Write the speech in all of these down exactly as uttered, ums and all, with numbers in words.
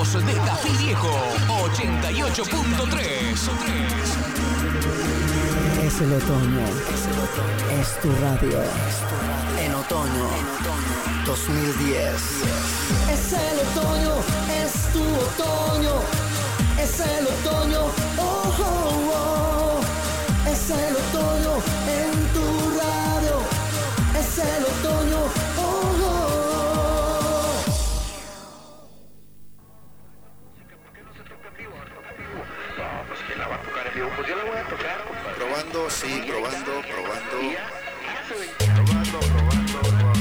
Somos de Café Viejo ochenta y ocho punto tres. Es el otoño, es tu radio. En otoño dos mil diez. Es el otoño, es tu otoño. Es el otoño, oh, oh, oh. Es el otoño en tu radio. Es el otoño, oh, oh, oh. Probando, sí, probando, probando. Probando, probando, probando.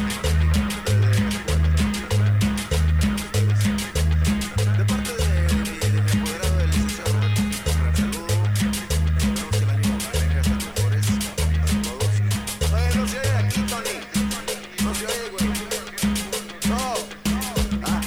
De parte de mi, de mi apoderado, del licenciado Roberto, un saludo. Esperamos que el año venga a ser mejores para todos. Oye, no se oye aquí, Tony. No se oye, güey. No. Ah.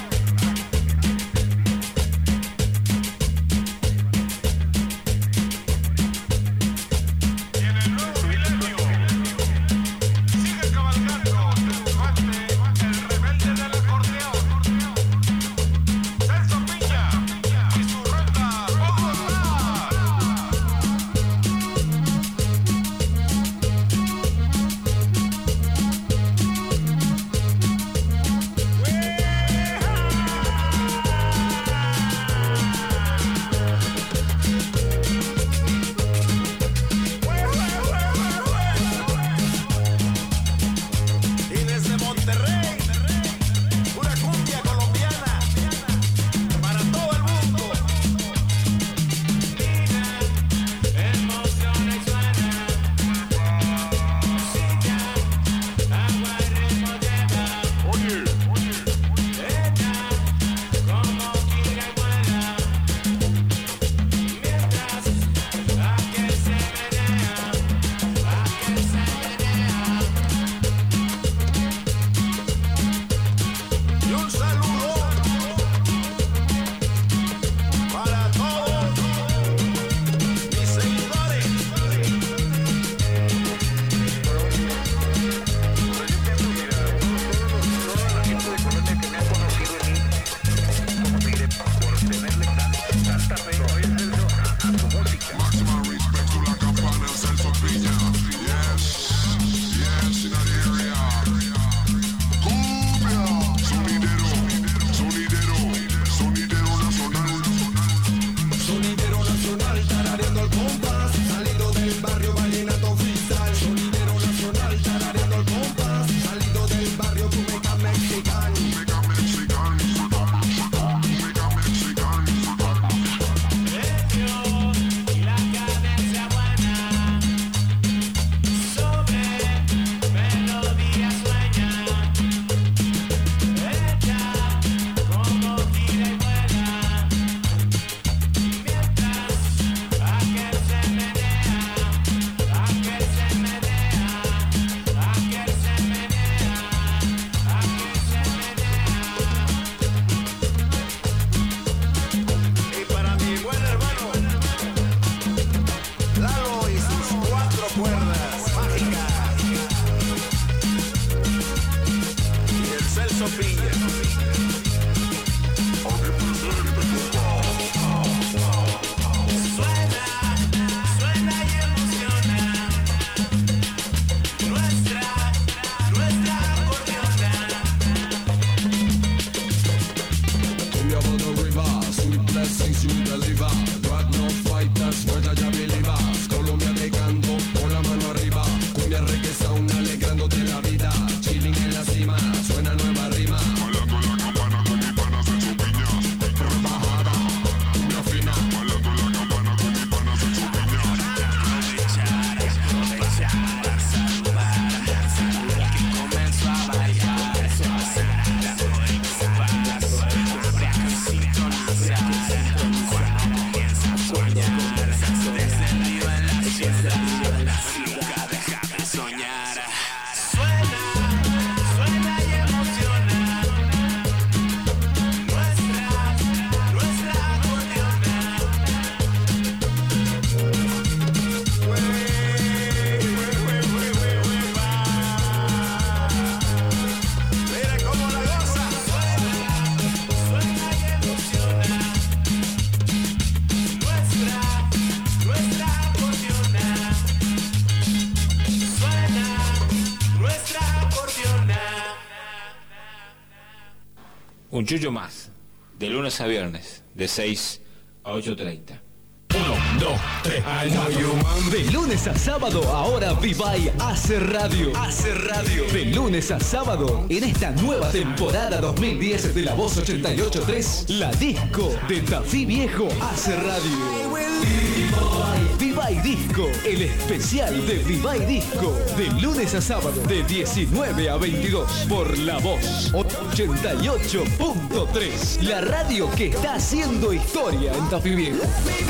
Yuyo Más, de lunes a viernes, de seis a ocho treinta. Uno, dos, tres, I know you, man. De lunes a sábado, ahora Vivai hace radio. Hace radio. De lunes a sábado, en esta nueva temporada dos mil diez de La Voz ochenta y ocho punto tres, la disco de Tafí Viejo hace radio. Vivai Disco, el especial de Vivai Disco, de lunes a sábado, de diecinueve a veintidós, por La Voz ochenta y ocho punto tres, la radio que está haciendo historia en Tafí Viejo.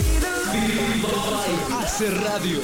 Vivai hace radio.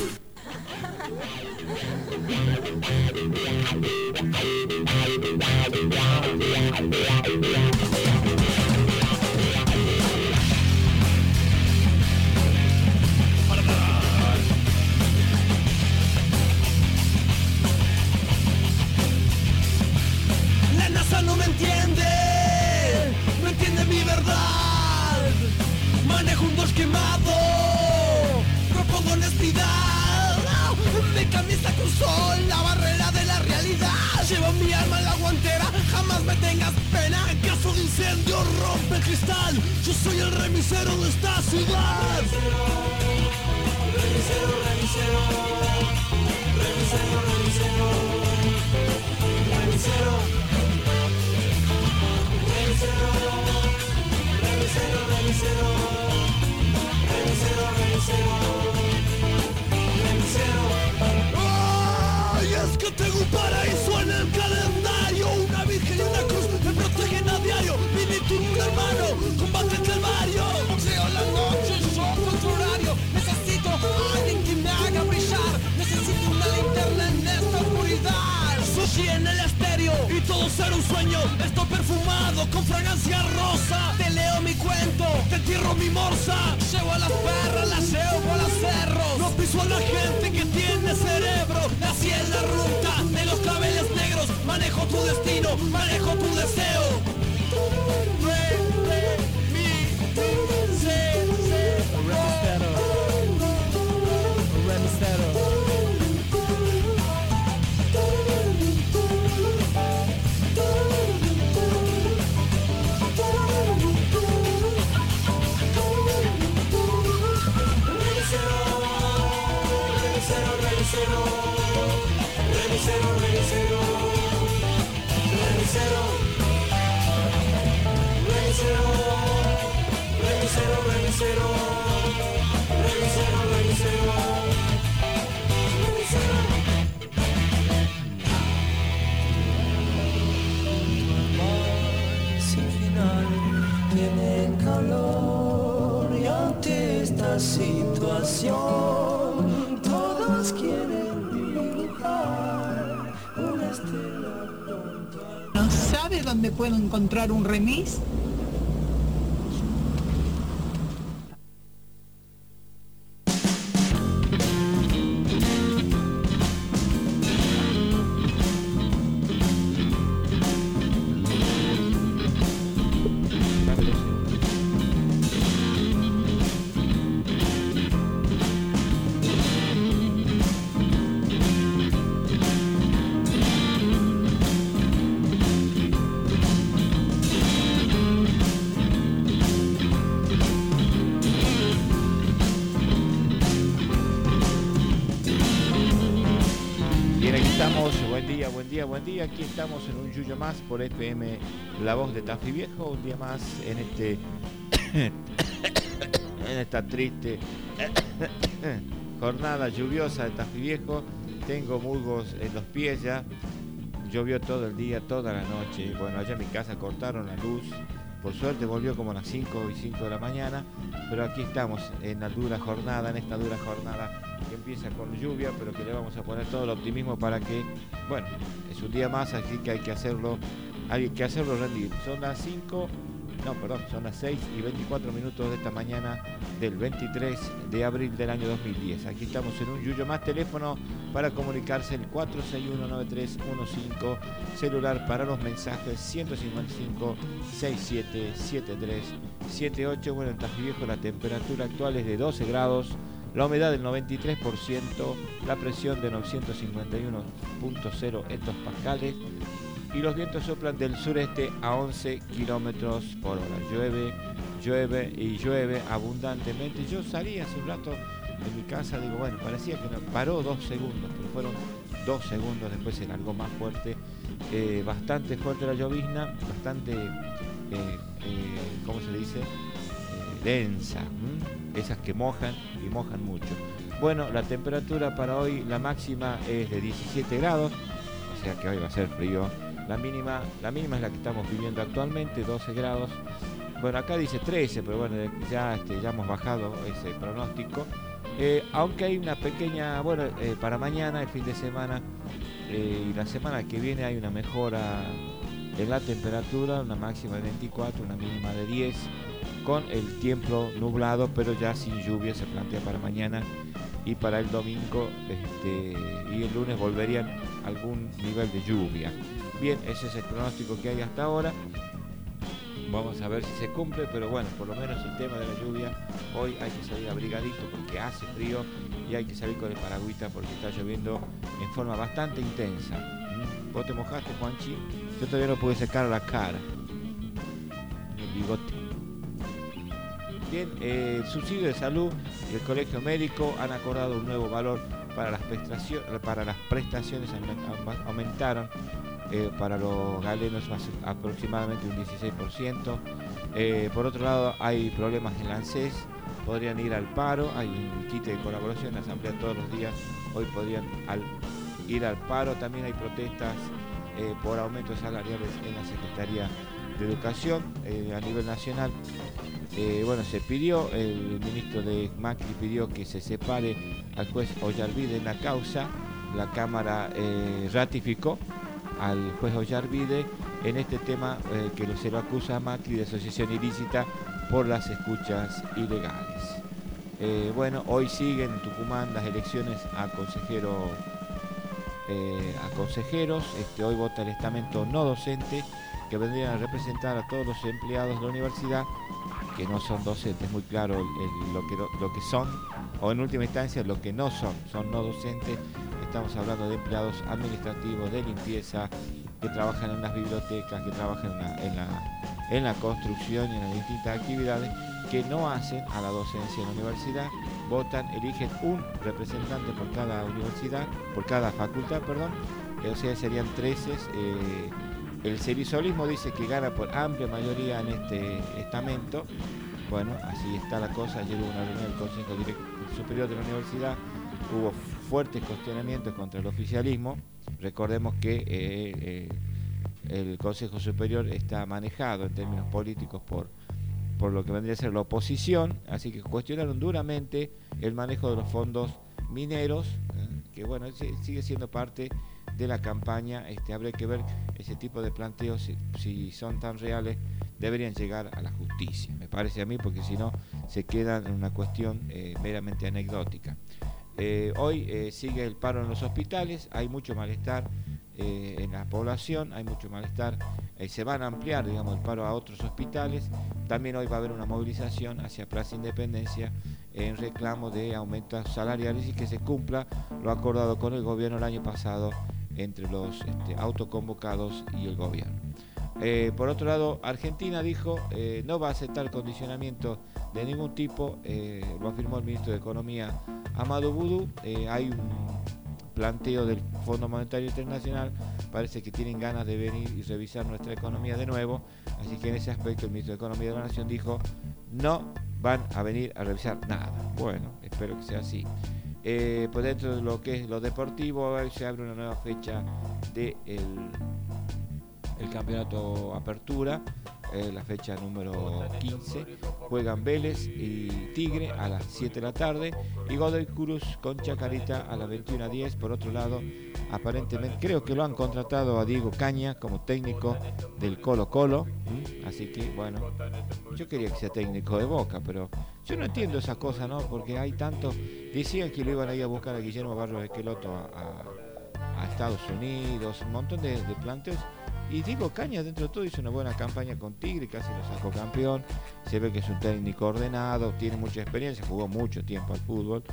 La NASA no me entiende, no entiende mi verdad. Manejo un dos quemado, propongo honestidad. Mi camisa cruzó la barrera de la realidad. Llevo mi alma en la guantera, jamás me tengas pena. En caso de incendio rompe el cristal. Yo soy el remisero de esta ciudad. Remisero, remisero, remisero, remisero, remisero, remisero, remisero, remisero, remisero, remisero. ¡Ay! Es que tengo un paraíso en el calendario, una virgen y una cruz me protegen a diario. Vine tú, un hermano, combate el calvario. Boxeo la noche, yo contra horario. Necesito a alguien que me haga brillar. Necesito una linterna en esta oscuridad. Sushi en el estéreo y todo será un sueño. Estoy perfumado con fragancia rosa. Te leo mi cuento, te entierro mi morsa. Llevo a las perras, las llevo por los cerros. No piso a la gente que tiene cerebro. Así es la ruta de los claveles negros. Manejo tu destino, manejo tu deseo. Re, re, mi, mi, se, se, remisero. Remisero. Remisero, remisero, remisero, remisero, remisero, remisero, remisero, remisero, remisero, remisero. Sin final tiene calor y ante esta situación todos quieren dibujar una estela junto al... ¿No sabe dónde puedo encontrar un remis? Buen día, aquí estamos en un Yuyo Más por F M La Voz de Tafí Viejo, un día más en este en esta triste jornada lluviosa de Tafí Viejo. Tengo musgos en los pies ya, llovió todo el día, toda la noche. Bueno, allá en mi casa cortaron la luz, por suerte volvió como a las cinco y cinco de la mañana, pero aquí estamos en la dura jornada, en esta dura jornada que empieza con lluvia, pero que le vamos a poner todo el optimismo para que, bueno, es un día más, así que hay que hacerlo, hay que hacerlo rendir. Son las cinco, no, perdón, son las seis y veinticuatro minutos de esta mañana del veintitrés de abril del año dos mil diez. Aquí estamos en un Yuyo Más, teléfono para comunicarse el cuatro seis uno nueve tres uno cinco, celular para los mensajes ciento cincuenta y cinco, sesenta y siete, setenta y tres, setenta y ocho. Bueno, en Tafí Viejo la temperatura actual es de doce grados, la humedad del noventa y tres por ciento, la presión de novecientos cincuenta y uno punto cero hectopascales. y los vientos soplan del sureste a once kilómetros por hora. Llueve, llueve y llueve abundantemente. Yo salí hace un rato de mi casa, digo, bueno, parecía que no, paró dos segundos, pero fueron dos segundos, después se largó más fuerte, eh, bastante fuerte la llovizna, bastante, eh, eh, ¿cómo se le dice? Eh, densa, ¿m? Esas que mojan y mojan mucho. Bueno, la temperatura para hoy, la máxima es de diecisiete grados, o sea que hoy va a ser frío. La mínima, la mínima es la que estamos viviendo actualmente, doce grados. Bueno, acá dice trece, pero bueno, ya, este, ya hemos bajado ese pronóstico. Eh, aunque hay una pequeña, bueno, eh, para mañana, el fin de semana eh, y la semana que viene hay una mejora en la temperatura, una máxima de veinticuatro, una mínima de diez, con el tiempo nublado, pero ya sin lluvia se plantea para mañana y para el domingo, este, y el lunes volverían algún nivel de lluvia. Bien, ese es el pronóstico que hay hasta ahora. Vamos a ver si se cumple, pero bueno, por lo menos el tema de la lluvia, hoy hay que salir abrigadito porque hace frío y hay que salir con el paragüita porque está lloviendo en forma bastante intensa. ¿Vos te mojaste, Juanchi? Yo todavía no pude secar la cara. El bigote. Bien, eh, el subsidio de salud y el colegio médico han acordado un nuevo valor para las prestaciones, para las prestaciones aumentaron. Eh, para los galenos aproximadamente un dieciséis por ciento. Eh, por otro lado, hay problemas en la ANSES, podrían ir al paro, hay un quite de colaboración, la asamblea todos los días, hoy podrían al, ir al paro. También hay protestas eh, por aumentos salariales en la Secretaría de Educación eh, a nivel nacional. Eh, bueno, se pidió, el ministro de Macri pidió que se separe al juez Ollarvide en la causa, la Cámara eh, ratificó al juez Ollarvide en este tema eh, que se lo acusa a Macri de asociación ilícita por las escuchas ilegales. Eh, bueno, hoy siguen en Tucumán las elecciones a consejero, eh, a consejeros. Este, hoy vota el estamento no docente que vendrían a representar a todos los empleados de la universidad que no son docentes, muy claro el, el, lo, que, lo, lo que son, o en última instancia lo que no son, son no docentes. Estamos hablando de empleados administrativos, de limpieza, que trabajan en las bibliotecas, que trabajan en la, en la, en la construcción y en las distintas actividades que no hacen a la docencia en la universidad. Votan, eligen un representante por cada universidad, por cada facultad, perdón, o sea, serían trece. Eh, el servisolismo dice que gana por amplia mayoría en este estamento. Bueno, así está la cosa. Ayer hubo una reunión del Consejo Superior de la Universidad, hubo fuertes cuestionamientos contra el oficialismo. Recordemos que eh, eh, el Consejo Superior está manejado en términos políticos por, por lo que vendría a ser la oposición, así que cuestionaron duramente el manejo de los fondos mineros, eh, que bueno, sigue siendo parte de la campaña. Este, habría que ver ese tipo de planteos, si, si son tan reales, deberían llegar a la justicia, me parece a mí, porque si no se quedan en una cuestión eh, meramente anecdótica. Eh, hoy eh, sigue el paro en los hospitales, hay mucho malestar eh, en la población, hay mucho malestar, eh, se van a ampliar, digamos, el paro a otros hospitales. También hoy va a haber una movilización hacia Plaza Independencia en reclamo de aumentos salariales y que se cumpla lo acordado con el gobierno el año pasado entre los este, autoconvocados y el gobierno. Eh, por otro lado, Argentina dijo eh, no va a aceptar condicionamiento de ningún tipo, eh, lo afirmó el ministro de Economía Amadou Boudou. Eh, hay un planteo del Fondo Monetario Internacional, parece que tienen ganas de venir y revisar nuestra economía de nuevo, así que en ese aspecto el ministro de Economía de la Nación dijo no van a venir a revisar nada. Bueno, espero que sea así. Eh, pues dentro de lo que es lo deportivo, hoy se abre una nueva fecha de el el campeonato Apertura, eh, la fecha número quince, juegan Vélez y Tigre a las siete de la tarde y Godoy Cruz con Chacarita a las veintiuna diez. Por otro lado, aparentemente creo que lo han contratado a Diego Caña como técnico del Colo Colo, ¿m? Así que bueno, yo quería que sea técnico de Boca, pero yo no entiendo esa cosa, ¿no? Porque hay tanto, decían que lo iban a ir a buscar a Guillermo Barros Esqueloto a, a, a Estados Unidos, un montón de, de planteos. Y Diego Caña dentro de todo hizo una buena campaña con Tigre, casi lo sacó campeón. Se ve que es un técnico ordenado, tiene mucha experiencia, jugó mucho tiempo al fútbol.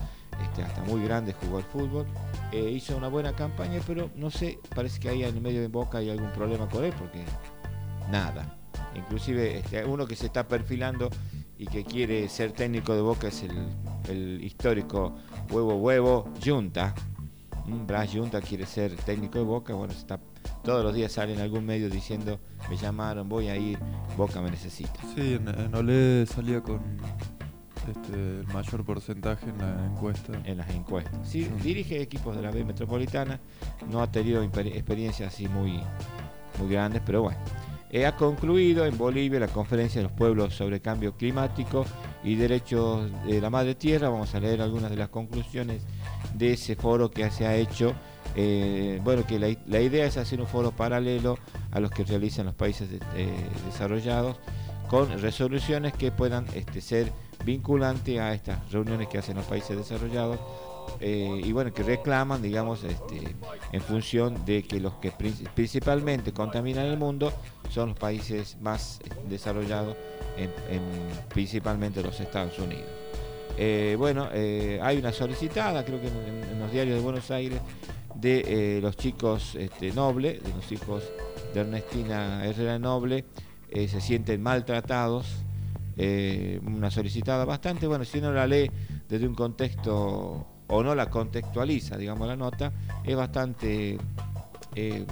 este, hasta muy grande jugó al fútbol. Eh, hizo una buena campaña, pero no sé, parece que ahí en el medio de Boca hay algún problema con él, porque nada. Inclusive este, uno que se está perfilando y que quiere ser técnico de Boca es el, el histórico Huevo Huevo Junta. Blas Junta quiere ser técnico de Boca. Bueno, está, todos los días sale en algún medio diciendo: me llamaron, voy a ir, Boca me necesita. Sí, en, en Olé salía con este, el mayor porcentaje en la encuesta. En las encuestas. Sí, Sí. dirige equipos de la B Metropolitana, no ha tenido imper- experiencias así muy, muy grandes, pero bueno. Eh, ha concluido en Bolivia la conferencia de los pueblos sobre cambio climático y derechos de la madre tierra. Vamos a leer algunas de las conclusiones de ese foro que se ha hecho. Eh, bueno, que la, la idea es hacer un foro paralelo a los que realizan los países de, eh, desarrollados, con resoluciones que puedan este, ser vinculantes a estas reuniones que hacen los países desarrollados. Eh, y bueno, que reclaman, digamos, este, en función de que los que prin- principalmente contaminan el mundo son los países más eh, desarrollados, en, en principalmente los Estados Unidos. Eh, bueno, eh, hay una solicitada, creo que en, en- en los diarios de Buenos Aires, de eh, los chicos este, Noble, de los hijos de Ernestina Herrera Noble, eh, se sienten maltratados. Eh, una solicitada bastante, bueno, si uno la lee desde un contexto o no la contextualiza, digamos, la nota, es bastante eh,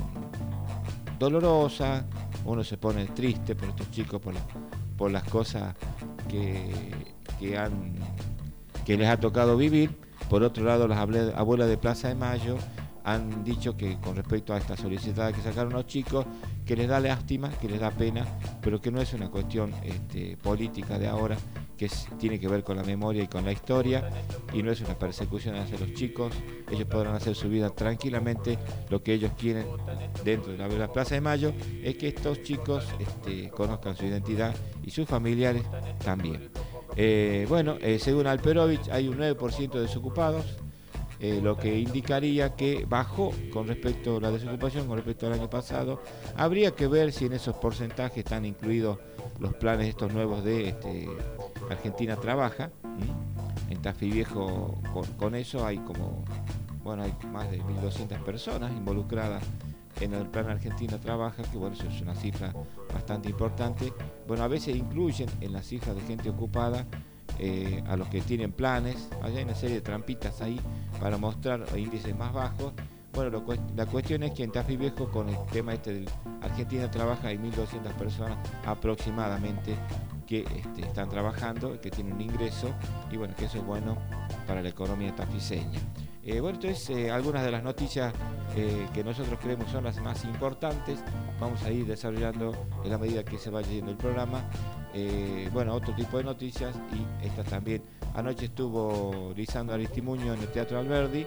dolorosa. Uno se pone triste por estos chicos, por, la, por las cosas que, que, han, que les ha tocado vivir. Por otro lado, las able- abuelas de Plaza de Mayo han dicho que con respecto a esta solicitada que sacaron los chicos, que les da lástima, que les da pena, pero que no es una cuestión este, política de ahora, que es, tiene que ver con la memoria y con la historia, y no es una persecución hacia los chicos. Ellos podrán hacer su vida tranquilamente. Lo que ellos quieren dentro de la, de la Plaza de Mayo es que estos chicos este, conozcan su identidad y sus familiares también. Eh, bueno, eh, según Alperovich hay un nueve por ciento de desocupados, eh, lo que indicaría que bajó con respecto a la desocupación con respecto al año pasado. Habría que ver si en esos porcentajes están incluidos los planes estos nuevos de este, Argentina Trabaja. ¿Mm? En Tafí Viejo con, con eso hay como, bueno, hay más de mil doscientas personas involucradas en el plan Argentina Trabaja, que bueno, eso es una cifra bastante importante. Bueno, a veces incluyen en las cifras de gente ocupada eh, a los que tienen planes. Hay una serie de trampitas ahí para mostrar índices más bajos. Bueno, lo, la cuestión es que en Tafí Viejo, con el tema este del Argentina Trabaja, hay mil doscientas personas aproximadamente que este, están trabajando, que tienen un ingreso, y bueno, que eso es bueno para la economía tafiseña. Eh, bueno, entonces eh, algunas de las noticias eh, que nosotros creemos son las más importantes, vamos a ir desarrollando en la medida que se vaya yendo el programa. Eh, bueno, otro tipo de noticias, y esta también. Anoche estuvo Lisandro Aristimuño en el Teatro Alberdi.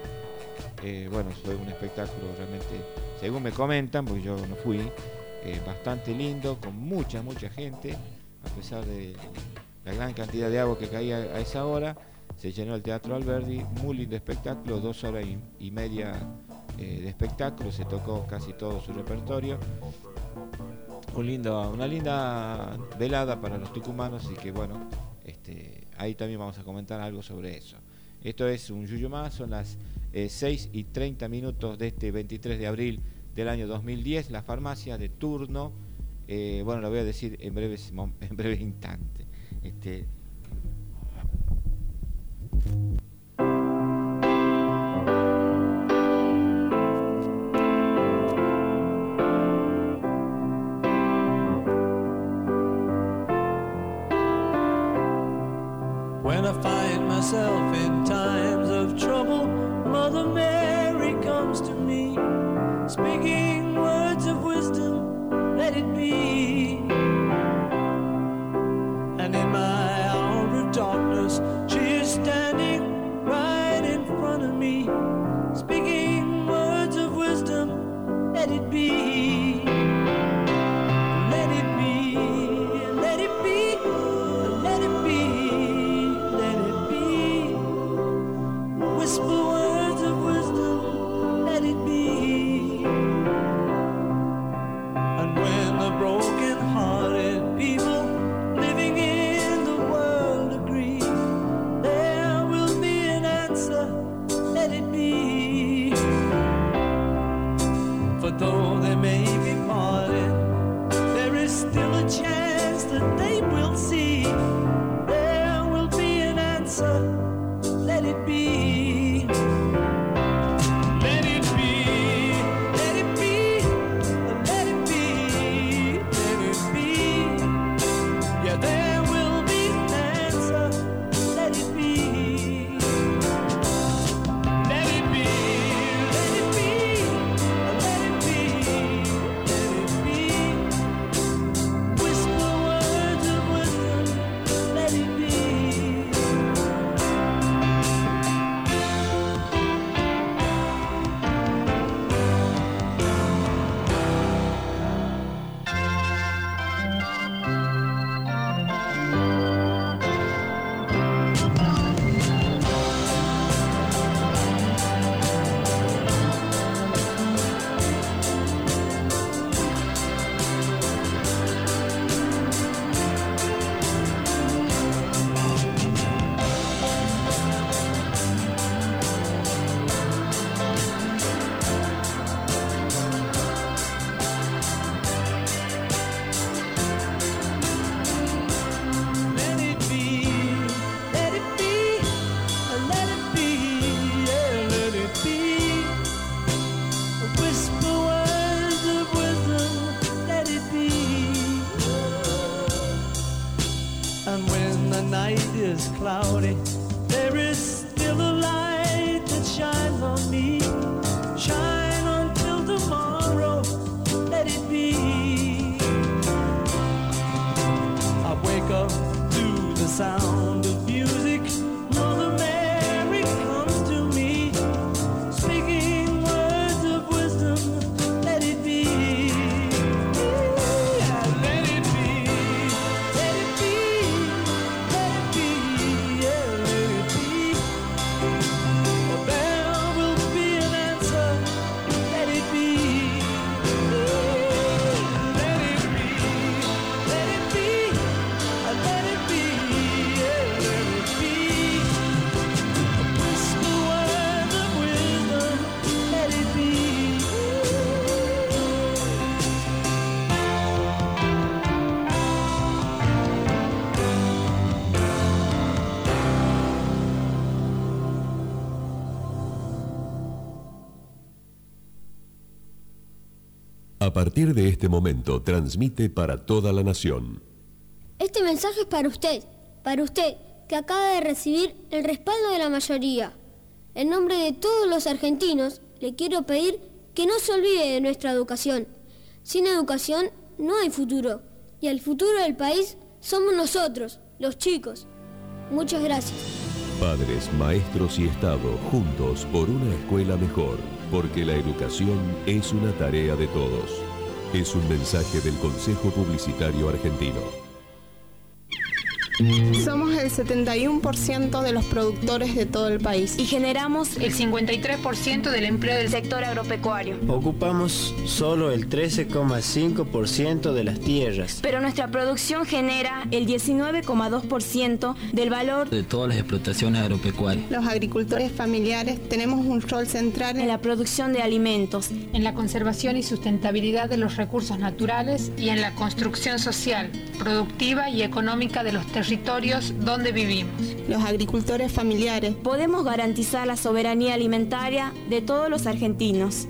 Eh, bueno, fue un espectáculo realmente, según me comentan, porque yo no fui, eh, bastante lindo, con mucha, mucha gente, a pesar de la gran cantidad de agua que caía a esa hora. Se llenó el Teatro Alberdi, muy lindo espectáculo, dos horas y, y media eh, de espectáculo, se tocó casi todo su repertorio. Un lindo, una linda velada para los tucumanos, y que bueno, este, ahí también vamos a comentar algo sobre eso. Esto es un Yuyu Más, son las eh, seis y treinta minutos de este veintitrés de abril del año dos mil diez, la farmacia de turno. Eh, bueno, lo voy a decir en breves, en breve instante. Este, When I find myself in times of trouble, Mother Mary comes to me, speaking words of wisdom, let it be. And in my hour of darkness, she is standing right in front of me, speaking words of wisdom, let it be. Let it be, let it be, let it be. Whisper words of wisdom, let it be. And when the broken-hearted people living in the world agree, there will be an answer answer. Let it be. Let it be. Let it be. Let it be. Let it be. Yeah, there will be an answer. Let it be. Let it be. Let it be. Let it be. Let it be. Whisper words of wisdom. Let it be. Let it be, let it be, let it be, yeah, let it be. Whisper words of wisdom, let it be. And when the night is cloudy, there is still a light that shines on me. Shine until tomorrow, let it be. I wake up to the sound of music. Mother Mary comes to me, speaking words of wisdom. Let it be. Yeah, let it be. Let it be. Let it be. Yeah, let it be. Oh, there will be an answer. Let it be. Let it be. Let it be. Let it be. Yeah, let it be. Whisper words of wisdom. Let it be. A partir de este momento transmite para toda la nación. Este mensaje es para usted, para usted, que acaba de recibir el respaldo de la mayoría. En nombre de todos los argentinos, le quiero pedir que no se olvide de nuestra educación. Sin educación no hay futuro, y el futuro del país somos nosotros, los chicos. Muchas gracias. Padres, maestros y Estado, juntos por una escuela mejor, porque la educación es una tarea de todos. Es un mensaje del Consejo Publicitario Argentino. Somos el setenta y uno por ciento de los productores de todo el país y generamos el cincuenta y tres por ciento del empleo del sector agropecuario. Ocupamos solo el trece coma cinco por ciento de las tierras. Pero nuestra producción genera el diecinueve coma dos por ciento del valor de todas las explotaciones agropecuarias. Los agricultores familiares tenemos un rol central en la producción de alimentos, en la conservación y sustentabilidad de los recursos naturales y en la construcción social, productiva y económica de los territorios territorios donde vivimos. Los agricultores familiares podemos garantizar la soberanía alimentaria de todos los argentinos.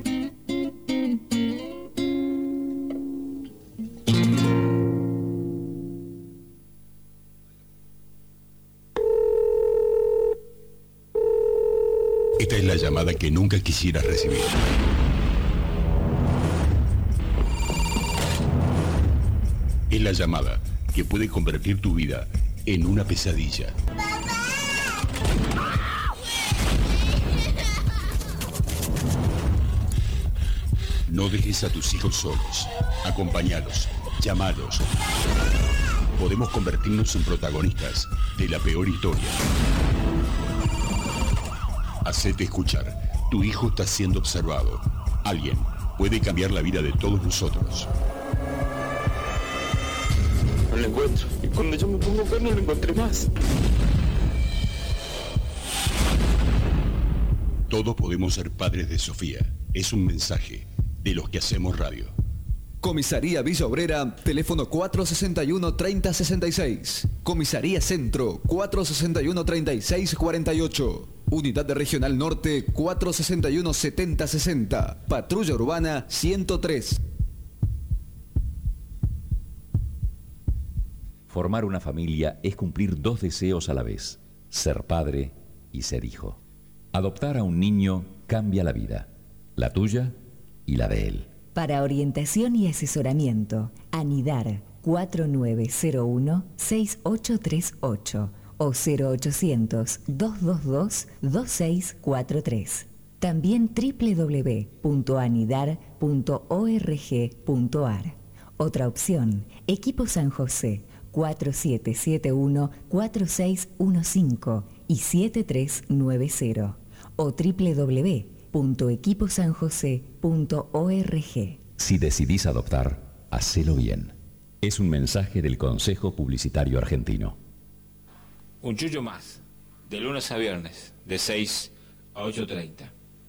Esta es la llamada que nunca quisieras recibir. Es la llamada que puede convertir tu vida en una pesadilla. No dejes a tus hijos solos. Acompáñalos, llámalos. Podemos convertirnos en protagonistas de la peor historia. Hacete escuchar. Tu hijo está siendo observado. Alguien puede cambiar la vida de todos nosotros. No lo encuentro. Y cuando yo me pongo a buscar no lo encontré más. Todos podemos ser padres de Sofía. Es un mensaje de los que hacemos radio. Comisaría Villa Obrera, teléfono cuatro sesenta y uno, treinta sesenta y seis. Comisaría Centro, cuatro sesenta y uno, treinta y seis cuarenta y ocho. Unidad de Regional Norte, cuatro sesenta y uno, setenta sesenta. Patrulla Urbana, ciento tres. Formar una familia es cumplir dos deseos a la vez, ser padre y ser hijo. Adoptar a un niño cambia la vida, la tuya y la de él. Para orientación y asesoramiento, Anidar cuatro nueve cero uno, seis ocho tres ocho o cero ochocientos, dos dos dos, dos seis cuatro tres. También doble u doble u doble u punto anidar punto org punto ar. Otra opción, Equipo San José cuatro siete siete uno, cuatro seis uno cinco y siete tres nueve cero o doble u doble u doble u punto equipo san josé punto org. Si decidís adoptar, hacelo bien. Es un mensaje del Consejo Publicitario Argentino. Un chullo más, de lunes a viernes, de seis a ocho treinta.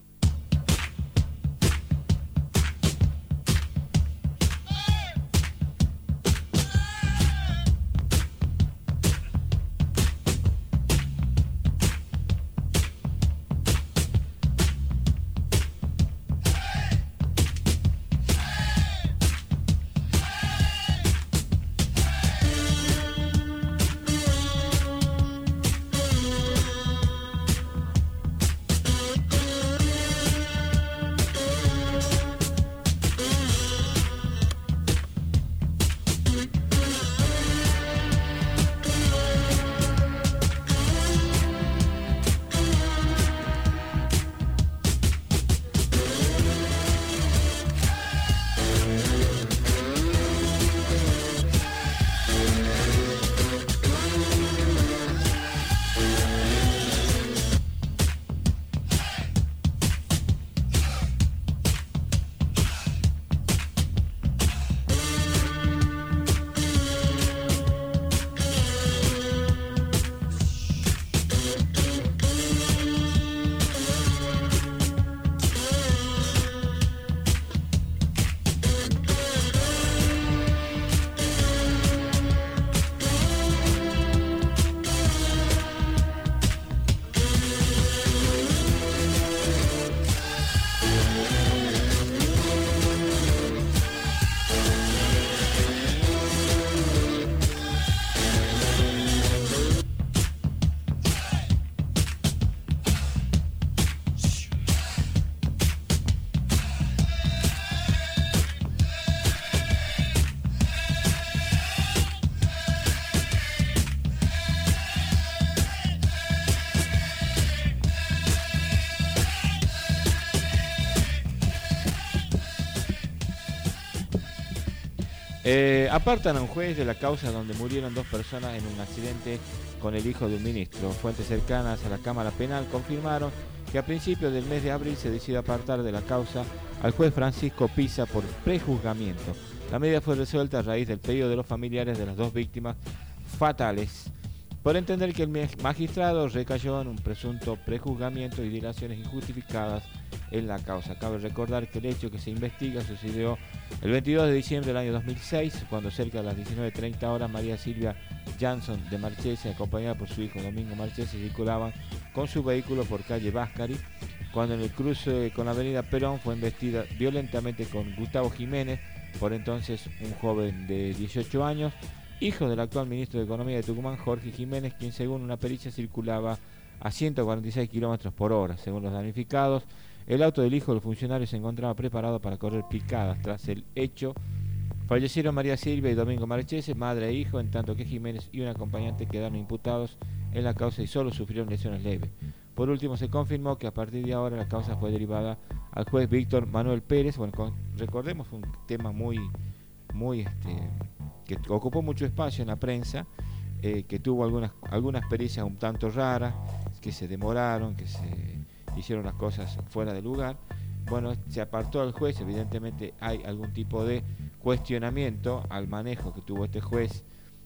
Eh, apartan a un juez de la causa donde murieron dos personas en un accidente con el hijo de un ministro. Fuentes cercanas a la Cámara Penal confirmaron que a principios del mes de abril se decidió apartar de la causa al juez Francisco Pisa por prejuzgamiento. La medida fue resuelta a raíz del pedido de los familiares de las dos víctimas fatales, por entender que el magistrado recayó en un presunto prejuzgamiento y dilaciones injustificadas en la causa. Cabe recordar que el hecho que se investiga sucedió el veintidós de diciembre del año dos mil seis, cuando cerca de las diecinueve treinta horas María Silvia Jansson de Marchesi, acompañada por su hijo Domingo Marchesi, circulaban con su vehículo por calle Váscari, cuando en el cruce con la avenida Perón fue embestida violentamente con Gustavo Jiménez, por entonces un joven de dieciocho años, hijo del actual ministro de Economía de Tucumán, Jorge Jiménez, quien según una pericia circulaba a ciento cuarenta y seis kilómetros por hora. Según los damnificados, el auto del hijo del funcionario se encontraba preparado para correr picadas. Tras el hecho, fallecieron María Silvia y Domingo Marchesi, madre e hijo, en tanto que Jiménez y un acompañante quedaron imputados en la causa y solo sufrieron lesiones leves. Por último, se confirmó que a partir de ahora la causa fue derivada al juez Víctor Manuel Pérez. Bueno, con, recordemos, fue un tema muy, muy este, que ocupó mucho espacio en la prensa, eh, que tuvo algunas, algunas pericias un tanto raras, que se demoraron, que se hicieron las cosas fuera de lugar. Bueno, se apartó al juez, evidentemente hay algún tipo de cuestionamiento al manejo que tuvo este juez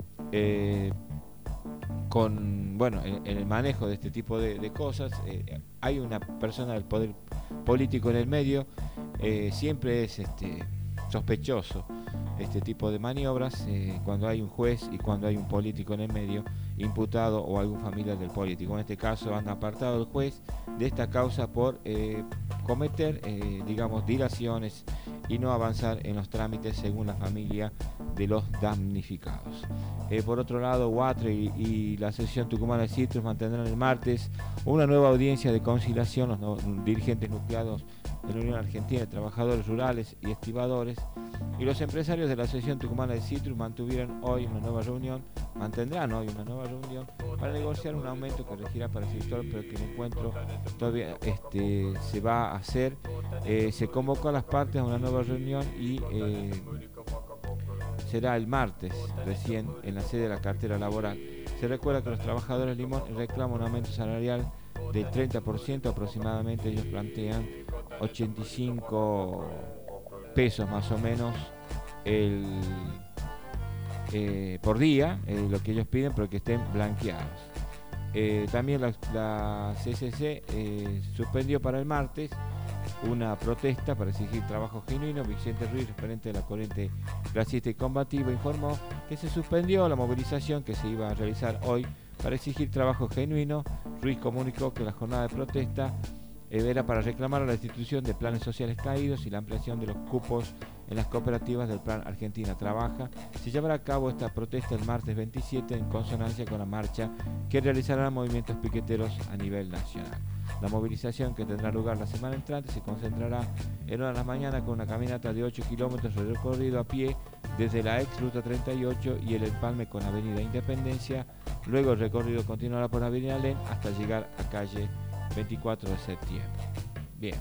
eh, con, bueno, en, en el manejo de este tipo de, de cosas. Eh, hay una persona del poder político en el medio, eh, siempre es este, sospechoso este tipo de maniobras eh, cuando hay un juez y cuando hay un político en el medio imputado o algún familiar del político. En este caso han apartado al juez de esta causa por eh, cometer, eh, digamos, dilaciones y no avanzar en los trámites según la familia de los damnificados. Eh, por otro lado, UATRE y, y la Asociación Tucumana de Citrus mantendrán el martes una nueva audiencia de conciliación. Los no, dirigentes nucleados de la Unión Argentina de Trabajadores Rurales y Estibadores y los empresarios de la Asociación Tucumana de Citrus mantuvieron hoy una nueva reunión, mantendrán hoy una nueva reunión para negociar un aumento que regirá para el sector, pero que el encuentro todavía este, se va a hacer. Eh, se convocó a las partes a una nueva reunión y eh, será el martes recién en la sede de la cartera laboral. Se recuerda que los trabajadores de Limón reclaman un aumento salarial del treinta por ciento aproximadamente. Ellos plantean ochenta y cinco pesos más o menos el, eh, por día, eh, lo que ellos piden, pero que estén blanqueados. Eh, también la, la C C C eh, suspendió para el martes una protesta para exigir trabajo genuino. Vicente Ruiz, referente de la corriente clasista y combativa, informó que se suspendió la movilización que se iba a realizar hoy para exigir trabajo genuino. Ruiz comunicó que la jornada de protesta eh, era para reclamar a la institución de planes sociales caídos y la ampliación de los cupos en las cooperativas del Plan Argentina Trabaja. Se llevará a cabo esta protesta el martes veintisiete en consonancia con la marcha que realizarán movimientos piqueteros a nivel nacional. La movilización, que tendrá lugar la semana entrante, se concentrará en horas de la mañana con una caminata de ocho kilómetros de recorrido a pie desde la ex Ruta treinta y ocho y el empalme con Avenida Independencia. Luego el recorrido continuará por Avenida Alem hasta llegar a calle veinticuatro de septiembre. Bien.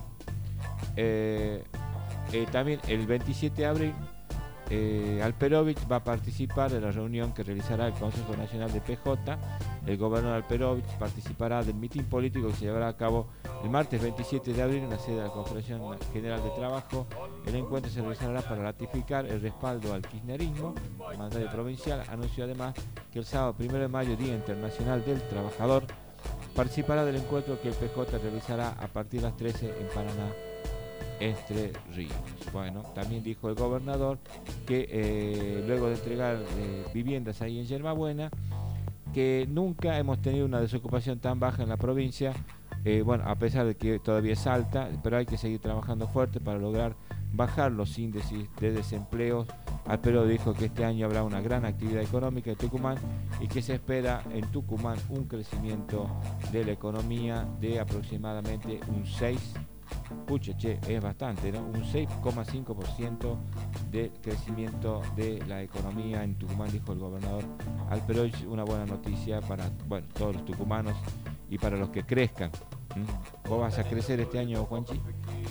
Eh, eh, también el veintisiete de abril, eh, Alperovich va a participar de la reunión que realizará el Consejo Nacional de P J. El gobernador Alperovich participará del mitin político que se llevará a cabo el martes veintisiete de abril en la sede de la Confederación General de Trabajo. El encuentro se realizará para ratificar el respaldo al kirchnerismo. El mandatario provincial anunció además que el sábado primero de mayo, Día Internacional del Trabajador, participará del encuentro que el P J realizará a partir de las trece en Paraná, Entre Ríos. Bueno, también dijo el gobernador que eh, luego de entregar eh, viviendas ahí en Yerbabuena, que nunca hemos tenido una desocupación tan baja en la provincia, eh, bueno, a pesar de que todavía es alta, pero hay que seguir trabajando fuerte para lograr bajar los índices de desempleo. Alperovich dijo que este año habrá una gran actividad económica en Tucumán y que se espera en Tucumán un crecimiento de la economía de aproximadamente un seis por ciento. Pucha, che, es bastante, ¿no? Un seis coma cinco por ciento de crecimiento de la economía en Tucumán, dijo el gobernador Alperovich. Una buena noticia para, bueno, todos los tucumanos y para los que crezcan. ¿Mm? ¿Vos vas a crecer este año, Juanchi?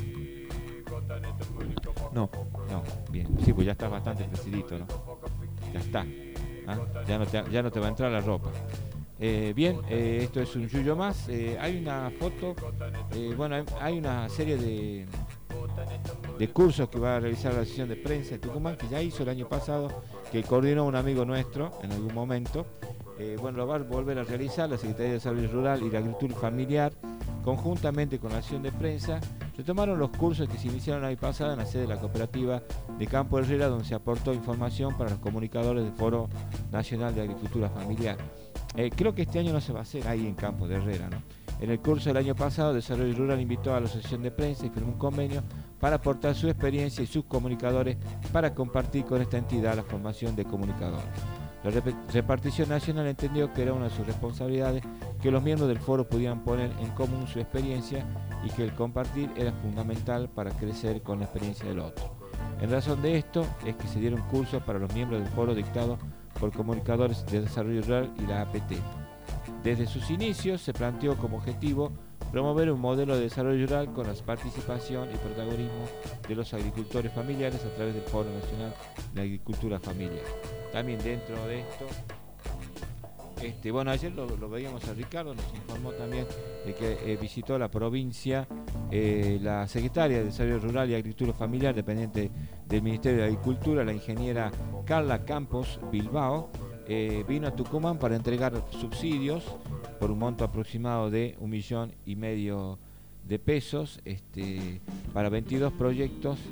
No. No, bien. Sí, pues ya estás bastante crecidito, ¿no? Ya está. ¿Ah? Ya no te, ya no te va a entrar la ropa. Eh, bien, eh, esto es un yuyo más. Eh, hay una foto, eh, bueno, hay, hay una serie de, de cursos que va a realizar la Asociación de Prensa de Tucumán, que ya hizo el año pasado, que coordinó un amigo nuestro en algún momento. Eh, bueno, lo va a volver a realizar la Secretaría de Desarrollo Rural y la Agricultura Familiar, conjuntamente con la Asociación de Prensa. Retomaron los cursos que se iniciaron el año pasado en la sede de la cooperativa de Campo Herrera, donde se aportó información para los comunicadores del Foro Nacional de Agricultura Familiar. Eh, creo que este año no se va a hacer ahí en Campo de Herrera, ¿no? En el curso del año pasado, Desarrollo Rural invitó a la Asociación de Prensa y firmó un convenio para aportar su experiencia y sus comunicadores para compartir con esta entidad la formación de comunicadores. La repartición nacional entendió que era una de sus responsabilidades que los miembros del foro pudieran poner en común su experiencia y que el compartir era fundamental para crecer con la experiencia del otro. En razón de esto es que se dieron cursos para los miembros del foro dictados por comunicadores de desarrollo rural y la A P T. Desde sus inicios se planteó como objetivo promover un modelo de desarrollo rural con la participación y protagonismo de los agricultores familiares a través del Foro Nacional de Agricultura Familiar. También dentro de esto, este, bueno, ayer lo, lo veíamos a Ricardo, nos informó también de que eh, visitó la provincia eh, la secretaria de Desarrollo Rural y Agricultura Familiar, dependiente del Ministerio de Agricultura, la ingeniera Carla Campos Bilbao. Eh, vino a Tucumán para entregar subsidios por un monto aproximado de un millón y medio de pesos este, para veintidós proyectos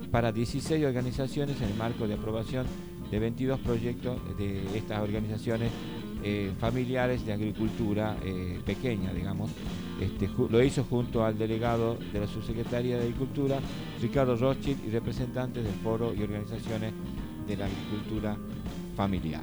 para dieciséis organizaciones en el marco de aprobación de veintidós proyectos de estas organizaciones eh, familiares de agricultura eh, pequeña, digamos. Este, lo hizo junto al delegado de la Subsecretaría de Agricultura, Ricardo Rothschild, y representantes del foro y organizaciones de la agricultura familiar.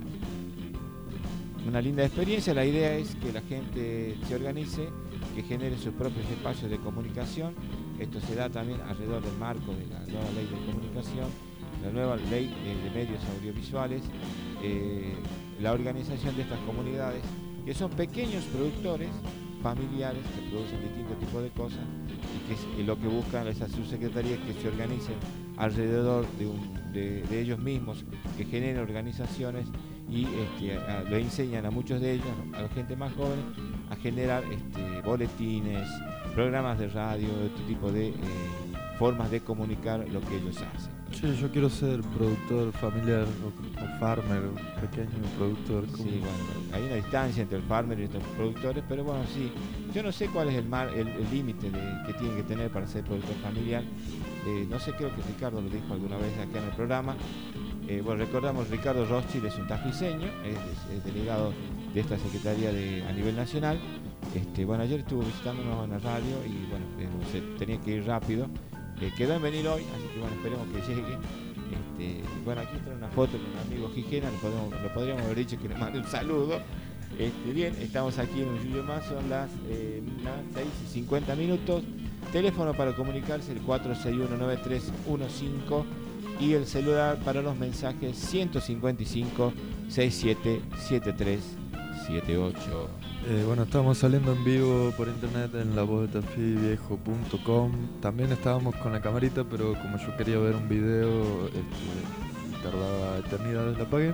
Una linda experiencia. La idea es que la gente se organice, que genere sus propios espacios de comunicación. Esto se da también alrededor del marco de la nueva ley de comunicación, la nueva ley de medios audiovisuales, eh, la organización de estas comunidades, que son pequeños productores familiares que producen distintos tipos de cosas, y que es, y lo que buscan esas subsecretarías que se organicen alrededor de, un, de, de ellos mismos, que generen organizaciones y este, a, le enseñan a muchos de ellos, a la gente más joven, a generar este, boletines, programas de radio, este tipo de eh, formas de comunicar lo que ellos hacen. Sí, yo quiero ser productor familiar o, o farmer, pequeño productor. Sí, bueno, hay una distancia entre el farmer y estos productores, pero bueno, sí, yo no sé cuál es el mar, el límite que tienen que tener para ser productor familiar. Eh, no sé, creo que Ricardo lo dijo alguna vez acá en el programa. Eh, bueno, recordamos, Ricardo Rothschild es un tafiseño, es, es, es delegado de esta secretaría de, a nivel nacional. Este, bueno, ayer estuvo visitándonos en la radio y bueno, eh, se tenía que ir rápido. Eh, quedó en venir hoy, así que bueno, esperemos que llegue. Este, bueno, aquí está una foto con un amigo Gijena, le, podemos, le podríamos haber dicho que le mande un saludo. Este, bien, estamos aquí en un Yuyo Más, son las, eh, las seis y cincuenta minutos. Teléfono para comunicarse el cuatro seis uno nueve tres uno cinco y el celular para los mensajes ciento cincuenta y cinco, sesenta y siete, setenta y tres, setenta y ocho. Eh, bueno, estamos saliendo en vivo por internet en la voz de tafí viejo punto com. También estábamos con la camarita, pero como yo quería ver un video, este, tardaba eternidades, la apagué.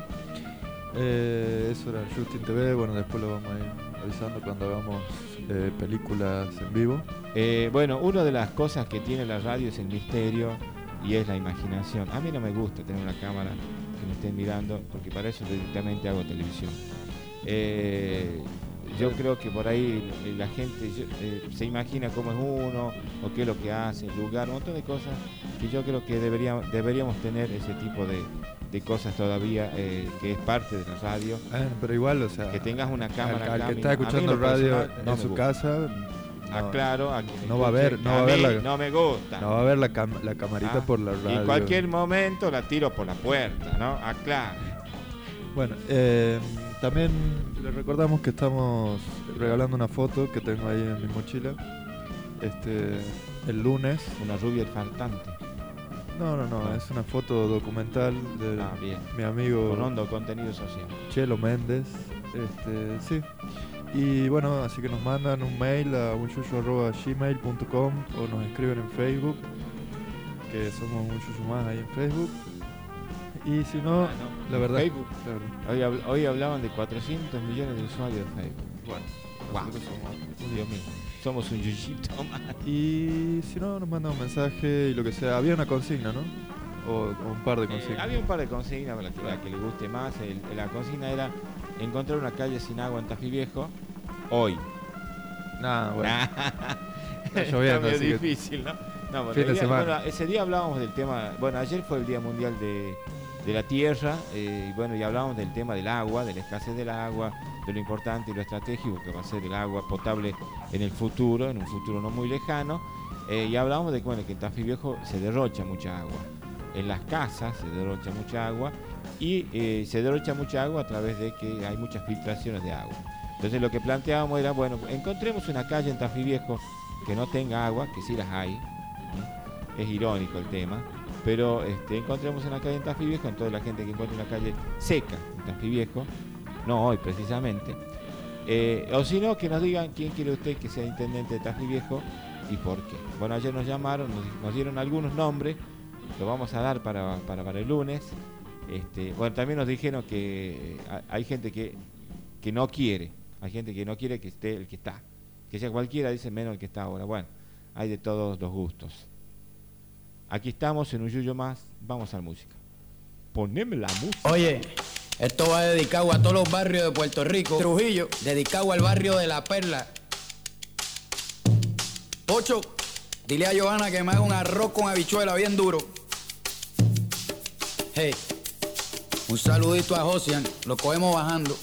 Eh, eso era Justin T V, bueno, después lo vamos a ir avisando cuando hagamos eh, películas en vivo. Eh, bueno, una de las cosas que tiene la radio es el misterio y es la imaginación. A mí no me gusta tener una cámara que me estén mirando, porque para eso directamente hago televisión. Eh, Yo creo que por ahí la gente yo, eh, se imagina cómo es uno, o qué es lo que hace, el lugar, un montón de cosas que yo creo que deberíamos, deberíamos tener ese tipo de, de cosas todavía, eh, que es parte de la radio. Eh, pero igual, o sea, que tengas una cámara al, al acá, que está escuchando radio no en su gusta. casa, no, aclaro, a no va a ver, no va a ver la, no me gusta. No va a ver la, cam, la camarita ah, por la radio. Y en cualquier momento la tiro por la puerta, ¿no? Aclaro. Bueno, eh, también les recordamos que estamos regalando una foto que tengo ahí en mi mochila. Este, el lunes. Una rubia faltante. No, no, no, es una foto documental de ah, bien. mi amigo. Con hondo contenido social. Chelo Méndez. Este, sí. Y bueno, así que nos mandan un mail a unyuyu arroba gmail punto com o nos escriben en Facebook, que somos un yuyu más ahí en Facebook. Y si no, ah, no. la verdad, Facebook. La verdad. Hoy, hoy hablaban de cuatrocientos millones de usuarios de Facebook. Bueno, wow. Nosotros somos, Dios mío, somos un yuyito más. Y si no, nos mandan un mensaje y lo que sea. Había una consigna, ¿no? O, o un par de consignas. Eh, había un par de consignas para que, la que le guste más. El, la consigna era encontrar una calle sin agua en Tafí Viejo hoy. Nah, bueno. Está lloviendo, es difícil, ¿no? No, bueno, fin de día, semana. Bueno, ese día hablábamos del tema. Bueno, ayer fue el Día Mundial de, de la Tierra. Eh, y bueno, y hablábamos del tema del agua, de la escasez del agua, de lo importante y lo estratégico que va a ser el agua potable en el futuro, en un futuro no muy lejano. Eh, y hablábamos de bueno, que en Tafí Viejo se derrocha mucha agua. En las casas se derrocha mucha agua y eh, se derrocha mucha agua a través de que hay muchas filtraciones de agua. Entonces lo que planteábamos era, bueno, encontremos una calle en Tafí Viejo que no tenga agua, que sí las hay. Es irónico el tema, pero este, encontremos una calle en Tafí Viejo, entonces la gente que encuentre una calle seca en Tafí Viejo, no hoy precisamente, eh, o si no, que nos digan quién quiere usted que sea intendente de Tafí Viejo y por qué. Bueno, ayer nos llamaron, nos, nos dieron algunos nombres, lo vamos a dar para, para, para el lunes. Este, bueno, también nos dijeron que hay gente que, que no quiere, hay gente que no quiere que esté el que está, que sea cualquiera, dice menos el que está ahora. Bueno, hay de todos los gustos. Aquí estamos en un yuyo más, vamos a la música. Poneme la música. Oye, esto va dedicado a todos los barrios de Puerto Rico. Trujillo, dedicado al barrio de La Perla. Ocho, dile a Johanna que me haga un arroz con habichuela bien duro. Hey, un saludito a Josian, lo cogemos bajando.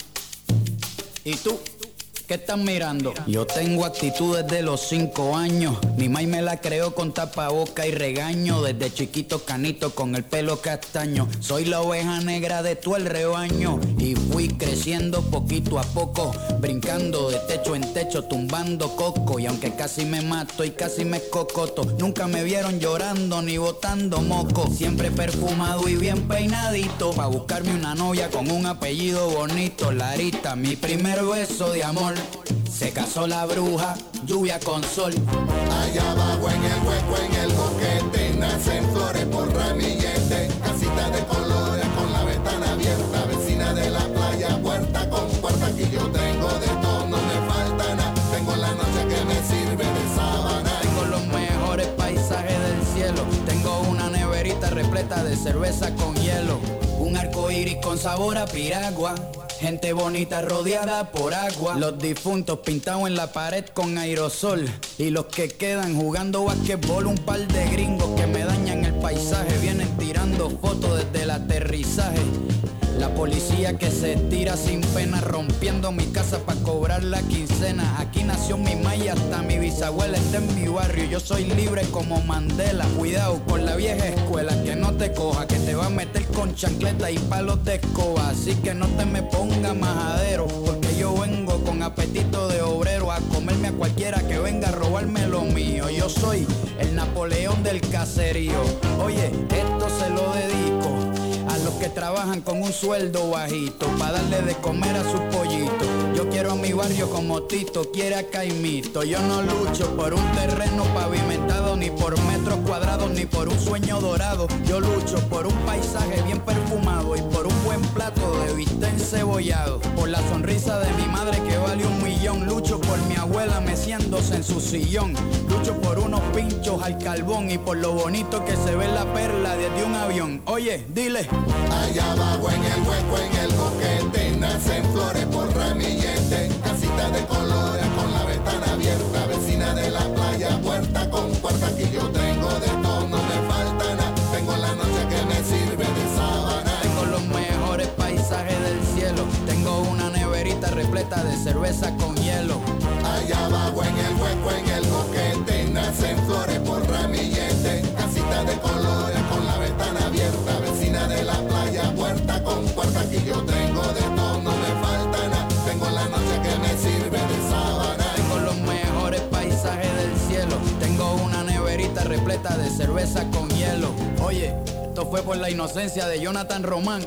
¿Y tú? ¿Qué estás mirando? Yo tengo actitud desde los cinco años. Mi mai me la creó con tapaboca y regaño. Desde chiquito canito con el pelo castaño. Soy la oveja negra de todo el rebaño. Y fui creciendo poquito a poco, brincando de techo en techo, tumbando coco. Y aunque casi me mato y casi me cocoto, nunca me vieron llorando ni botando moco. Siempre perfumado y bien peinadito, pa' buscarme una novia con un apellido bonito. Larita, mi primer beso de amor. Se casó la bruja, lluvia con sol. Allá abajo en el hueco, en el boquete, nacen flores por ramillete. Casita de colores con la ventana abierta, vecina de la playa, puerta con puerta. Aquí yo tengo de todo, no me falta nada. Tengo la noche que me sirve de sábana. Tengo los mejores paisajes del cielo. Tengo una neverita repleta de cerveza con hielo. Un arco iris con sabor a piragua. Gente bonita rodeada por agua. Los difuntos pintados en la pared con aerosol. Y los que quedan jugando basquetbol. Un par de gringos que me dañan el paisaje. Vienen tirando fotos desde el aterrizaje. La policía que se tira sin pena, rompiendo mi casa pa' cobrar la quincena. Aquí nació mi maya, hasta mi bisabuela está en mi barrio. Yo soy libre como Mandela. Cuidado con la vieja escuela, que no te coja, que te va a meter con chancleta y palos de escoba. Así que no te me ponga majadero, porque yo vengo con apetito de obrero a comerme a cualquiera que venga a robarme lo mío. Yo soy el Napoleón del caserío. Oye, esto se lo dedico a los que trabajan con un sueldo bajito, pa' darle de comer a sus pollitos. Yo quiero a mi barrio como Tito quiere a Caimito. Yo no lucho por un terreno pavimentado, ni por metros cuadrados, ni por un sueño dorado. Yo lucho por un paisaje bien perfumado y por un buen plato de bistec encebollado. Por la sonrisa de mi madre que vale un millón. Lucho por mi abuela meciéndose en su sillón. Lucho por unos pinchos al carbón y por lo bonito que se ve la perla desde un avión. Oye, dile. Allá abajo en el hueco, en el boquete, nacen flores por ramillete. Casita de colores con la ventana abierta, vecina de la playa, puerta con puerta. Aquí yo tengo de todo, no me falta nada. Tengo la noche que me sirve de sábana. Tengo los mejores paisajes del cielo. Tengo una neverita repleta de cerveza con hielo. Allá abajo en el hueco, en el boquete, nacen flores por ramillete. Casita de colores con la ventana abierta, vecina de la playa, puerta con puerta. Aquí yo tengo de todo, no me falta nada. Tengo la noche que me sirve de sábana. Tengo los mejores paisajes del cielo. Tengo una neverita repleta de cerveza con hielo. Oye, esto fue por la inocencia de Jonathan Román.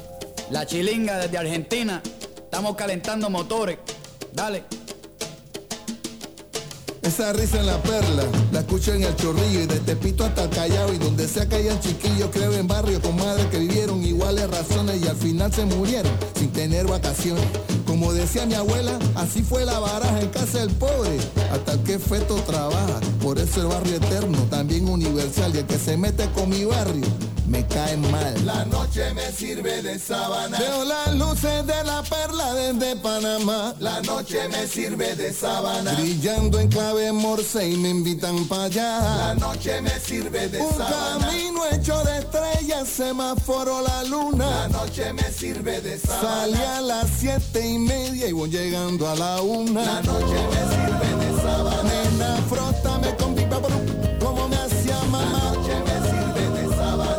La chilinga desde Argentina. Estamos calentando motores. Dale. Esa risa en la perla, la escucho en el Chorrillo y de Tepito hasta el Callao. Y donde sea que hayan chiquillos, creo en barrios con madres que vivieron iguales razones y al final se murieron sin tener vacaciones. Como decía mi abuela, así fue la baraja en casa del pobre, hasta el que feto trabaja. Por eso el barrio eterno, también universal, y el que se mete con mi barrio, me cae mal. La noche me sirve de sábana. Veo las luces de la perla desde Panamá. La noche me sirve de sábana. Brillando en clave morse y me invitan para allá. La noche me sirve de Un sábana. Un camino hecho de estrellas, semáforo la luna. La noche me sirve de sábana. Salí a las siete y media y voy llegando a la una. La noche me sirve de sábana. Nena, frótame con pipa como me hacía mamá. La noche me sirve de sábana.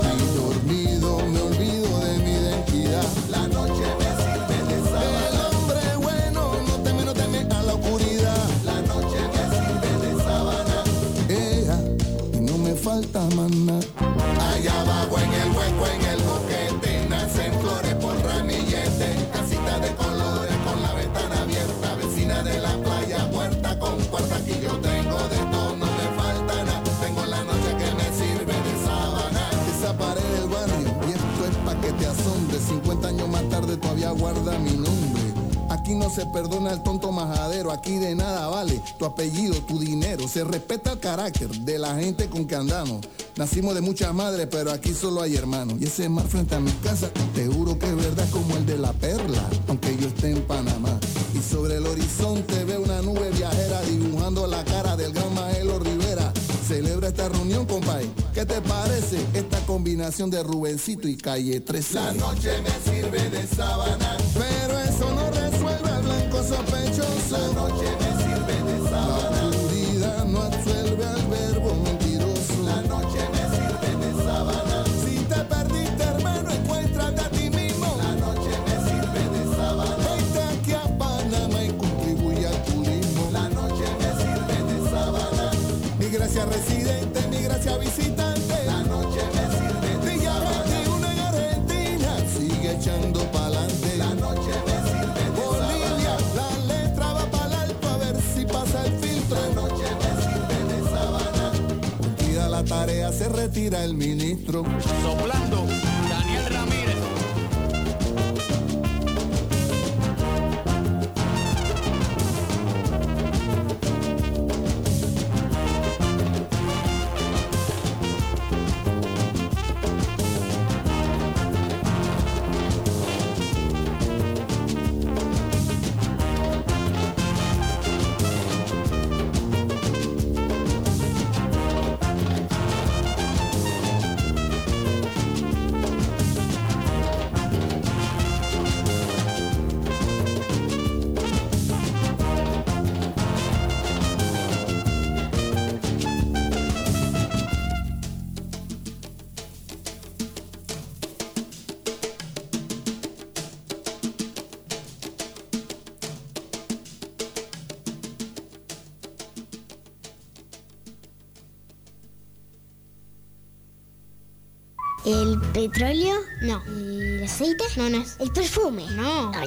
La noche me sirve de sábana. El hombre bueno no teme, no teme a la oscuridad. La noche me sirve de sábana. Ea, y no me falta más nada. Allá abajo en el hueco, en el boquete, nacen flores por ramillete. Casita de colores con la ventana abierta, vecina de la playa, puerta con puerta. Aquí yo tengo de todo, no me falta nada. Tengo la noche que me sirve de sábana. Esa pared del barrio, y esto es pa' que te asombre. cincuenta años más tarde todavía guarda mi nombre. Aquí no se perdona el tonto majadero. Aquí de nada vale tu apellido, tu dinero. Se respeta el carácter de la gente con que andamos. Nacimos de muchas madres, pero aquí solo hay hermanos. Y ese mar frente a mi casa, te juro que es verdad como el de la perla, aunque yo esté en Panamá. Y sobre el horizonte veo una nube viajera dibujando la cara del gran Maelo Rivera. Celebra esta reunión, compadre, ¿Qué te parece esta combinación de Rubencito y Calle trece? La noche me sirve de sábana, pero eso no resuelve al blanco sospechoso. La noche me sirve de sábana, la oscuridad no absuelve al verbo mentiroso. La noche me sirve de sábana, si te perdiste hermano encuéntrate a ti mismo. La noche me sirve de sábana, vente aquí a Panamá y contribuye al turismo. La noche me sirve de sábana, mi gracia residente, mi gracia visitante. La noche me sirve de sábana, veintiuno en Argentina, sigue echando pa'lante. La noche me sirve de Bolivia, la letra va para alto a ver si pasa el filtro. La noche me sirve de sábana, cumplida la tarea se retira el ministro. Soplando, Daniel Ramírez. ¿El petróleo? No. ¿El aceite? No, no es. ¿El perfume? No. Ay,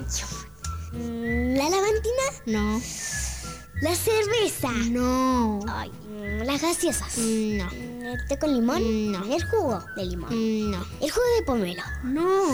¿la lavantina? No. ¿La cerveza? No. Ay, ¿las gaseosas? No. ¿El té con limón? No. ¿El jugo de limón? No. ¿El jugo de pomelo? No.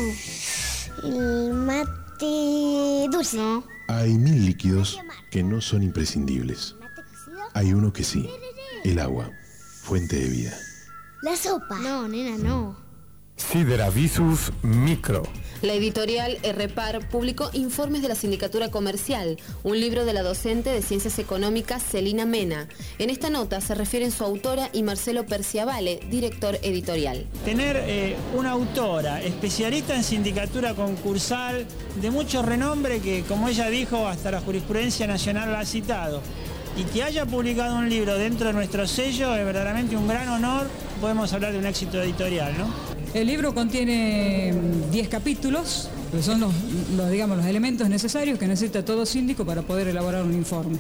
¿El mate dulce? No. Hay mil líquidos que no son imprescindibles. Hay uno que sí. El agua, fuente de vida. ¿La sopa? No, nena, no. Sideravisus Micro. La editorial Errepar publicó Informes de la Sindicatura Comercial, un libro de la docente de Ciencias Económicas Celina Mena. En esta nota se refieren su autora y Marcelo Perciavale, director editorial. Tener eh, una autora especialista en sindicatura concursal de mucho renombre que, como ella dijo, hasta la jurisprudencia nacional la ha citado, y que haya publicado un libro dentro de nuestro sello es verdaderamente un gran honor. Podemos hablar de un éxito editorial, ¿no? El libro contiene diez capítulos, que son los, los, digamos, los elementos necesarios que necesita todo síndico para poder elaborar un informe.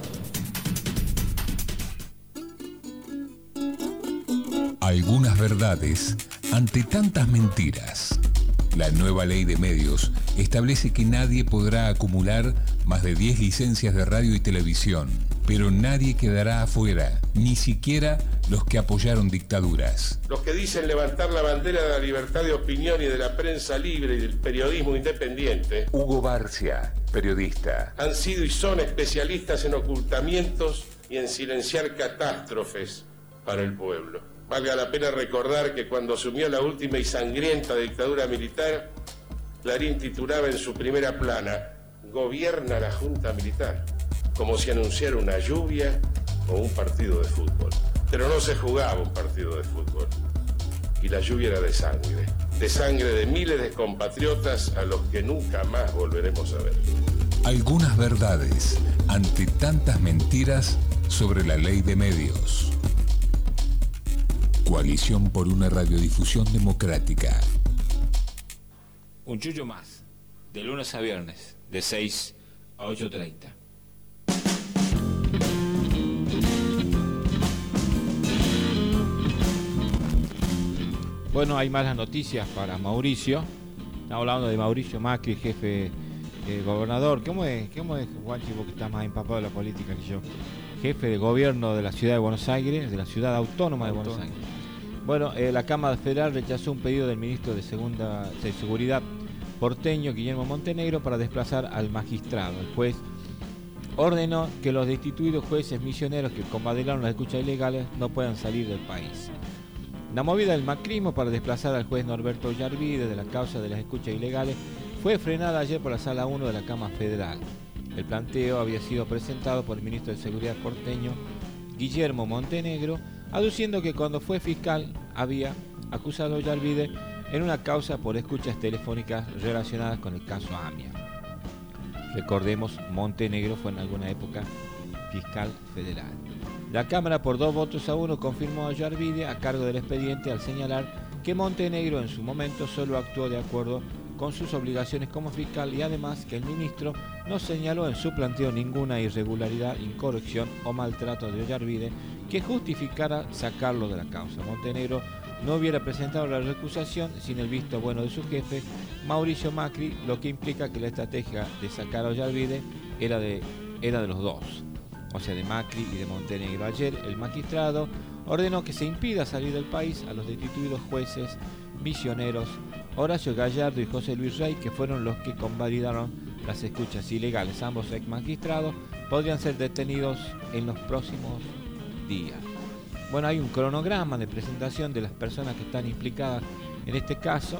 Algunas verdades ante tantas mentiras. La nueva ley de medios establece que nadie podrá acumular más de diez licencias de radio y televisión, pero nadie quedará afuera, ni siquiera los que apoyaron dictaduras. Los que dicen levantar la bandera de la libertad de opinión y de la prensa libre y del periodismo independiente. Hugo Barcia, periodista. Han sido y son especialistas en ocultamientos y en silenciar catástrofes para el pueblo. Valga la pena recordar que cuando asumió la última y sangrienta dictadura militar, Clarín titulaba en su primera plana: "Gobierna la Junta Militar", como si anunciara una lluvia o un partido de fútbol. Pero no se jugaba un partido de fútbol. Y la lluvia era de sangre, de sangre de miles de compatriotas a los que nunca más volveremos a ver. Algunas verdades ante tantas mentiras sobre la ley de medios. Coalición por una radiodifusión democrática. Un chullo más, de lunes a viernes, de seis a ocho treinta. Bueno, hay malas noticias para Mauricio. Estamos hablando de Mauricio Macri, jefe eh, gobernador. ¿Cómo es, cómo es, Juanchi, vos que estás más empapado de la política que yo? Jefe de gobierno de la ciudad de Buenos Aires, de la ciudad autónoma de Buenos Aires. Bueno, eh, la Cámara Federal rechazó un pedido del ministro de, Segunda, de Seguridad porteño, Guillermo Montenegro, para desplazar al magistrado. El juez ordenó que los destituidos jueces misioneros que convalidaron las escuchas ilegales no puedan salir del país. La movida del macrismo para desplazar al juez Norberto Ollarvide de la causa de las escuchas ilegales fue frenada ayer por la Sala uno de la Cámara Federal. El planteo había sido presentado por el ministro de Seguridad porteño, Guillermo Montenegro, aduciendo que cuando fue fiscal había acusado a Ollarvide en una causa por escuchas telefónicas relacionadas con el caso AMIA. Recordemos, Montenegro fue en alguna época fiscal federal. La Cámara, por dos votos a uno, confirmó a Ollarvide a cargo del expediente al señalar que Montenegro en su momento solo actuó de acuerdo con sus obligaciones como fiscal y además que el ministro no señaló en su planteo ninguna irregularidad, incorrección o maltrato de Ollarvide que justificara sacarlo de la causa. Montenegro no hubiera presentado la recusación sin el visto bueno de su jefe, Mauricio Macri, lo que implica que la estrategia de sacar a Ollarvide era de, era de los dos, o sea, de Macri y de Montenegro. Ayer el magistrado ordenó que se impida salir del país a los destituidos jueces misioneros Horacio Gallardo y José Luis Rey, que fueron los que convalidaron las escuchas ilegales. Ambos ex magistrados podrían ser detenidos en los próximos días. Bueno, hay un cronograma de presentación de las personas que están implicadas en este caso.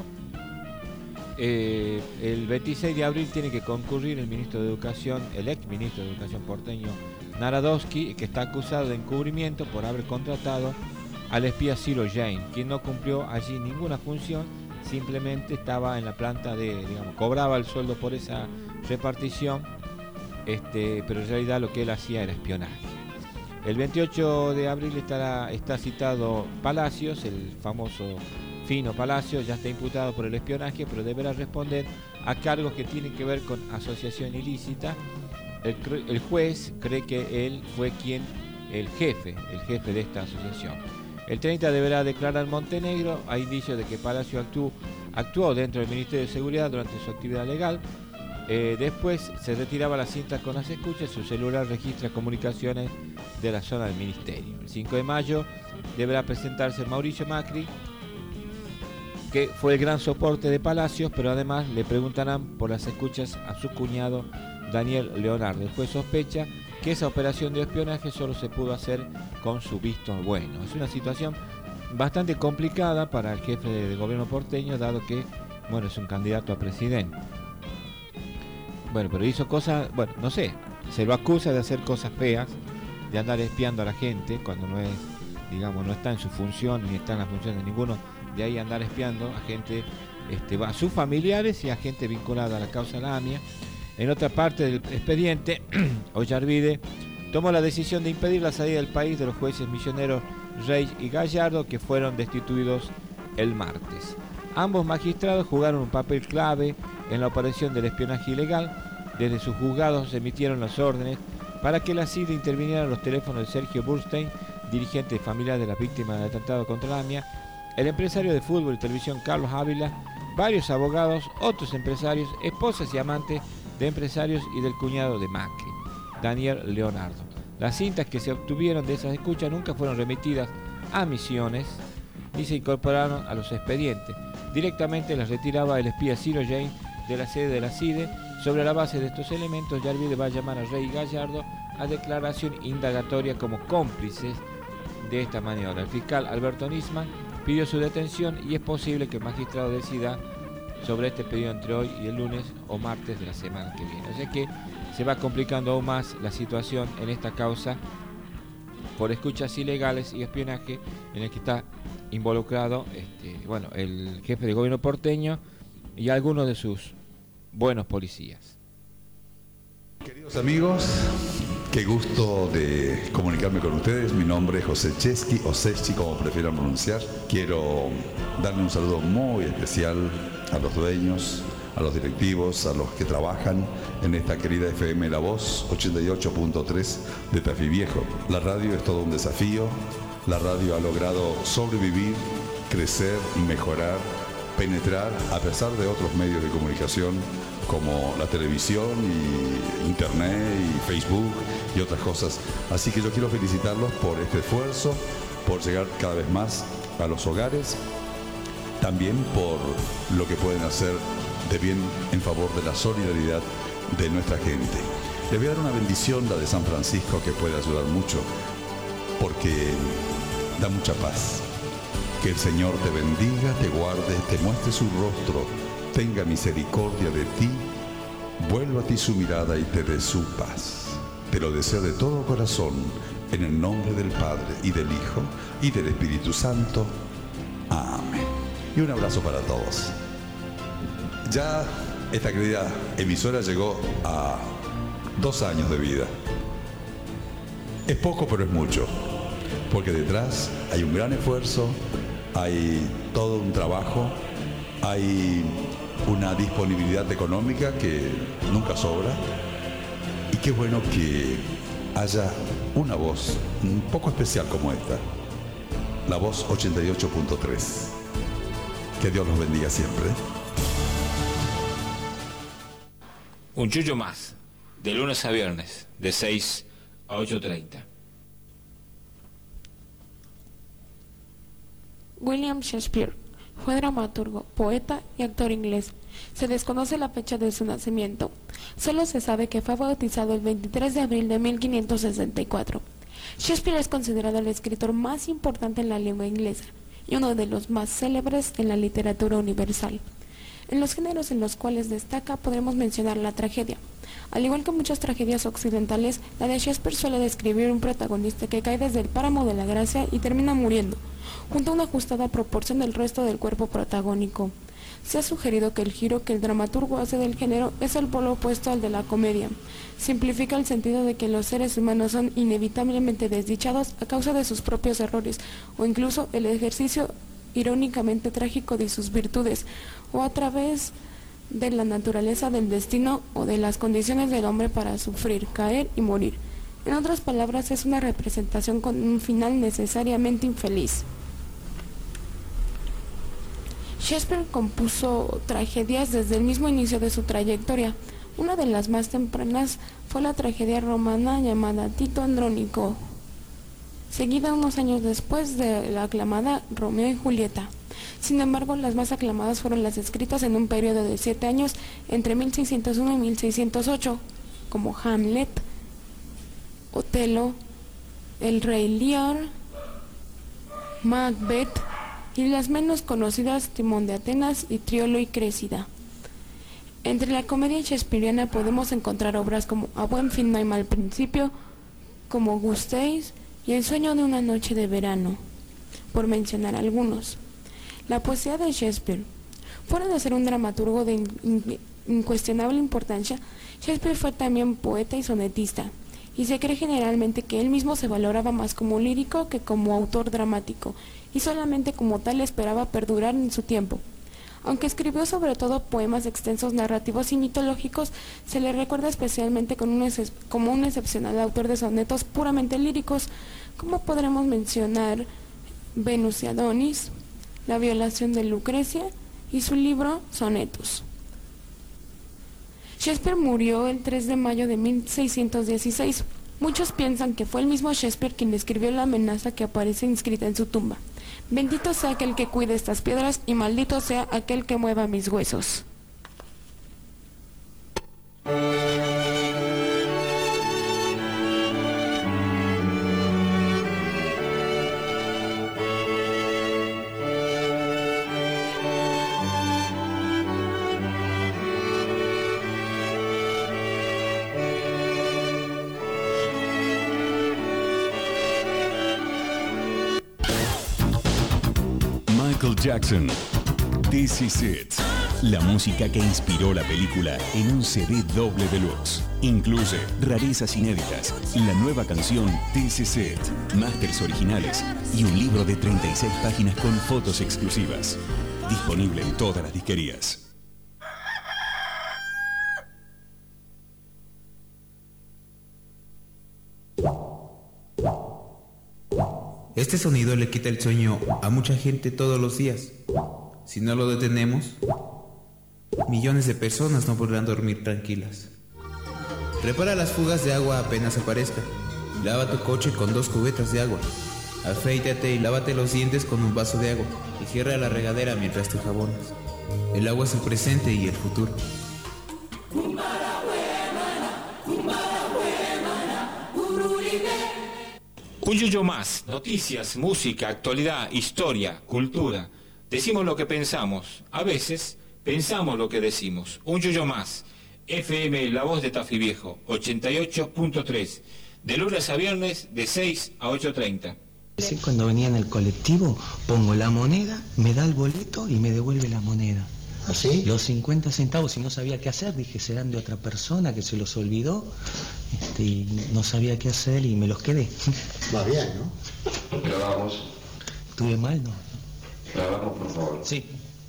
Eh, el veintiséis de abril tiene que concurrir el ministro de Educación, el ex ministro de Educación porteño, Narodowski, que está acusado de encubrimiento por haber contratado al espía Ciro Jane, quien no cumplió allí ninguna función, simplemente estaba en la planta de, digamos, cobraba el sueldo por esa repartición, este, pero en realidad lo que él hacía era espionaje. El veintiocho de abril estará, está citado Palacios, el famoso Fino Palacios, ya está imputado por el espionaje, pero deberá responder a cargos que tienen que ver con asociación ilícita. El, el juez cree que él fue quien, el jefe, el jefe de esta asociación. El treinta deberá declarar Montenegro. Hay indicios de que Palacio actuó, actuó dentro del Ministerio de Seguridad durante su actividad legal. Eh, después se retiraba la cinta con las escuchas. Su celular registra comunicaciones de la zona del ministerio. El cinco de mayo deberá presentarse Mauricio Macri, que fue el gran soporte de Palacios, pero además le preguntarán por las escuchas a su cuñado Daniel Leonardo. El juez sospecha que esa operación de espionaje solo se pudo hacer con su visto bueno. Es una situación bastante complicada para el jefe de, de gobierno porteño, dado que, bueno, es un candidato a presidente. Bueno, pero hizo cosas, bueno, no sé, se lo acusa de hacer cosas feas, de andar espiando a la gente, cuando no es, digamos, no está en su función, ni está en la función de ninguno, de ahí andar espiando a gente, este, a sus familiares y a gente vinculada a la causa de la AMIA. En otra parte del expediente, Ollarvide tomó la decisión de impedir la salida del país de los jueces misioneros Rey y Gallardo, que fueron destituidos el martes. Ambos magistrados jugaron un papel clave en la operación del espionaje ilegal. Desde sus juzgados se emitieron las órdenes para que la C I D interviniera en los teléfonos de Sergio Burstein, dirigente familiar de las víctimas del atentado contra la AMIA, el empresario de fútbol y televisión Carlos Ávila, varios abogados, otros empresarios, esposas y amantes de empresarios y del cuñado de Macri, Daniel Leonardo. Las cintas que se obtuvieron de esas escuchas nunca fueron remitidas a Misiones ni se incorporaron a los expedientes. Directamente las retiraba el espía Ciro Jane de la sede de la C I D E. Sobre la base de estos elementos, Ollarvide va a llamar a Rey y Gallardo a declaración indagatoria como cómplices de esta maniobra. El fiscal Alberto Nisman pidió su detención y es posible que el magistrado decida sobre este pedido entre hoy y el lunes o martes de la semana que viene. O sea que se va complicando aún más la situación en esta causa por escuchas ilegales y espionaje en el que está involucrado este, bueno, el jefe de gobierno porteño y algunos de sus buenos policías. Queridos amigos, qué gusto de comunicarme con ustedes. Mi nombre es José Chesky, o Seschi, como prefieran pronunciar. Quiero darle un saludo muy especial a los dueños, a los directivos, a los que trabajan en esta querida F M La Voz ochenta y ocho punto tres de Tafí Viejo. La radio es todo un desafío. La radio ha logrado sobrevivir, crecer, mejorar, penetrar a pesar de otros medios de comunicación como la televisión y internet y Facebook y otras cosas. Así que yo quiero felicitarlos por este esfuerzo, por llegar cada vez más a los hogares, también por lo que pueden hacer de bien en favor de la solidaridad de nuestra gente. Les voy a dar una bendición, la de San Francisco, que puede ayudar mucho, porque da mucha paz. Que el Señor te bendiga, te guarde, te muestre su rostro, tenga misericordia de ti, vuelva a ti su mirada y te dé su paz. Te lo deseo de todo corazón, en el nombre del Padre y del Hijo y del Espíritu Santo. Amén. Y un abrazo para todos. Ya esta querida emisora llegó a dos años de vida. Es poco, pero es mucho, porque detrás hay un gran esfuerzo, hay todo un trabajo, hay una disponibilidad económica que nunca sobra, y qué bueno que haya una voz un poco especial como esta, la voz ochenta y ocho punto tres. Que Dios los bendiga siempre. Un chullo más, de lunes a viernes, de seis a ocho treinta. William Shakespeare fue dramaturgo, poeta y actor inglés. Se desconoce la fecha de su nacimiento. Solo se sabe que fue bautizado el veintitrés de abril de mil quinientos sesenta y cuatro. Shakespeare es considerado el escritor más importante en la lengua inglesa y uno de los más célebres en la literatura universal. En los géneros en los cuales destaca podremos mencionar la tragedia. Al igual que muchas tragedias occidentales, la de Shakespeare suele describir un protagonista que cae desde el páramo de la gracia y termina muriendo, junto a una ajustada proporción del resto del cuerpo protagónico. Se ha sugerido que el giro que el dramaturgo hace del género es el polo opuesto al de la comedia. Simplifica el sentido de que los seres humanos son inevitablemente desdichados a causa de sus propios errores, o incluso el ejercicio irónicamente trágico de sus virtudes, o a través de la naturaleza del destino o de las condiciones del hombre para sufrir, caer y morir. En otras palabras, es una representación con un final necesariamente infeliz. Shakespeare compuso tragedias desde el mismo inicio de su trayectoria. Una de las más tempranas fue la tragedia romana llamada Tito Andrónico, seguida unos años después de la aclamada Romeo y Julieta. Sin embargo, las más aclamadas fueron las escritas en un periodo de siete años entre mil seiscientos uno y mil seiscientos ocho, como Hamlet, Otelo, El Rey Lear, Macbeth, y las menos conocidas Timón de Atenas y Triolo y Créssida. Entre la comedia shakespeariana podemos encontrar obras como A buen fin no hay mal principio, como Gustéis y El sueño de una noche de verano, por mencionar algunos. La poesía de Shakespeare. Fuera de ser un dramaturgo de in- in- incuestionable importancia, Shakespeare fue también poeta y sonetista, y se cree generalmente que él mismo se valoraba más como lírico que como autor dramático, y solamente como tal esperaba perdurar en su tiempo. Aunque escribió sobre todo poemas extensos, narrativos y mitológicos, se le recuerda especialmente con un ex- como un excepcional autor de sonetos puramente líricos, como podremos mencionar Venus y Adonis, La violación de Lucrecia y su libro Sonetos. Shakespeare murió el tres de mayo de mil seiscientos dieciséis. Muchos piensan que fue el mismo Shakespeare quien escribió la amenaza que aparece inscrita en su tumba. Bendito sea aquel que cuide estas piedras y maldito sea aquel que mueva mis huesos. Michael Jackson, This Is It. La música que inspiró la película en un C D doble deluxe. Incluye rarezas inéditas, la nueva canción This Is It, masters originales y un libro de treinta y seis páginas con fotos exclusivas. Disponible en todas las disquerías. Este sonido le quita el sueño a mucha gente todos los días. Si no lo detenemos, millones de personas no podrán dormir tranquilas. Repara las fugas de agua apenas aparezcan. Lava tu coche con dos cubetas de agua. Afeítate y lávate los dientes con un vaso de agua. Y cierra la regadera mientras te jabonas. El agua es el presente y el futuro. Un yuyo más, noticias, música, actualidad, historia, cultura. Decimos lo que pensamos, a veces pensamos lo que decimos. Un yuyo más, F M La Voz de Tafí Viejo, ochenta y ocho punto tres, de lunes a viernes de seis a ocho treinta. Sí, cuando venía en el colectivo, pongo la moneda, me da el boleto y me devuelve la moneda. ¿Así? Los cincuenta centavos y no sabía qué hacer, dije, serán de otra persona que se los olvidó, este, y no sabía qué hacer y me los quedé. Va bien, ¿no? Grabamos. ¿Estuve mal, no? Grabamos, por favor. Sí.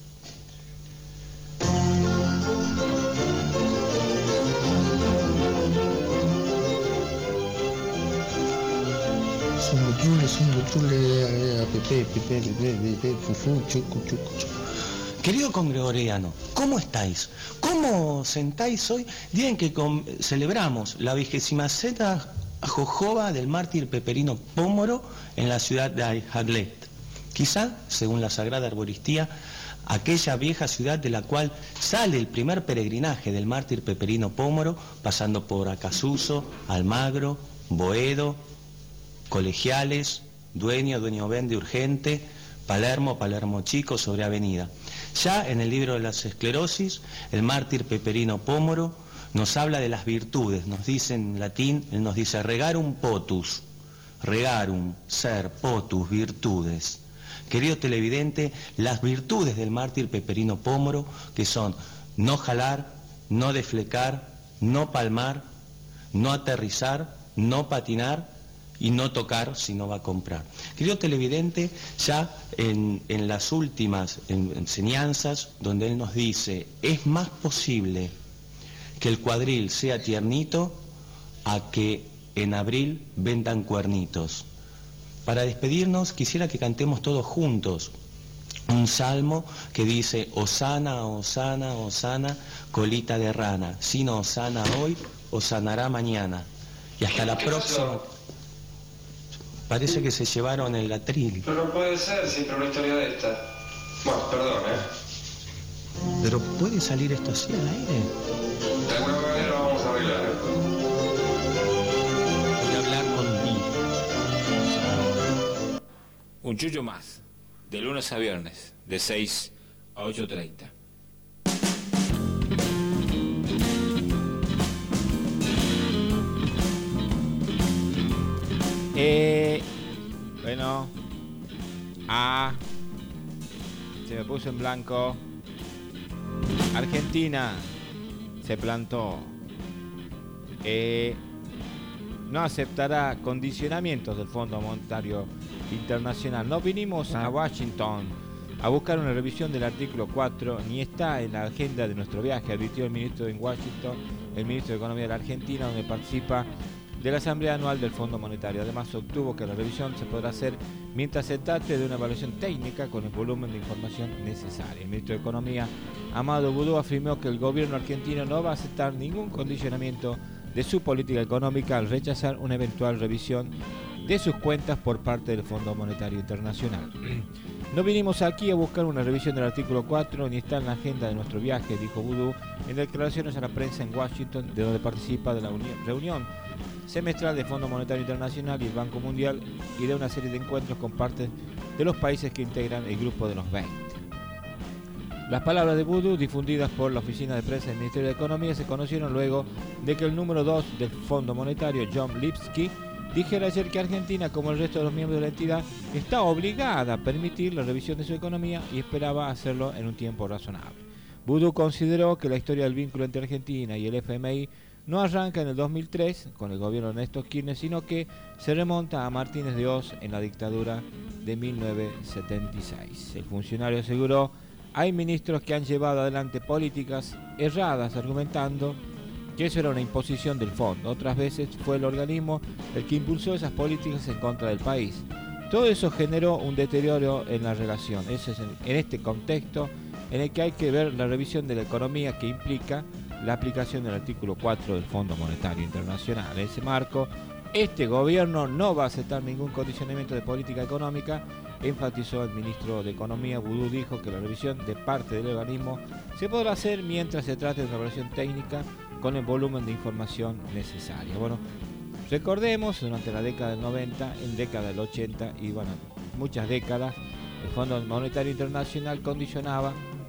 Zumbuchule, zumbuchule, pepe, pepe, pepe, pepe, fufu, chucu, chucu, chucu. Querido congregoriano, ¿cómo estáis? ¿Cómo sentáis hoy, día en que con- celebramos la vigésima sexta jojoba del mártir Peperino Pómoro en la ciudad de Ajaglet? Quizá, según la Sagrada Arboristía, aquella vieja ciudad de la cual sale el primer peregrinaje del mártir Peperino Pómoro, pasando por Acasuso, Almagro, Boedo, Colegiales, Dueño, Dueño Vende, Urgente, Palermo, Palermo Chico, sobre Avenida. Ya en el libro de las esclerosis, el mártir Peperino Pómoro nos habla de las virtudes, nos dice en latín, él nos dice regarum potus, regarum, ser, potus, virtudes. Querido televidente, las virtudes del mártir Peperino Pómoro, que son no jalar, no deflecar, no palmar, no aterrizar, no patinar, y no tocar si no va a comprar. Querido televidente, ya en, en las últimas en, enseñanzas, donde él nos dice, es más posible que el cuadril sea tiernito a que en abril vendan cuernitos. Para despedirnos, quisiera que cantemos todos juntos un salmo que dice, Osana, Osana, Osana, colita de rana. Si no osana hoy, osanará mañana. Y hasta la próxima... Parece que se llevaron el atril. Pero no puede ser siempre una historia de esta. Bueno, perdón, ¿eh? Pero ¿puede salir esto así al aire? De alguna manera lo vamos a arreglar, ¿eh? Voy a hablar con mí. Un chullo más, de lunes a viernes, de seis a ocho treinta. Eh, bueno. Ah. Se me puso en blanco. Argentina se plantó. Eh, no aceptará condicionamientos del Fondo Monetario Internacional. No vinimos a Washington a buscar una revisión del artículo cuatro, ni está en la agenda de nuestro viaje, advirtió el ministro en Washington, el ministro de Economía de la Argentina, donde participa de la Asamblea Anual del Fondo Monetario. Además, sostuvo que la revisión se podrá hacer mientras se trate de una evaluación técnica con el volumen de información necesaria. El ministro de Economía, Amado Boudou, afirmó que el gobierno argentino no va a aceptar ningún condicionamiento de su política económica al rechazar una eventual revisión de sus cuentas por parte del Fondo Monetario Internacional. No vinimos aquí a buscar una revisión del artículo cuatro, ni está en la agenda de nuestro viaje, dijo Boudou en declaraciones a la prensa en Washington, de donde participa de la reunión semestral del Fondo Monetario Internacional y el Banco Mundial, y de una serie de encuentros con partes de los países que integran el grupo de los veinte. Las palabras de Boudou, difundidas por la oficina de prensa del Ministerio de Economía, se conocieron luego de que el número dos del Fondo Monetario, John Lipsky, dijera ayer que Argentina, como el resto de los miembros de la entidad, está obligada a permitir la revisión de su economía y esperaba hacerlo en un tiempo razonable. Boudou consideró que la historia del vínculo entre Argentina y el F M I no arranca en el dos mil tres con el gobierno de Néstor Kirchner, sino que se remonta a Martínez de Oz en la dictadura de mil novecientos setenta y seis. El funcionario aseguró: hay ministros que han llevado adelante políticas erradas argumentando que eso era una imposición del fondo. Otras veces fue el organismo el que impulsó esas políticas en contra del país. Todo eso generó un deterioro en la relación. Eso es en, en este contexto en el que hay que ver la revisión de la economía que implica la aplicación del artículo cuatro del Fondo Monetario Internacional. En ese marco, este gobierno no va a aceptar ningún condicionamiento de política económica, enfatizó el ministro de Economía. Boudou dijo que la revisión de parte del organismo se podrá hacer mientras se trate de una evaluación técnica con el volumen de información necesaria. Bueno, recordemos, durante la década del noventa, en década del ochenta y bueno, muchas décadas, el Fondo Monetario Internacional condicionaba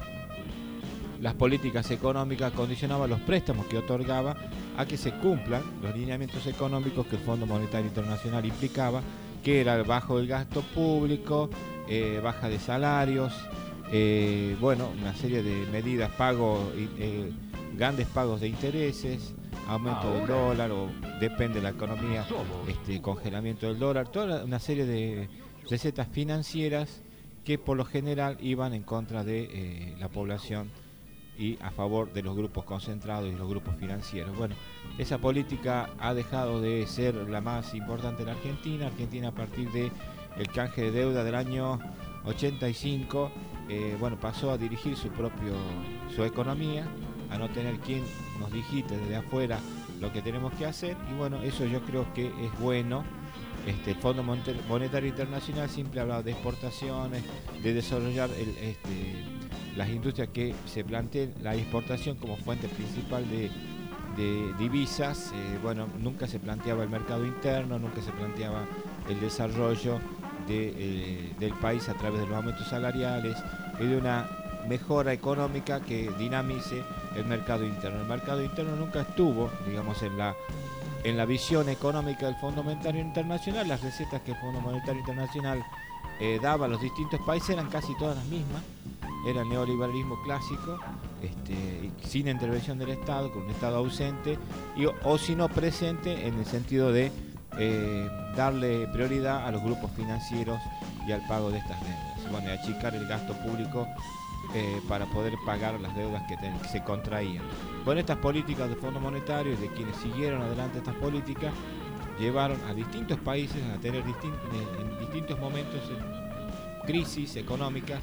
las políticas económicas, condicionaba los préstamos que otorgaba a que se cumplan los lineamientos económicos que el Fondo Monetario Internacional implicaba, que era bajo el gasto público, eh, baja de salarios, eh, bueno, una serie de medidas, pago, eh, grandes pagos de intereses, aumento del dólar, o depende de la economía, este, congelamiento del dólar, toda una serie de recetas financieras que por lo general iban en contra de eh, la población y a favor de los grupos concentrados y los grupos financieros. Bueno, esa política ha dejado de ser la más importante en Argentina. Argentina, a partir de el canje de deuda del año ochenta y cinco, eh, bueno, pasó a dirigir su propio su economía, a no tener quien nos digite desde afuera lo que tenemos que hacer, y bueno, eso yo creo que es bueno. Este, el Fondo Monetario Internacional siempre ha hablado de exportaciones, de desarrollar el, este, las industrias que se planteen la exportación como fuente principal de, de divisas. Eh, bueno, nunca se planteaba el mercado interno, nunca se planteaba el desarrollo de, eh, del país a través de los aumentos salariales y de una mejora económica que dinamice el mercado interno. El mercado interno nunca estuvo, digamos, en la en la visión económica del Fondo Monetario Internacional. Las recetas que el Fondo Monetario Internacional eh, daba a los distintos países eran casi todas las mismas. Era el neoliberalismo clásico, este, sin intervención del Estado, con un Estado ausente, y, o, o si no presente, en el sentido de eh, darle prioridad a los grupos financieros y al pago de estas deudas. Bueno, y achicar el gasto público eh, para poder pagar las deudas que, ten, que se contraían. Bueno, estas políticas del Fondo Monetario y de quienes siguieron adelante estas políticas llevaron a distintos países a tener distin en distintos momentos en crisis económicas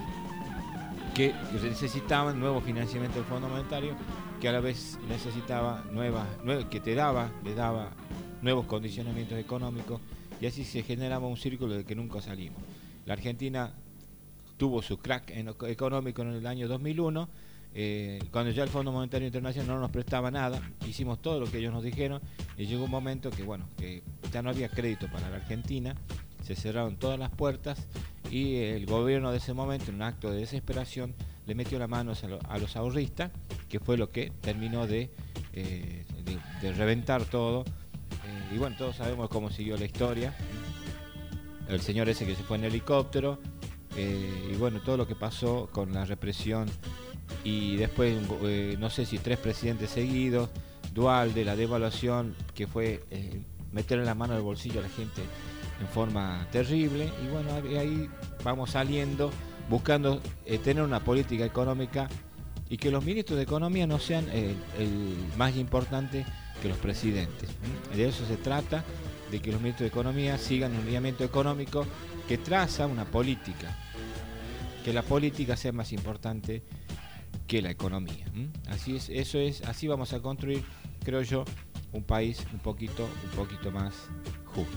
que necesitaban nuevo financiamiento del Fondo Monetario, que a la vez necesitaba nuevas, nuevas que te daba, le daba nuevos condicionamientos económicos, y así se generaba un círculo del que nunca salimos. La Argentina tuvo su crack en, económico en el año dos mil uno, eh, cuando ya el Fondo Monetario Internacional no nos prestaba nada, hicimos todo lo que ellos nos dijeron, y llegó un momento que bueno, que ya no había crédito para la Argentina, se cerraron todas las puertas, y el gobierno de ese momento, en un acto de desesperación, le metió las manos a, lo, a los ahorristas, que fue lo que terminó de, eh, de, de reventar todo. Eh, y bueno, todos sabemos cómo siguió la historia. El señor ese que se fue en helicóptero, eh, y bueno, todo lo que pasó con la represión, y después, eh, no sé si tres presidentes seguidos, Duhalde, la devaluación, que fue eh, meterle la mano al bolsillo a la gente en forma terrible, y bueno, ahí vamos saliendo, buscando eh, tener una política económica y que los ministros de Economía no sean eh, el más importante que los presidentes. ¿eh? De eso se trata, de que los ministros de Economía sigan un lineamiento económico que traza una política, que la política sea más importante que la economía. ¿eh? Así es, eso es, así vamos a construir, creo yo, un país un poquito, un poquito más justo.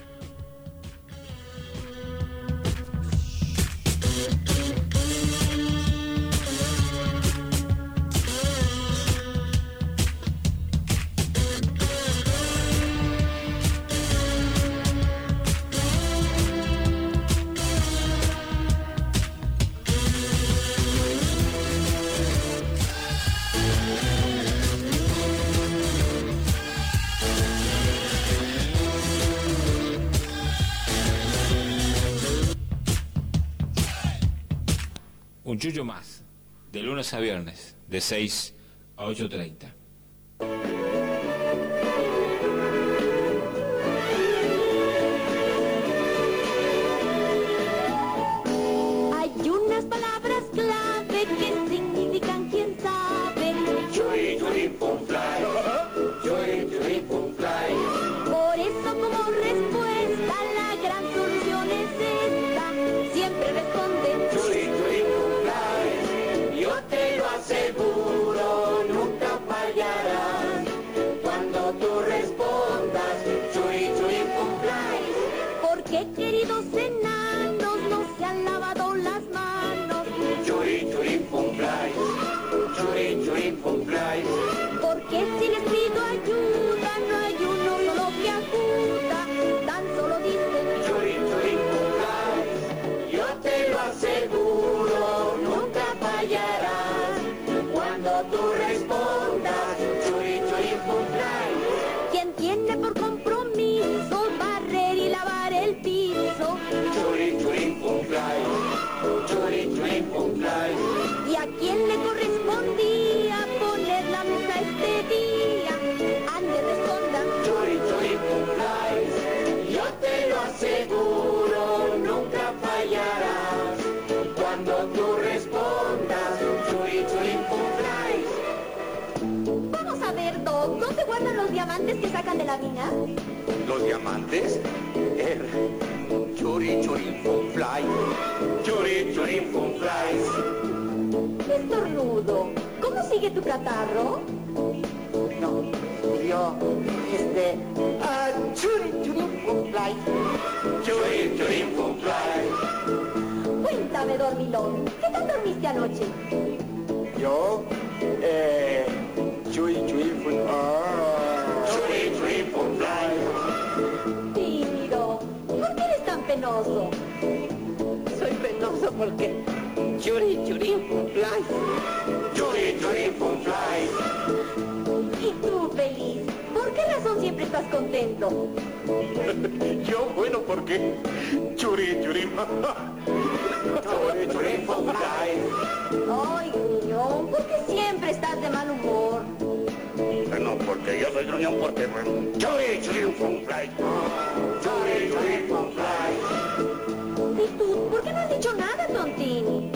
Un Yuyo Más, de lunes a viernes, de seis a ocho treinta. Hay unas palabras clave que significan quién sabe. Chuy, chuy, pum, fly. Chuy, chuy, pum, fly. Por eso como respuesta la gran solución es esta. Siempre responde chuy, chuy, pum, fly. Yo te lo aseguro, nunca fallarás. Cuando tú respondas chuy, chuy, pum, fly. Porque queridos enanos no se han lavado las manos. Chuy, chuy, pum, fly. Chuy, chuy, pum, fly. Porque si les pido ayuda no hay uno solo que acuda. Tan solo dicen chuy, chuy, pum, fly. Yo te lo aseguro, nunca fallarás. Cuando tú respondas chuy, chuy, pum, fly. Quien tiene por compromiso barrer y lavar el diamantes que sacan de la mina? ¿Los diamantes? El churi churi fun fly. Churi churi fun fly. ¡Qué estornudo! ¿Cómo sigue tu catarro? No, yo, este... Ah, churi churi fun fly. Churi churi fun fly. Cuéntame, dormilón, ¿qué tal dormiste anoche? Yo, eh... Chui, chui, fun... Ah. Chui, chui, fun fly. Tímido, ¿por qué eres tan penoso? Soy penoso porque... Churi, churi, fun fly. Churi, churi, fun fly. ¿Y tú, feliz? ¿Por qué razón siempre estás contento? Yo, bueno, porque... Churi, churi, churi, churi, fun fly. Ay, gruñón, ¿por qué siempre estás de mal humor? No, porque yo soy gruñón porque... Churi, churi, fun fly. Churi, churi, fun fly. ¿Y tú? ¿Por qué no has dicho nada, Tontini?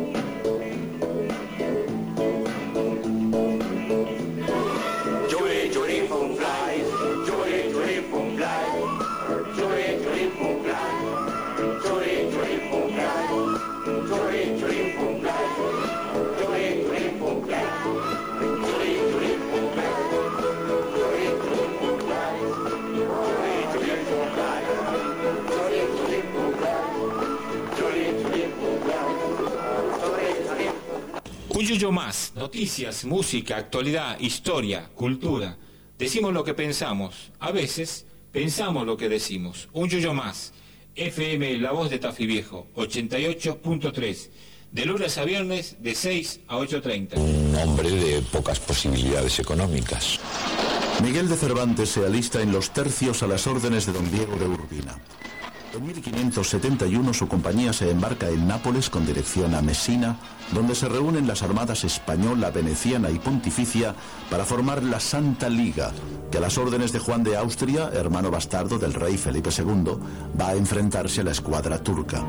Churi, churi, fun fly. Churi, churi, fun fly. Churi, churi, fun fly. Churi, churi, fun fly. Churi, churi, fun fly. Churi, churi, fun fly. Churi, churi, fun fly. Churi, churi, fun fly. Churi, churi, fun fly. Churi, churi, fun fly. Churi, churi, fun fly. Churi, churi, fun fly. Un yuyo más, noticias, música, actualidad, historia, cultura. Decimos lo que pensamos, a veces pensamos lo que decimos. Un yuyo más, F M La Voz de Tafí Viejo, ochenta y ocho punto tres, de lunes a viernes de seis a ocho treinta. Un hombre de pocas posibilidades económicas. Miguel de Cervantes se alista en los tercios a las órdenes de don Diego de Urbina. En mil quinientos setenta y uno su compañía se embarca en Nápoles con dirección a Mesina, donde se reúnen las armadas española, veneciana y pontificia para formar la Santa Liga, que a las órdenes de Juan de Austria, hermano bastardo del rey Felipe segundo, va a enfrentarse a la escuadra turca.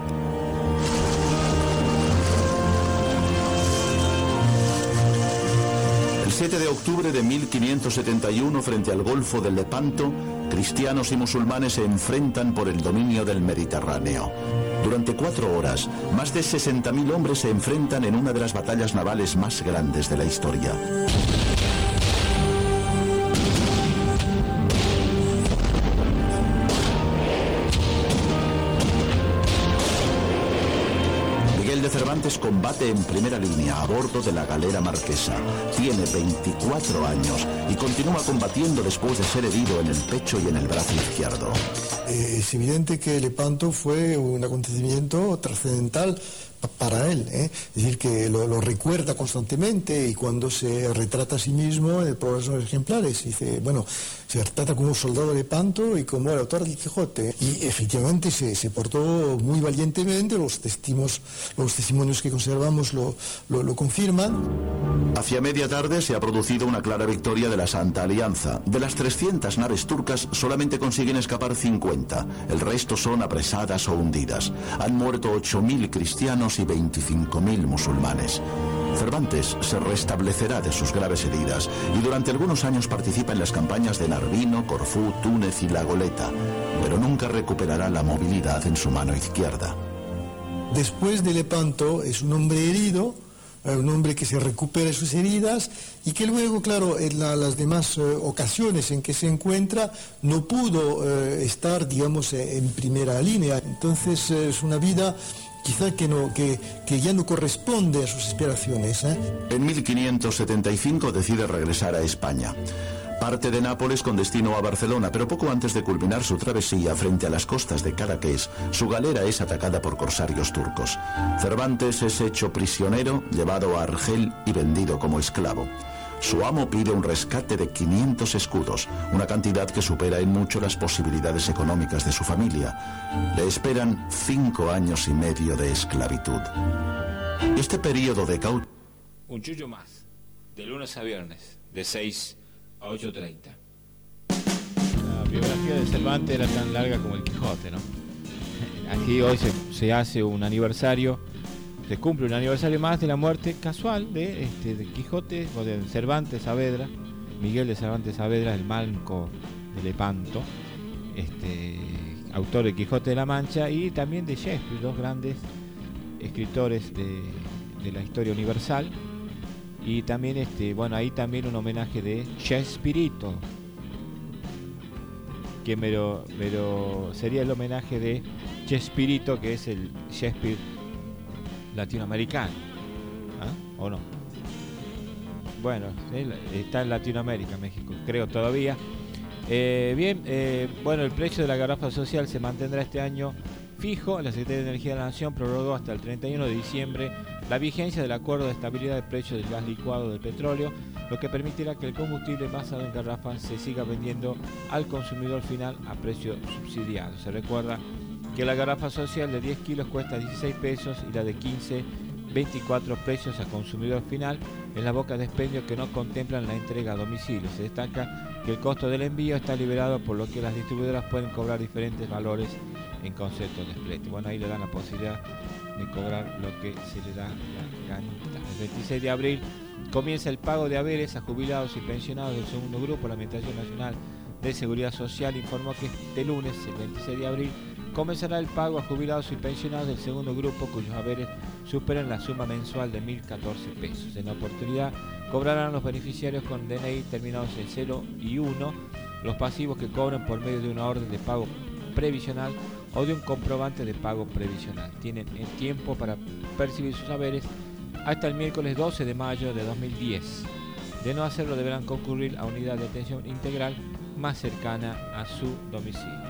El siete de octubre de mil quinientos setenta y uno, frente al Golfo de Lepanto, cristianos y musulmanes se enfrentan por el dominio del Mediterráneo. Durante cuatro horas, más de sesenta mil hombres se enfrentan en una de las batallas navales más grandes de la historia. De Cervantes combate en primera línea a bordo de la galera marquesa. Tiene veinticuatro años y continúa combatiendo después de ser herido en el pecho y en el brazo izquierdo. Es evidente que Lepanto fue un acontecimiento trascendental para él, ¿eh? Es decir, que lo, lo recuerda constantemente y cuando se retrata a sí mismo en el programa de los ejemplares, dice, bueno, se retrata como un soldado de Lepanto y como el autor del Quijote. Y efectivamente se, se portó muy valientemente, los, testimos, los testimonios que conservamos lo, lo, lo confirman. Hacia media tarde se ha producido una clara victoria de la Santa Alianza. De las trescientas naves turcas solamente consiguen escapar cincuenta, el resto son apresadas o hundidas. Han muerto ocho mil cristianos y veinticinco mil musulmanes. Cervantes se restablecerá de sus graves heridas y durante algunos años participa en las campañas de Narvino, Corfú, Túnez y La Goleta, pero nunca recuperará la movilidad en su mano izquierda. Después de Lepanto es un hombre herido, un hombre que se recupera de sus heridas y que luego, claro, en la, las demás eh, ocasiones en que se encuentra no pudo eh, estar, digamos, en primera línea. Entonces eh, es una vida quizá que, no, que, que ya no corresponde a sus aspiraciones, ¿eh? En mil quinientos setenta y cinco decide regresar a España. Parte de Nápoles con destino a Barcelona, pero poco antes de culminar su travesía frente a las costas de Cadaqués, su galera es atacada por corsarios turcos. Cervantes es hecho prisionero, llevado a Argel y vendido como esclavo. Su amo pide un rescate de quinientos escudos, una cantidad que supera en mucho las posibilidades económicas de su familia. Le esperan cinco años y medio de esclavitud. Este periodo de cautiverio... Un yuyo más, de lunes a viernes, de seis a ocho treinta. La biografía de Cervantes era tan larga como el Quijote, ¿no? Aquí hoy se, se hace un aniversario, se cumple un aniversario más de la muerte casual de, este, de Quijote o de Cervantes Saavedra, Miguel de Cervantes Saavedra, el Manco de Lepanto, este, autor de Quijote de la Mancha, y también de Shakespeare, dos grandes escritores de, de la historia universal. Y también, este, bueno, ahí también un homenaje de Chespirito, que me lo, me lo, sería el homenaje de Chespirito, que es el Shakespeare latinoamericano. ¿Ah? ¿O no? Bueno, está en Latinoamérica, México, creo todavía. Eh, bien, eh, bueno, el precio de la garrafa social se mantendrá este año fijo. La Secretaría de Energía de la Nación prorrogó hasta el treinta y uno de diciembre la vigencia del acuerdo de estabilidad de precio del gas licuado del petróleo, lo que permitirá que el combustible basado en garrafas se siga vendiendo al consumidor final a precio subsidiado. Se recuerda que la garrafa social de diez kilos cuesta dieciséis pesos y la de quince, veinticuatro precios a consumidor final en las bocas de expendio que no contemplan la entrega a domicilio. Se destaca que el costo del envío está liberado, por lo que las distribuidoras pueden cobrar diferentes valores en concepto de flete. Bueno, ahí le dan la posibilidad de cobrar lo que se le da la ganita. El veintiséis de abril comienza el pago de haberes a jubilados y pensionados del segundo grupo. La Administración Nacional de Seguridad Social informó que este lunes, el veintiséis de abril, comenzará el pago a jubilados y pensionados del segundo grupo cuyos haberes superan la suma mensual de mil catorce pesos. En la oportunidad cobrarán los beneficiarios con D N I terminados en cero y uno los pasivos que cobren por medio de una orden de pago previsional o de un comprobante de pago previsional. Tienen el tiempo para percibir sus haberes hasta el miércoles doce de mayo de dos mil diez. De no hacerlo, deberán concurrir a unidad de atención integral más cercana a su domicilio.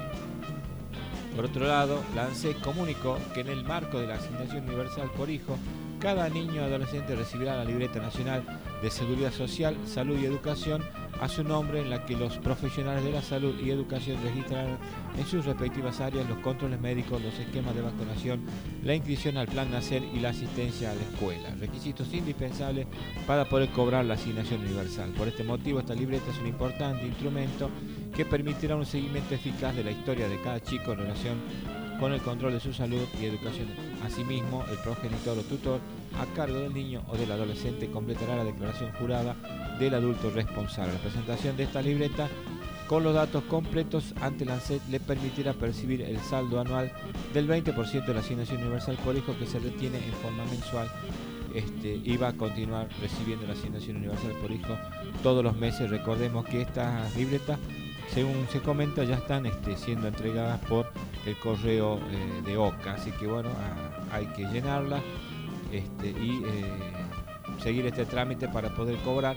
Por otro lado, la ANSES comunicó que en el marco de la asignación universal por hijo, cada niño o adolescente recibirá la libreta nacional de Seguridad Social, Salud y Educación a su nombre, en la que los profesionales de la salud y educación registrarán en sus respectivas áreas los controles médicos, los esquemas de vacunación, la inscripción al Plan Nacer y la asistencia a la escuela, requisitos indispensables para poder cobrar la asignación universal. Por este motivo, esta libreta es un importante instrumento que permitirá un seguimiento eficaz de la historia de cada chico en relación con el control de su salud y educación. Asimismo, el progenitor o tutor a cargo del niño o del adolescente completará la declaración jurada del adulto responsable. La presentación de esta libreta con los datos completos ante la ANSES le permitirá percibir el saldo anual del veinte por ciento de la asignación universal por hijo que se retiene en forma mensual, este, y va a continuar recibiendo la asignación universal por hijo todos los meses. Recordemos que estas libretas, según se comenta, ya están este, siendo entregadas por el correo eh, de OCA, así que bueno, a, hay que llenarla este, y eh, seguir este trámite para poder cobrar.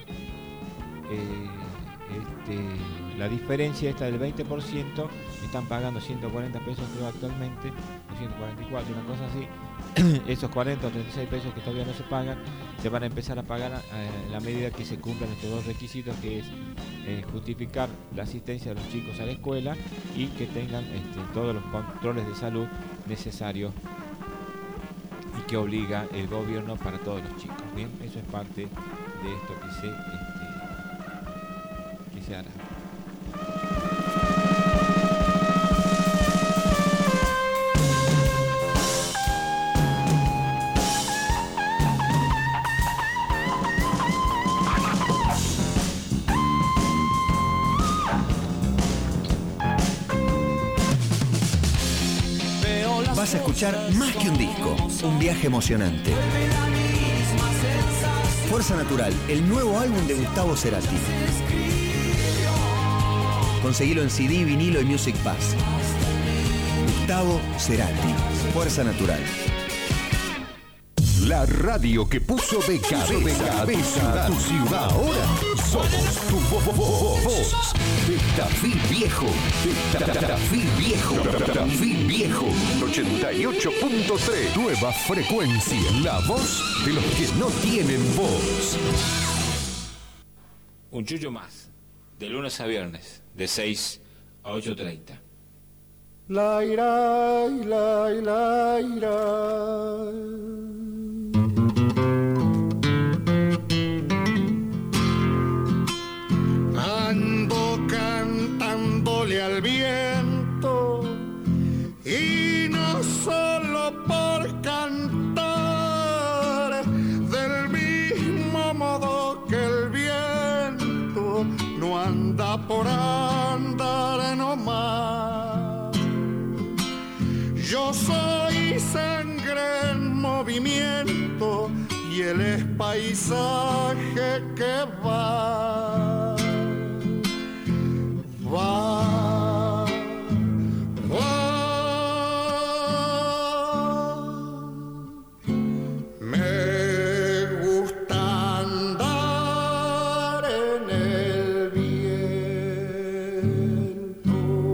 Eh, este, la diferencia esta del veinte por ciento, están pagando ciento cuarenta pesos creo actualmente, o ciento cuarenta y cuatro, una cosa así. Esos cuarenta o treinta y seis pesos que todavía no se pagan, se van a empezar a pagar eh, en la medida que se cumplan estos dos requisitos, que es eh, justificar la asistencia de los chicos a la escuela y que tengan este, todos los controles de salud necesarios y que obliga el gobierno para todos los chicos. Bien, eso es parte de esto que se, este, que se hará. Vas a escuchar más que un disco, un viaje emocionante. Fuerza Natural, el nuevo álbum de Gustavo Cerati. Conseguilo en C D, vinilo y Music Pass. Gustavo Cerati, Fuerza Natural. La radio que puso de cabeza, de cabeza a tu ciudad. Ahora somos tu voz. De Tafí Viejo. De Tafí Viejo. Tafí Viejo. ochenta y ocho punto tres. Nueva frecuencia. La voz de los que no tienen voz. Un chullo más. De lunes a viernes. De seis a ocho treinta. La ira, la ira, ira. Ando cantándole al viento y no solo por cantar, del mismo modo que el viento por andar nomás. Yo soy sangre en movimiento y él es paisaje que va, va, va. Me gusta andar en el viento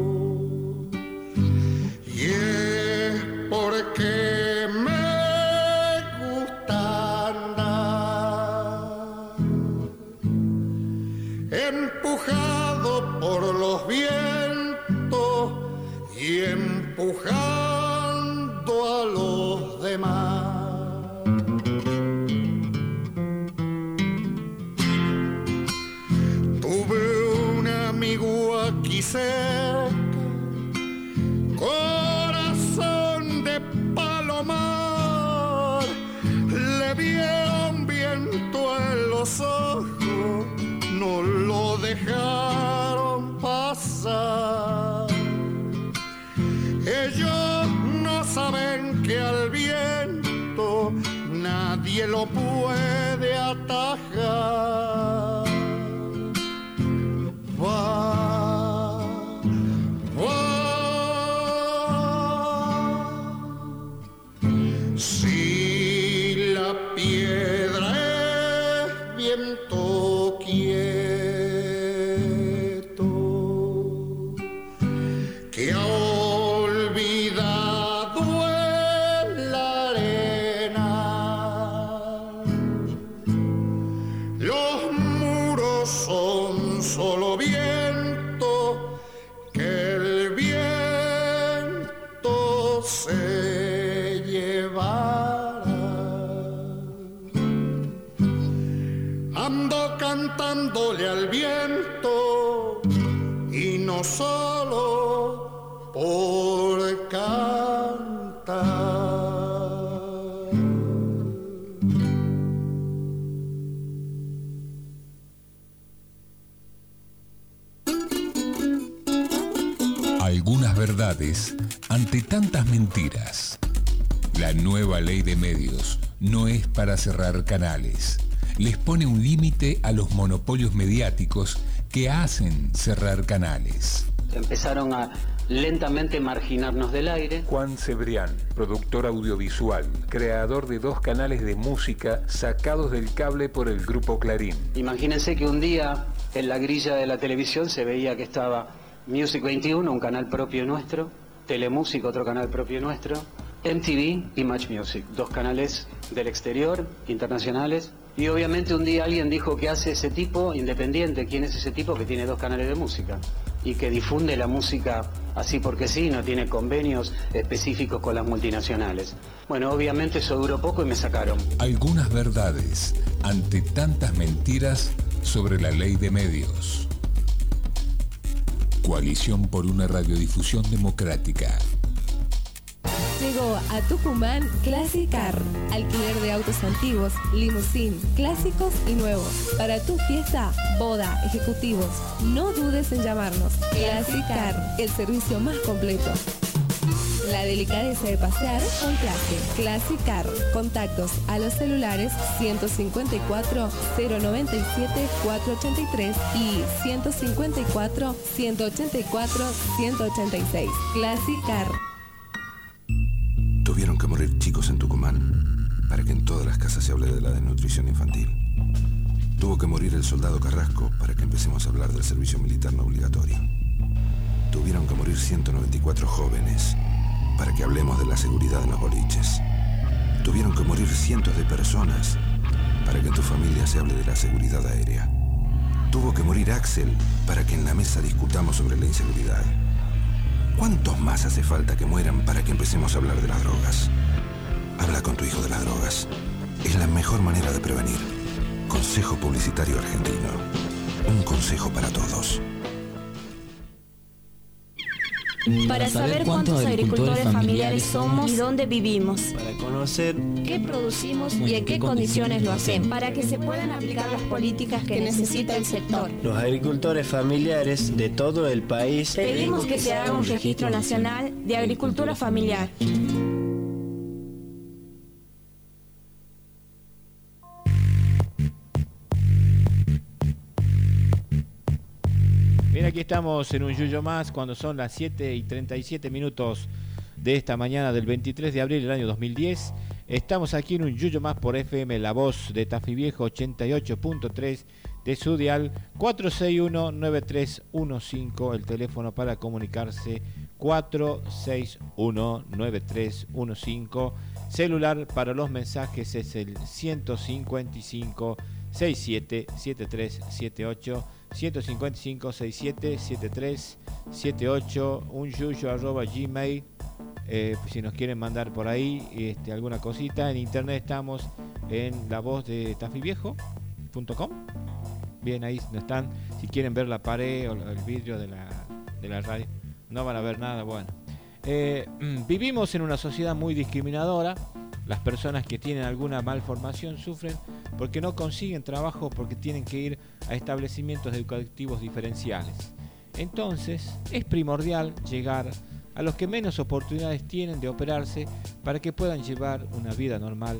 y es porque me gusta andar empujado por los vientos y empujando a los demás. Aquí cerca, corazón de palomar, le vieron viento en los ojos, no lo dejaron pasar. Ellos no saben que al viento nadie lo puede atajar. Va, va. Si la piedra es viento quieto que ha olvidado en la arena, los muros son solo viento, que el viento se llevará. Ando cantándole al viento y no solo por cantar. Algunas verdades ante tantas mentiras. La nueva ley de medios no es para cerrar canales. Les pone un límite a los monopolios mediáticos que hacen cerrar canales. Empezaron a lentamente marginarnos del aire. Juan Cebrián, productor audiovisual, creador de dos canales de música sacados del cable por el Grupo Clarín. Imagínense que un día en la grilla de la televisión se veía que estaba Music veintiuno, un canal propio nuestro, Telemusic, otro canal propio nuestro, M T V y Match Music, dos canales del exterior, internacionales. Y obviamente un día alguien dijo: ¿qué hace ese tipo independiente? ¿Quién es ese tipo que tiene dos canales de música? Y que difunde la música así porque sí, no tiene convenios específicos con las multinacionales. Bueno, obviamente eso duró poco y me sacaron. Algunas verdades ante tantas mentiras sobre la ley de medios. Coalición por una radiodifusión democrática. Llegó a Tucumán Classic Car, alquiler de autos antiguos, limusín, clásicos y nuevos. Para tu fiesta, boda, ejecutivos, no dudes en llamarnos. Classic Car, el servicio más completo. La delicadeza de pasear con clase. Classic Car. Contactos a los celulares ciento cincuenta y cuatro, cero noventa y siete, cuatrocientos ochenta y tres y ciento cincuenta y cuatro, ciento ochenta y cuatro, ciento ochenta y seis. Classic Car. Tuvieron que morir chicos en Tucumán para que en todas las casas se hable de la desnutrición infantil. Tuvo que morir el soldado Carrasco para que empecemos a hablar del servicio militar no obligatorio. Tuvieron que morir ciento noventa y cuatro jóvenes para que hablemos de la seguridad en los boliches. Tuvieron que morir cientos de personas para que en tu familia se hable de la seguridad aérea. Tuvo que morir Axel para que en la mesa discutamos sobre la inseguridad. ¿Cuántos más hace falta que mueran para que empecemos a hablar de las drogas? Habla con tu hijo de las drogas. Es la mejor manera de prevenir. Consejo Publicitario Argentino. Un consejo para todos. Para saber cuántos agricultores familiares somos y dónde vivimos. Para conocer qué producimos y en qué condiciones lo hacemos. Para que se puedan aplicar las políticas que necesita el sector. Los agricultores familiares de todo el país. Pedimos que se haga un registro nacional de agricultura familiar. Bien, aquí estamos en un Yuyo más cuando son las siete y treinta y siete minutos de esta mañana del veintitrés de abril del año dos mil diez. Estamos aquí en un Yuyo más por F M La Voz de Tafí Viejo ochenta y ocho punto tres de su dial, cuatro seis uno nueve tres uno cinco, el teléfono para comunicarse cuatro seis uno nueve tres uno cinco, celular para los mensajes es el ciento cincuenta y cinco sesenta y siete setenta y tres setenta y ocho, ciento cincuenta y cinco sesenta y siete setenta y tres setenta y ocho, un yuyo arroba gmail, eh, si nos quieren mandar por ahí este, alguna cosita. En internet estamos en la voz de tafí viejo punto com. Bien, ahí no están. Si quieren ver la pared o el vidrio de la, de la radio, no van a ver nada. Bueno, eh, vivimos en una sociedad muy discriminadora. Las personas que tienen alguna malformación sufren porque no consiguen trabajo, porque tienen que ir a establecimientos educativos diferenciales. Entonces, es primordial llegar a los que menos oportunidades tienen de operarse para que puedan llevar una vida normal.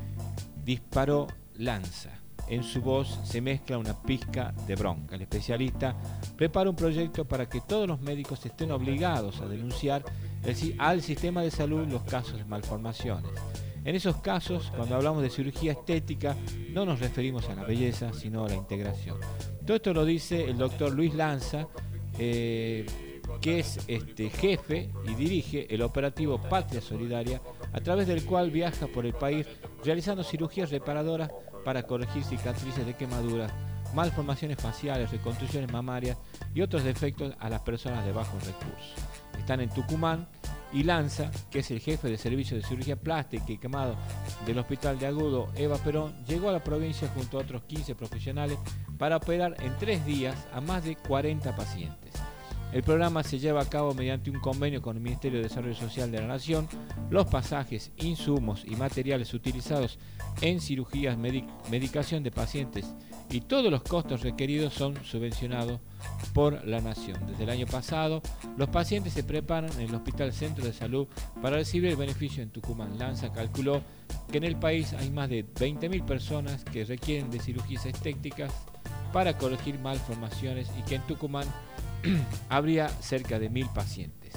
Disparó Lanza. En su voz se mezcla una pizca de bronca. El especialista prepara un proyecto para que todos los médicos estén obligados a denunciar el, al sistema de salud los casos de malformaciones. En esos casos, cuando hablamos de cirugía estética, no nos referimos a la belleza, sino a la integración. Todo esto lo dice el doctor Luis Lanza, eh, que es este, jefe y dirige el operativo Patria Solidaria, a través del cual viaja por el país realizando cirugías reparadoras para corregir cicatrices de quemaduras, malformaciones faciales, reconstrucciones mamarias y otros defectos a las personas de bajos recursos. Están en Tucumán. Y Lanza, que es el jefe de servicio de cirugía plástica y quemado del Hospital de Agudo Eva Perón, llegó a la provincia junto a otros quince profesionales para operar en tres días a más de cuarenta pacientes. El programa se lleva a cabo mediante un convenio con el Ministerio de Desarrollo Social de la Nación. Los pasajes, insumos y materiales utilizados en cirugías, medic- medicación de pacientes y todos los costos requeridos son subvencionados por la Nación. Desde el año pasado, los pacientes se preparan en el Hospital Centro de Salud para recibir el beneficio en Tucumán. Lanza calculó que en el país hay más de veinte mil personas que requieren de cirugías estéticas para corregir malformaciones y que en Tucumán habría cerca de mil pacientes.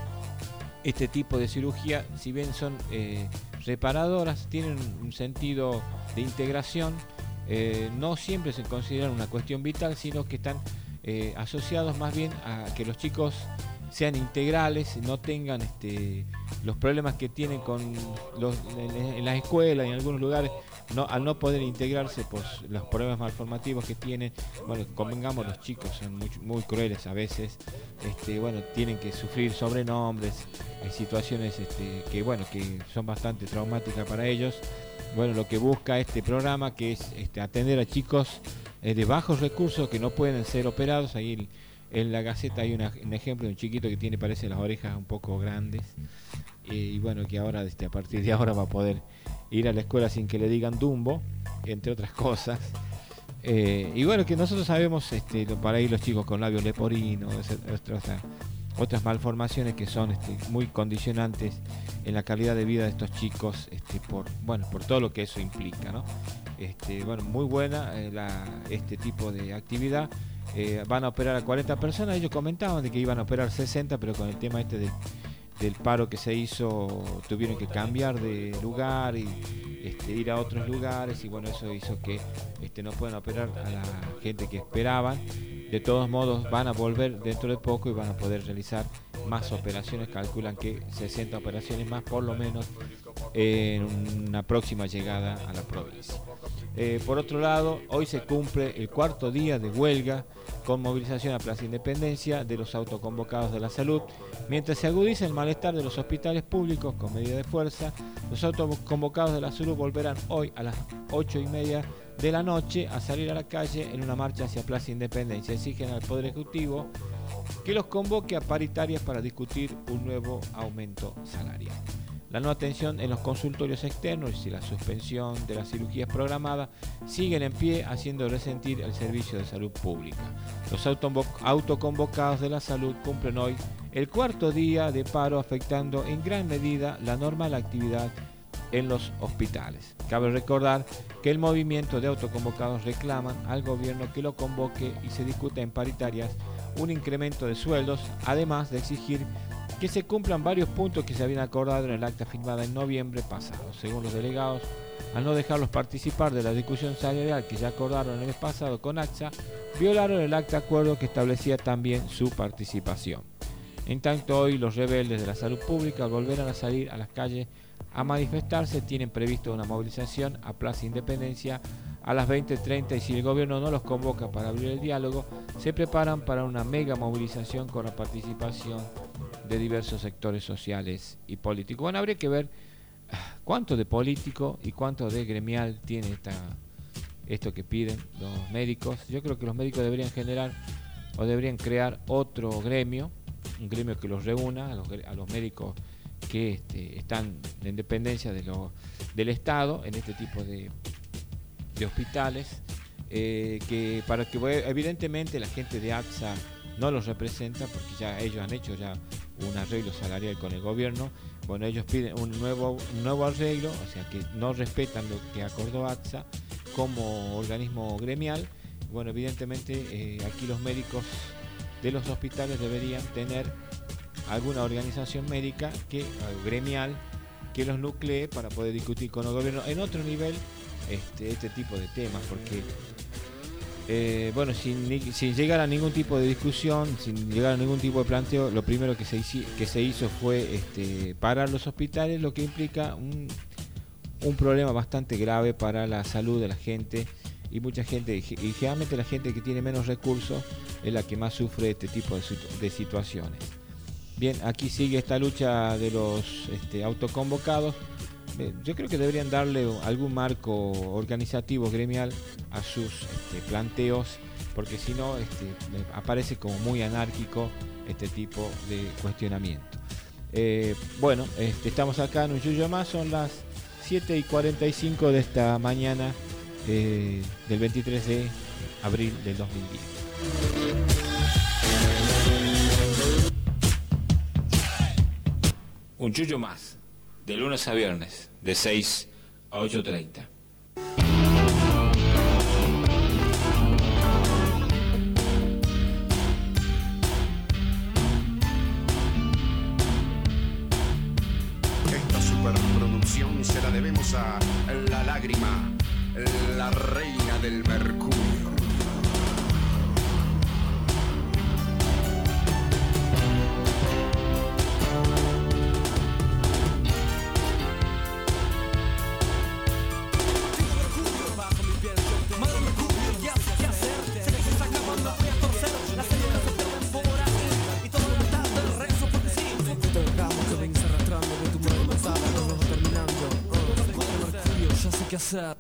Este tipo de cirugía, si bien son eh, reparadoras, tienen un sentido de integración, eh, no siempre se consideran una cuestión vital, sino que están eh, asociados más bien a que los chicos sean integrales, no tengan este, los problemas que tienen con los, en, en las escuelas y en algunos lugares, no, al no poder integrarse, pues los problemas malformativos que tienen. Bueno, convengamos, los chicos son muy, muy crueles a veces, este, bueno, tienen que sufrir sobrenombres, hay situaciones este, que bueno, que son bastante traumáticas para ellos. Bueno, lo que busca este programa, que es este, atender a chicos eh, de bajos recursos que no pueden ser operados. Ahí el, en la Gaceta hay una, un ejemplo de un chiquito que tiene, parece, las orejas un poco grandes, eh, y bueno, que ahora este, a partir de ahora va a poder ir a la escuela sin que le digan Dumbo, entre otras cosas. Eh, y bueno, que nosotros sabemos este, para ir los chicos con labios leporinos, otras, otras malformaciones que son este, muy condicionantes en la calidad de vida de estos chicos, este, por bueno, por todo lo que eso implica, ¿no? Este, bueno, muy buena eh, la, este tipo de actividad. Eh, van a operar a cuarenta personas. Ellos comentaban de que iban a operar sesenta, pero con el tema este de, del paro que se hizo, tuvieron que cambiar de lugar y este, ir a otros lugares, y bueno, eso hizo que este, no puedan operar a la gente que esperaban. De todos modos, van a volver dentro de poco y van a poder realizar más operaciones. Calculan que sesenta operaciones más, por lo menos, en una próxima llegada a la provincia. Eh, por otro lado, hoy se cumple el cuarto día de huelga con movilización a Plaza Independencia de los autoconvocados de la salud. Mientras se agudiza el malestar de los hospitales públicos con medida de fuerza, los autoconvocados de la salud volverán hoy a las ocho y media de la noche a salir a la calle en una marcha hacia Plaza Independencia. Exigen al Poder Ejecutivo que los convoque a paritarias para discutir un nuevo aumento salarial. La no atención en los consultorios externos y la suspensión de las cirugías programadas siguen en pie, haciendo resentir el servicio de salud pública. Los autoconvocados de la salud cumplen hoy el cuarto día de paro, afectando en gran medida la normal actividad en los hospitales. Cabe recordar que el movimiento de autoconvocados reclaman al gobierno que lo convoque y se discuta en paritarias un incremento de sueldos, además de exigir que se cumplan varios puntos que se habían acordado en el acta firmada en noviembre pasado. Según los delegados, al no dejarlos participar de la discusión salarial que ya acordaron el mes pasado con AXA, violaron el acta de acuerdo que establecía también su participación. En tanto, hoy los rebeldes de la salud pública volverán a salir a las calles a manifestarse. Tienen previsto una movilización a Plaza Independencia a las veinte treinta y si el gobierno no los convoca para abrir el diálogo, se preparan para una mega movilización con la participación de diversos sectores sociales y políticos. Bueno, habría que ver cuánto de político y cuánto de gremial tiene esta, esto que piden los médicos. Yo creo que los médicos deberían generar o deberían crear otro gremio, un gremio que los reúna a los, a los médicos que este, están en dependencia de lo, del Estado en este tipo de, de hospitales, eh, que para que evidentemente la gente de AXA no los representa porque ya ellos han hecho ya un arreglo salarial con el gobierno. Bueno, ellos piden un nuevo, un nuevo arreglo, o sea que no respetan lo que acordó AXA como organismo gremial. Bueno, evidentemente eh, aquí los médicos de los hospitales deberían tener alguna organización médica que gremial que los nuclee para poder discutir con el gobierno en otro nivel este, este tipo de temas, porque Eh, bueno, sin, sin llegar a ningún tipo de discusión, sin llegar a ningún tipo de planteo, lo primero que se, hici, que se hizo fue este, parar los hospitales, lo que implica un, un problema bastante grave para la salud de la gente y mucha gente, y generalmente la gente que tiene menos recursos es la que más sufre este tipo de, de situaciones. Bien, aquí sigue esta lucha de los este, autoconvocados. Yo creo que deberían darle algún marco organizativo gremial a sus este, planteos, porque si no este, aparece como muy anárquico este tipo de cuestionamiento. Eh, bueno, este, estamos acá en un Yuyo Más, son las siete y cuarenta y cinco de esta mañana eh, del veintitrés de abril del dos mil diez. Un Yuyo Más, de lunes a viernes, de seis a ocho treinta. Esta superproducción se la debemos a La Lágrima, la reina del mercurio. ¿Qué hacer?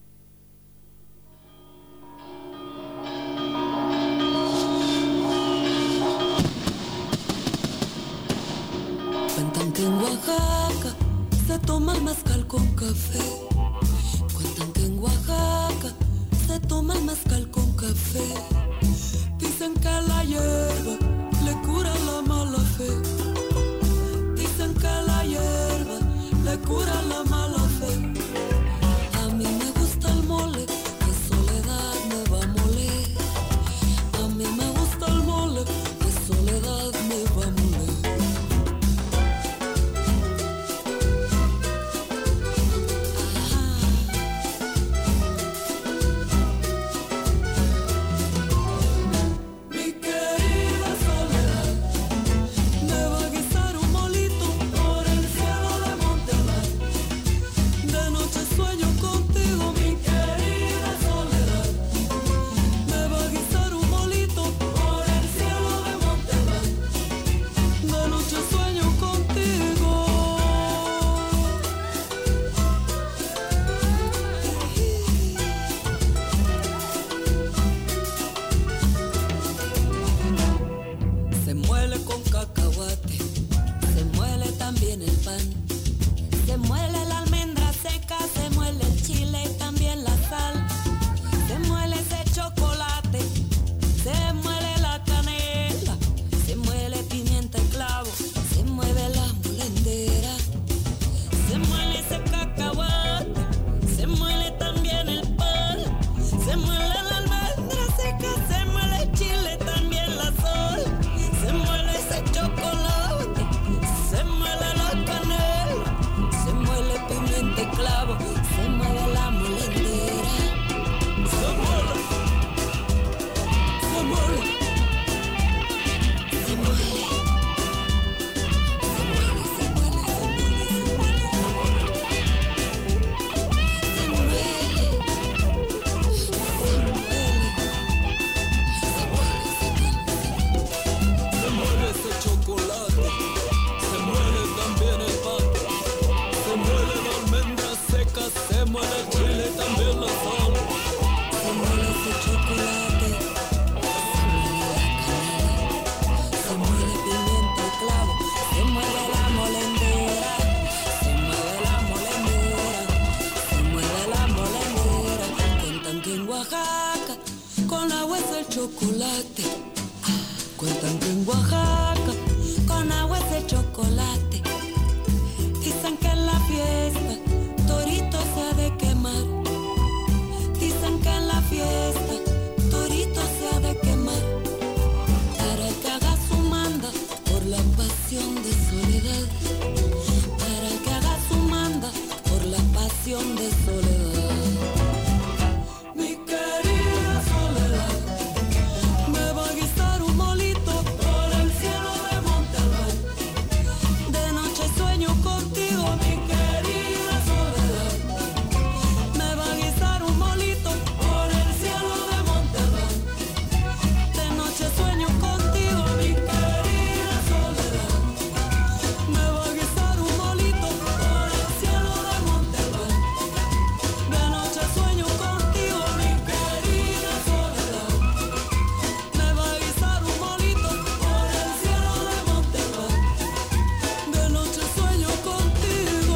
Cuentan que en Oaxaca se toma el mezcal con café. Cuentan que en Oaxaca se toma el mezcal con café. Dicen que la hierba le cura la mala fe. Dicen que la hierba le cura la mala fe. A mí me gusta el mole, que soledad me va a moler. A mí me gusta el mole, que soledad me va a moler. clavo, se mueve la molendera. Se mueve, se mueve, se mueve. Se muele el chile, también la sal. Se muele ese chocolate, se muele la canela, se muele pimienta y clavo, se muele la molendera, se muele la molendera, se muele la molendera. Cuentan que en Oaxaca con agua es el chocolate. Cuentan que en Oaxaca con agua es el chocolate. Dicen que en la fiesta torito se ha de quemar. Dicen que en la fiesta torito se ha de quemar. Para que haga su manda por la pasión de soledad. Para que haga su manda por la pasión de soledad. Mi querida soledad me va a guisar un molito por el cielo de Monterrey. De noche sueño contigo, mi querida soledad. Me va a guisar un molito por el cielo de Monterrey. De noche sueño contigo, mi querida soledad. Me va a guisar un molito por el cielo de Monterrey. De noche sueño contigo, mi querida soledad. Me va a guisar un molito por el cielo de Monterrey. De noche sueño contigo.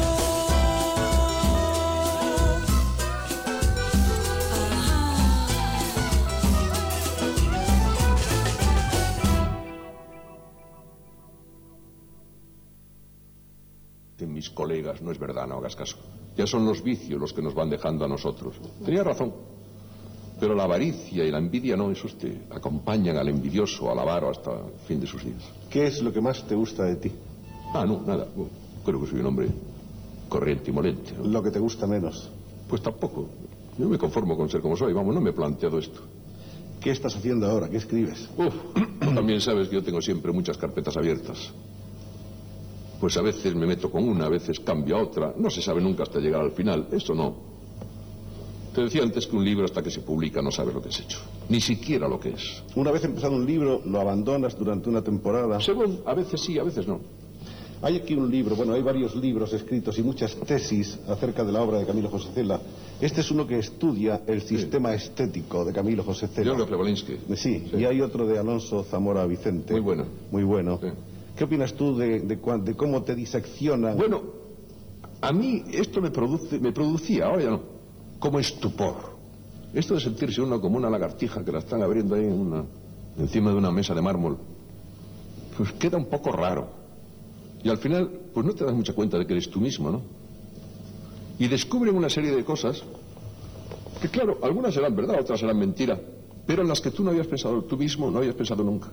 De mis colegas, no es verdad, no hagas caso. Ya son los vicios los que nos van dejando a nosotros. Tenía razón. Pero la avaricia y la envidia no, eso usted. Acompañan al envidioso, al avaro hasta el fin de sus días. ¿Qué es lo que más te gusta de ti? Ah, no, nada. Bueno, creo que soy un hombre corriente y molente, ¿no? Lo que te gusta menos. Pues tampoco. Yo me conformo con ser como soy. Vamos, no me he planteado esto. ¿Qué estás haciendo ahora? ¿Qué escribes? Uf, también sabes que yo tengo siempre muchas carpetas abiertas. Pues a veces me meto con una, a veces cambio a otra. No se sabe nunca hasta llegar al final. Eso no. Te decía antes que un libro hasta que se publica no sabes lo que has hecho. Ni siquiera lo que es. Una vez empezado un libro, lo abandonas durante una temporada. Según, a veces sí, a veces no. Hay aquí un libro, bueno, hay varios libros escritos y muchas tesis acerca de la obra de Camilo José Cela. Este es uno que estudia el sistema sí. estético de Camilo José Cela. Yo Prevalinsky. Sí, sí, y hay otro de Alonso Zamora Vicente. Muy bueno. Muy bueno. Sí. ¿Qué opinas tú de, de, de cómo te diseccionan? Bueno, a mí esto me, produce, me producía, ahora ya no, como estupor. Esto de sentirse uno como una lagartija que la están abriendo ahí en una, encima de una mesa de mármol, pues queda un poco raro. Y al final, pues no te das mucha cuenta de que eres tú mismo, ¿no? Y descubren una serie de cosas que, claro, algunas serán verdad, otras serán mentira, pero en las que tú no habías pensado tú mismo, no habías pensado nunca.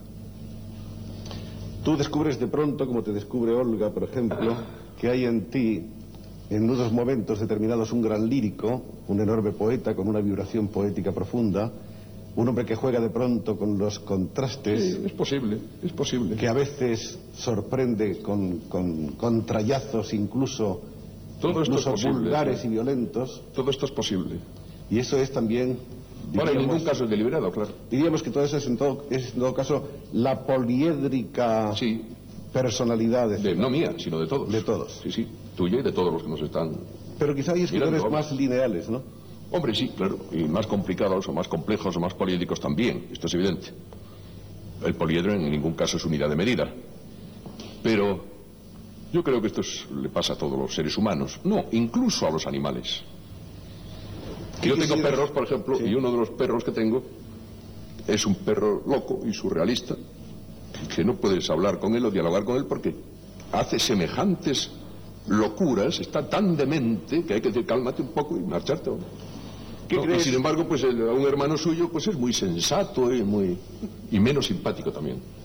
Tú descubres de pronto, como te descubre Olga, por ejemplo, que hay en ti, en unos momentos determinados, un gran lírico, un enorme poeta con una vibración poética profunda, un hombre que juega de pronto con los contrastes. Sí, es posible, es posible. Que a veces sorprende con, con, con trallazos incluso, Todo incluso esto es posible, vulgares sí. y violentos. Todo esto es posible. Y eso es también... Bueno, en ningún caso es deliberado, claro. Diríamos que todo eso es en todo, es en todo caso la poliédrica sí. personalidad de, de no mía, sino de todos. De todos. Sí, sí, tuya y de todos los que nos están... Pero quizá hay escritores mirando, más lineales, ¿no? Hombre, sí, claro, y más complicados o más complejos o más poliédricos también, esto es evidente. El poliedro en ningún caso es unidad de medida. Pero yo creo que esto es, le pasa a todos los seres humanos, no, incluso a los animales. Yo tengo perros, por ejemplo, sí. y uno de los perros que tengo es un perro loco y surrealista, que no puedes hablar con él o dialogar con él porque hace semejantes locuras, está tan demente que hay que decir cálmate un poco y marcharte. ¿Qué no, crees? Sin embargo, pues el, a un hermano suyo pues es muy sensato y muy y menos simpático también. ¿Qué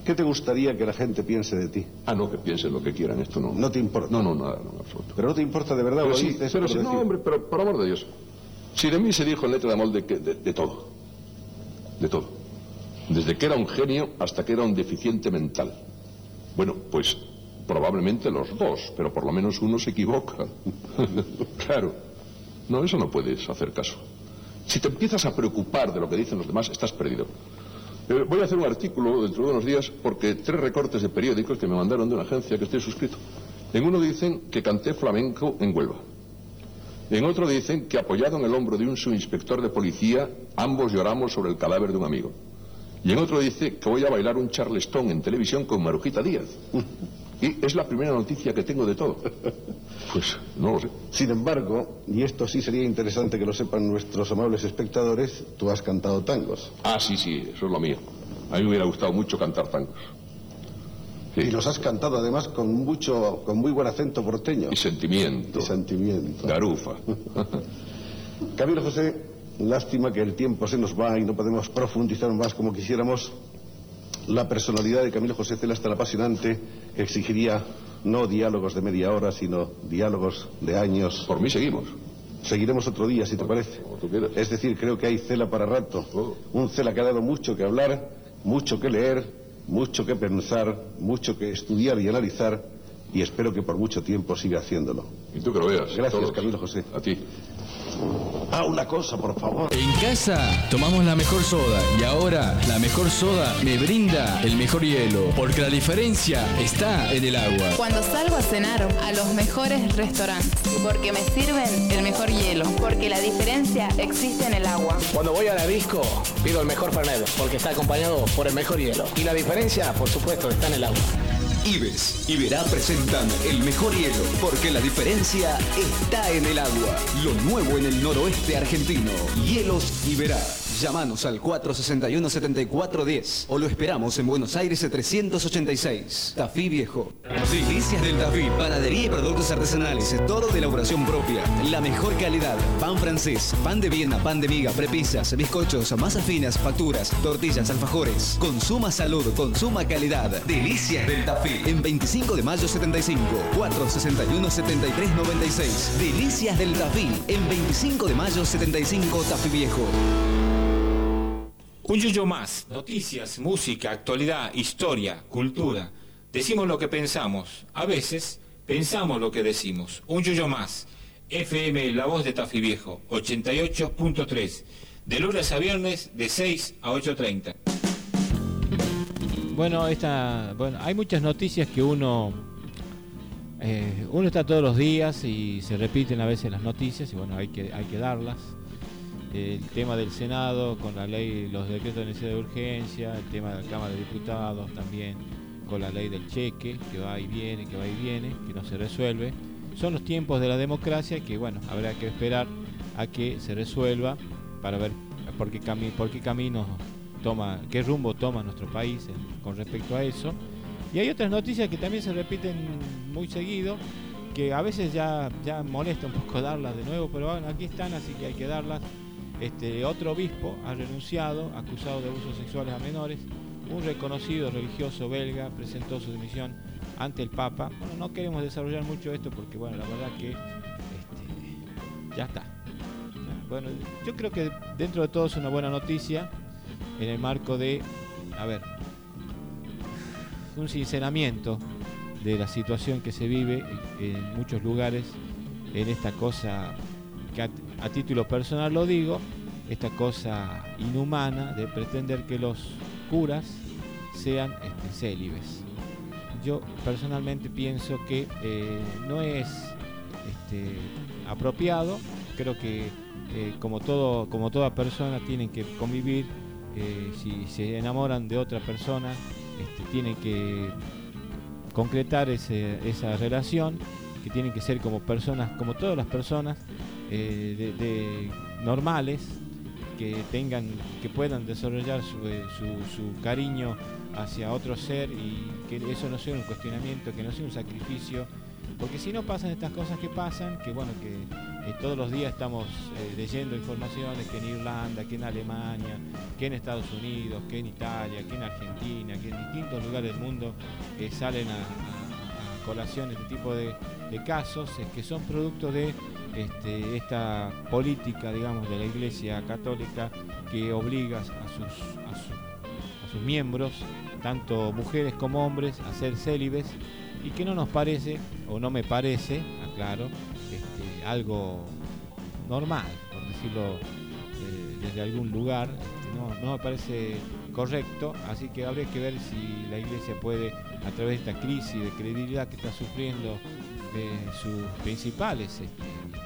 ¿Qué te gustaría que la gente piense de ti? Ah, no, que piensen lo que quieran, esto no. ¿No te importa? No, no, nada, no, en absoluto. ¿Pero no te importa de verdad? Pero o sí, dices pero por sí, no, decir? hombre, pero por amor de Dios. Si de mí se dijo en letra de molde que de, de todo. De todo. Desde que era un genio hasta que era un deficiente mental. Bueno, pues probablemente los dos, pero por lo menos uno se equivoca. Claro. No, eso no puedes hacer caso. Si te empiezas a preocupar de lo que dicen los demás, estás perdido. Eh, voy a hacer un artículo dentro de unos días porque tres recortes de periódicos que me mandaron de una agencia que estoy suscrito. En uno dicen que canté flamenco en Huelva. En otro dicen que apoyado en el hombro de un subinspector de policía, ambos lloramos sobre el cadáver de un amigo. Y en otro dice que voy a bailar un charleston en televisión con Marujita Díaz. Y es la primera noticia que tengo de todo. Pues no lo sé. Sin embargo, y esto sí sería interesante que lo sepan nuestros amables espectadores, tú has cantado tangos. Ah, sí, sí, eso es lo mío. A mí me hubiera gustado mucho cantar tangos. Sí. Y los has cantado además con mucho, con muy buen acento porteño. Y sentimiento. Y sentimiento. Garufa. Camilo José, lástima que el tiempo se nos va y no podemos profundizar más como quisiéramos. La personalidad de Camilo José Cela es tan apasionante que exigiría no diálogos de media hora, sino diálogos de años. Por mí seguimos. Seguiremos otro día, si te parece. Como tú quieras. Es decir, creo que hay Cela para rato. Oh. Un Cela que ha dado mucho que hablar, mucho que leer, mucho que pensar, mucho que estudiar y analizar, y espero que por mucho tiempo siga haciéndolo. Y tú que lo veas. Gracias, todos. Camilo José. A ti. Ah, una cosa, por favor. En casa tomamos la mejor soda y ahora la mejor soda me brinda el mejor hielo, porque la diferencia está en el agua. Cuando salgo a cenar a los mejores restaurantes, porque me sirven el mejor hielo, porque la diferencia existe en el agua. Cuando voy a la disco pido el mejor Fernet, porque está acompañado por el mejor hielo. Y la diferencia, por supuesto, está en el agua. Ives y Verá presentan el mejor hielo, porque la diferencia está en el agua. Lo nuevo en el noroeste argentino. Hielos y Verá. Llámanos al cuatro sesenta y uno, setenta y cuatro diez o lo esperamos en Buenos Aires trescientos ochenta y seis. Tafí Viejo. Delicias del Tafí, panadería y productos artesanales, todo de elaboración propia. La mejor calidad. Pan francés, pan de Viena, pan de miga, prepisas, bizcochos, masas finas, facturas, tortillas, alfajores. Consuma salud, consuma calidad. Delicias del Tafí. En veinticinco de mayo setenta y cinco, cuatro sesenta y uno, setenta y tres noventa y seis. Delicias del Tafí. En veinticinco de mayo setenta y cinco, Tafí Viejo. Un yuyo más. Noticias, música, actualidad, historia, cultura. Decimos lo que pensamos. A veces pensamos lo que decimos. Un yuyo más. F M La Voz de Tafí Viejo, ochenta y ocho punto tres. De lunes a viernes de seis a ocho treinta. Bueno, esta, bueno, hay muchas noticias que uno eh, uno está todos los días y se repiten a veces las noticias y bueno, hay que hay que darlas. El tema del Senado con la ley, los decretos de necesidad de urgencia, el tema de la Cámara de Diputados también con la ley del cheque, que va y viene, que va y viene, que no se resuelve. Son los tiempos de la democracia que, bueno, habrá que esperar a que se resuelva para ver por qué, cami por qué camino toma, qué rumbo toma nuestro país en, con respecto a eso. Y hay otras noticias que también se repiten muy seguido, que a veces ya, ya molesta un poco darlas de nuevo, pero bueno, aquí están, así que hay que darlas. Este, otro obispo ha renunciado, acusado de abusos sexuales a menores. Un reconocido religioso belga presentó su dimisión ante el Papa. Bueno, no queremos desarrollar mucho esto porque, bueno, la verdad que este, ya está. Bueno, yo creo que dentro de todo es una buena noticia en el marco de, a ver, un sinceramiento de la situación que se vive en muchos lugares, en esta cosa que a, a título personal lo digo, esta cosa inhumana de pretender que los curas sean este, célibes. Yo personalmente pienso que eh, no es este, apropiado. Creo que eh, como todo, como toda persona tienen que convivir. Eh, si se enamoran de otra persona, este, tienen que concretar ese, esa relación, que tienen que ser como personas, como todas las personas eh, de, de normales, que tengan, que puedan desarrollar su, su, su cariño hacia otro ser y que eso no sea un cuestionamiento, que no sea un sacrificio, porque si no pasan estas cosas que pasan, que bueno, que eh, todos los días estamos eh, leyendo informaciones que en Irlanda, que en Alemania, que en Estados Unidos, que en Italia, que en Argentina, que en distintos lugares del mundo eh, salen a, a, a colación este tipo de, de casos, es que son producto de este, esta política, digamos, de la Iglesia Católica que obliga a sus, a, su, a sus miembros, tanto mujeres como hombres, a ser célibes, y que no nos parece, o no me parece, aclaro, este, algo normal, por decirlo eh, desde algún lugar, este, no, no me parece correcto, así que habría que ver si la Iglesia puede, a través de esta crisis de credibilidad que está sufriendo eh, sus principales este,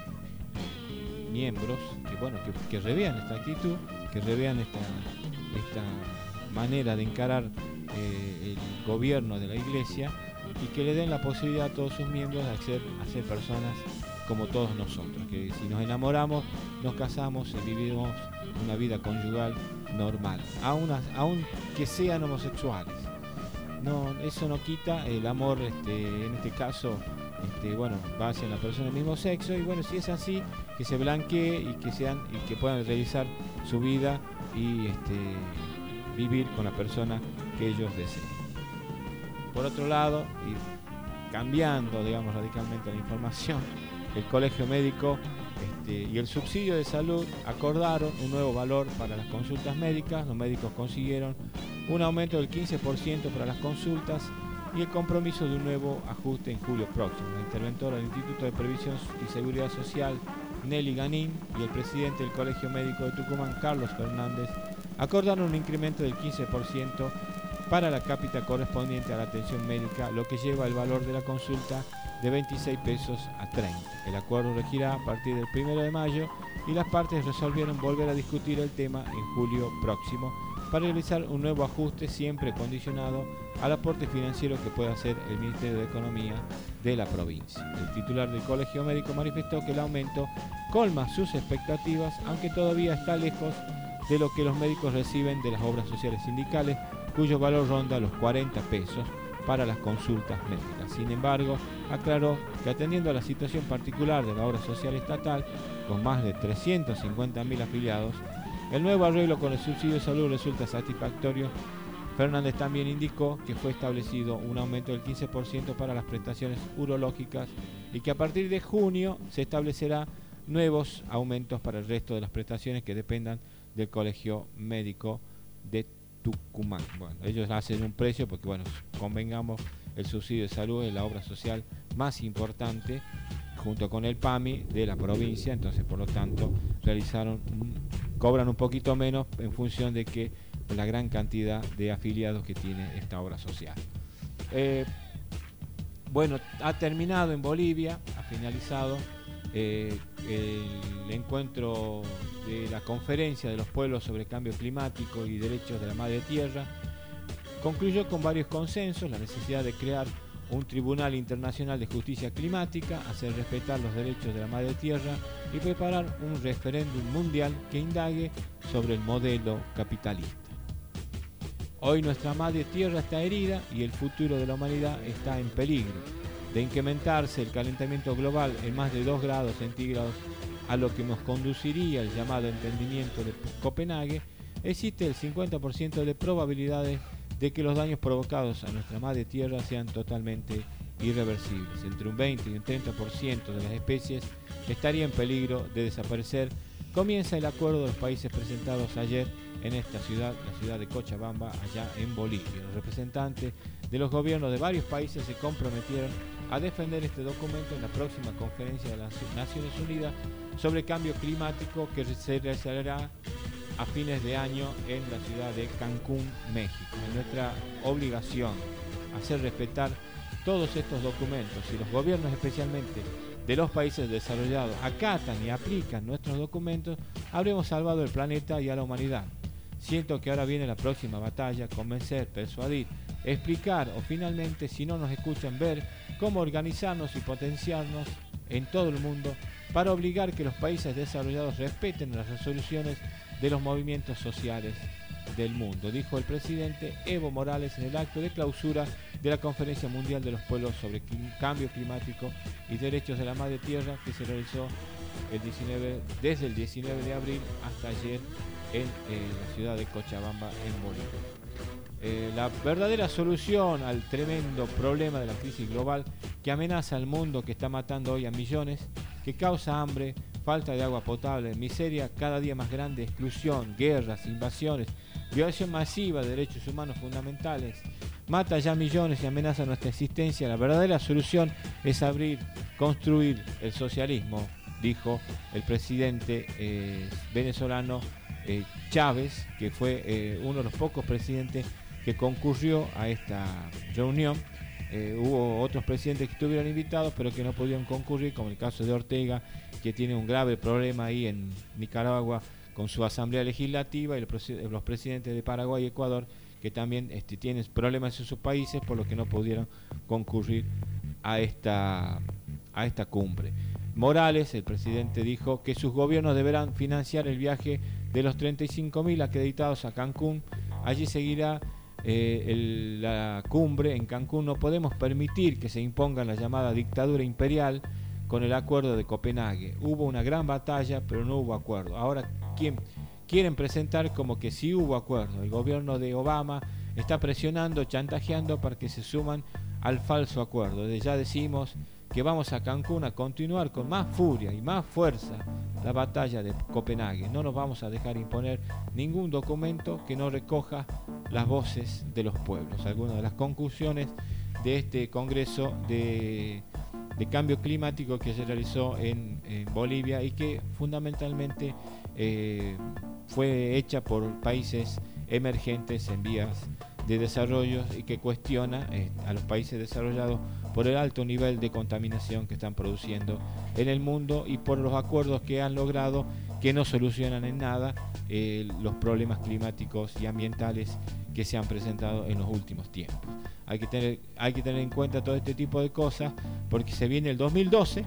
miembros, que bueno, que, que revean esta actitud, que revean esta, esta manera de encarar eh, el gobierno de la Iglesia, y que le den la posibilidad a todos sus miembros de ser, a ser personas como todos nosotros, que si nos enamoramos, nos casamos y vivimos una vida conyugal normal, aun, aun que sean homosexuales. No, eso no quita el amor, este, en este caso, este, bueno, va hacia la persona del mismo sexo, y bueno, si es así, que se blanquee y que sean y que puedan realizar su vida y este, vivir con la persona que ellos deseen. Por otro lado, y cambiando, digamos, radicalmente la información, el Colegio Médico este, y el Subsidio de Salud acordaron un nuevo valor para las consultas médicas. Los médicos consiguieron un aumento del quince por ciento para las consultas y el compromiso de un nuevo ajuste en julio próximo. La interventora del Instituto de Previsión y Seguridad Social, Nelly Ganín, y el presidente del Colegio Médico de Tucumán, Carlos Fernández, acordaron un incremento del quince por ciento para la cápita correspondiente a la atención médica, lo que lleva el valor de la consulta de veintiséis pesos a treinta. El acuerdo regirá a partir del primero de mayo y las partes resolvieron volver a discutir el tema en julio próximo para realizar un nuevo ajuste, siempre condicionado al aporte financiero que pueda hacer el Ministerio de Economía de la provincia. El titular del Colegio Médico manifestó que el aumento colma sus expectativas, aunque todavía está lejos de lo que los médicos reciben de las obras sociales sindicales, cuyo valor ronda los cuarenta pesos para las consultas médicas. Sin embargo, aclaró que atendiendo a la situación particular de la obra social estatal, con más de trescientos cincuenta mil afiliados, el nuevo arreglo con el subsidio de salud resulta satisfactorio. Fernández también indicó que fue establecido un aumento del quince por ciento para las prestaciones urológicas y que a partir de junio se establecerá nuevos aumentos para el resto de las prestaciones que dependan del Colegio Médico de Tucumán. Bueno, ellos hacen un precio porque, bueno, convengamos, el subsidio de salud es la obra social más importante junto con el PAMI de la provincia, entonces por lo tanto realizaron, cobran un poquito menos en función de que la gran cantidad de afiliados que tiene esta obra social. Eh, bueno, ha terminado en Bolivia, ha finalizado eh, el encuentro de la Conferencia de los Pueblos sobre Cambio Climático y Derechos de la Madre Tierra. Concluyó con varios consensos: la necesidad de crear un Tribunal Internacional de Justicia Climática, hacer respetar los derechos de la Madre Tierra y preparar un referéndum mundial que indague sobre el modelo capitalista. Hoy nuestra Madre Tierra está herida y el futuro de la humanidad está en peligro de incrementarse el calentamiento global en más de dos grados centígrados, a lo que nos conduciría el llamado entendimiento de Copenhague. Existe el cincuenta por ciento de probabilidades de que los daños provocados a nuestra madre tierra sean totalmente irreversibles. Entre un veinte y un treinta por ciento de las especies estaría en peligro de desaparecer. Comienza el acuerdo de los países presentados ayer en esta ciudad, la ciudad de Cochabamba, allá en Bolivia. Los representantes de los gobiernos de varios países se comprometieron a defender este documento en la próxima conferencia de las Naciones Unidas sobre cambio climático, que se realizará a fines de año en la ciudad de Cancún, México. Es nuestra obligación hacer respetar todos estos documentos. Si los gobiernos, especialmente de los países desarrollados, acatan y aplican nuestros documentos, habremos salvado el planeta y a la humanidad. Siento que ahora viene la próxima batalla: convencer, persuadir, explicar o finalmente, si no nos escuchan, ver cómo organizarnos y potenciarnos en todo el mundo para obligar que los países desarrollados respeten las resoluciones de los movimientos sociales del mundo, dijo el presidente Evo Morales en el acto de clausura de la Conferencia Mundial de los Pueblos sobre Cambio Climático y Derechos de la Madre Tierra, que se realizó el diecinueve, desde el diecinueve de abril hasta ayer en eh, la ciudad de Cochabamba, en Bolivia. Eh, la verdadera solución al tremendo problema de la crisis global que amenaza al mundo, que está matando hoy a millones, que causa hambre, falta de agua potable, miseria cada día más grande, exclusión, guerras, invasiones, violación masiva de derechos humanos fundamentales, mata ya millones y amenaza nuestra existencia. La verdadera solución es abrir, construir el socialismo, dijo el presidente eh, venezolano eh, Chávez, que fue eh, uno de los pocos presidentes que concurrió a esta reunión. Eh, hubo otros presidentes que estuvieron invitados pero que no pudieron concurrir, como el caso de Ortega, que tiene un grave problema ahí en Nicaragua con su asamblea legislativa, y los, los presidentes de Paraguay y Ecuador, que también este, tienen problemas en sus países, por lo que no pudieron concurrir a esta, a esta cumbre. Morales, el presidente, dijo que sus gobiernos deberán financiar el viaje de los treinta y cinco mil acreditados a Cancún. Allí seguirá Eh, el, la cumbre en Cancún. No podemos permitir que se imponga la llamada dictadura imperial con el acuerdo de Copenhague. Hubo una gran batalla, pero no hubo acuerdo. Ahora ¿quién? quieren presentar como que sí hubo acuerdo. El gobierno de Obama está presionando, chantajeando para que se suman al falso acuerdo. Desde ya decimos que vamos a Cancún a continuar con más furia y más fuerza la batalla de Copenhague. No nos vamos a dejar imponer ningún documento que no recoja las voces de los pueblos. Algunas de las conclusiones de este Congreso de, de Cambio Climático que se realizó en, en Bolivia, y que fundamentalmente eh, fue hecha por países emergentes en vías de desarrollo, y que cuestiona eh, a los países desarrollados por el alto nivel de contaminación que están produciendo en el mundo y por los acuerdos que han logrado, que no solucionan en nada eh, los problemas climáticos y ambientales que se han presentado en los últimos tiempos. Hay que tener, hay que tener en cuenta todo este tipo de cosas, porque se viene el dos mil doce,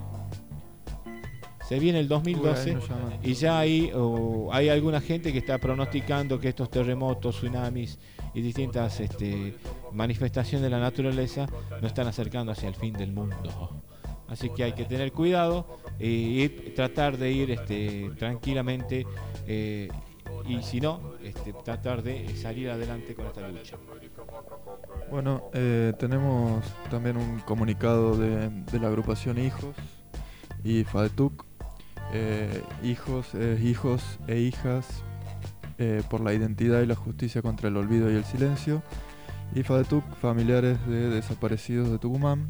se viene el dos mil doce y ya hay, oh, hay alguna gente que está pronosticando que estos terremotos, tsunamis y distintas este, manifestaciones de la naturaleza nos están acercando hacia el fin del mundo. Así que hay que tener cuidado eh, y tratar de ir este, tranquilamente eh, y si no, este, tratar de salir adelante con esta lucha. Bueno, eh, tenemos también un comunicado de, de la agrupación Hijos y FADETUC. Eh, hijos, eh, hijos e hijas eh, por la identidad y la justicia contra el olvido y el silencio. Y FADETUC, familiares de desaparecidos de Tucumán.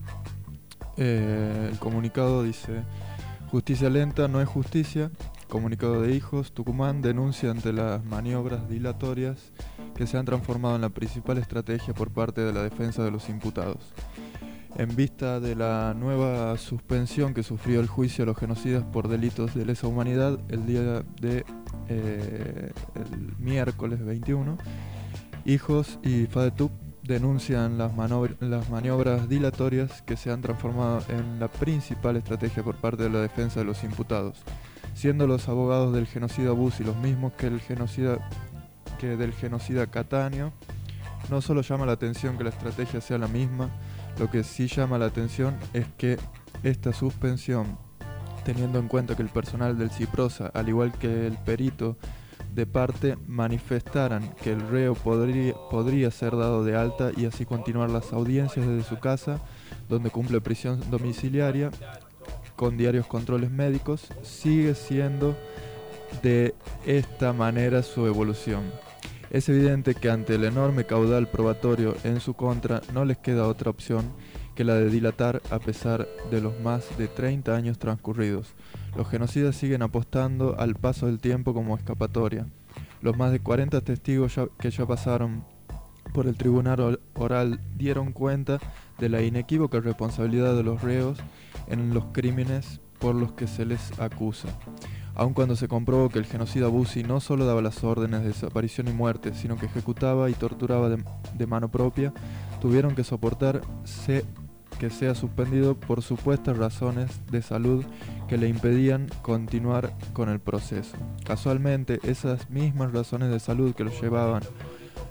Eh, el comunicado dice: justicia lenta no es justicia. Comunicado de Hijos, Tucumán denuncia ante las maniobras dilatorias que se han transformado en la principal estrategia por parte de la defensa de los imputados. En vista de la nueva suspensión que sufrió el juicio a los genocidas por delitos de lesa humanidad el día de eh, el miércoles veintiuno, Hijos y FADETUC denuncian las, las maniobras dilatorias que se han transformado en la principal estrategia por parte de la defensa de los imputados, siendo los abogados del genocida Bussi los mismos que, el genocida, que del genocida Cattaneo. No solo llama la atención que la estrategia sea la misma, lo que sí llama la atención es que esta suspensión, teniendo en cuenta que el personal del CIPROSA, al igual que el perito de parte, manifestaran que el reo podría, podría ser dado de alta y así continuar las audiencias desde su casa, donde cumple prisión domiciliaria, con diarios controles médicos, sigue siendo de esta manera su evolución. Es evidente que ante el enorme caudal probatorio en su contra no les queda otra opción que la de dilatar a pesar de los más de treinta años transcurridos. Los genocidas siguen apostando al paso del tiempo como escapatoria. Los más de cuarenta testigos ya, que ya pasaron por el tribunal oral dieron cuenta de la inequívoca responsabilidad de los reos en los crímenes por los que se les acusa. Aun cuando se comprobó que el genocida Bussi no solo daba las órdenes de desaparición y muerte, sino que ejecutaba y torturaba de, de mano propia, tuvieron que soportar se, que sea suspendido por supuestas razones de salud que le impedían continuar con el proceso. Casualmente, esas mismas razones de salud que los llevaban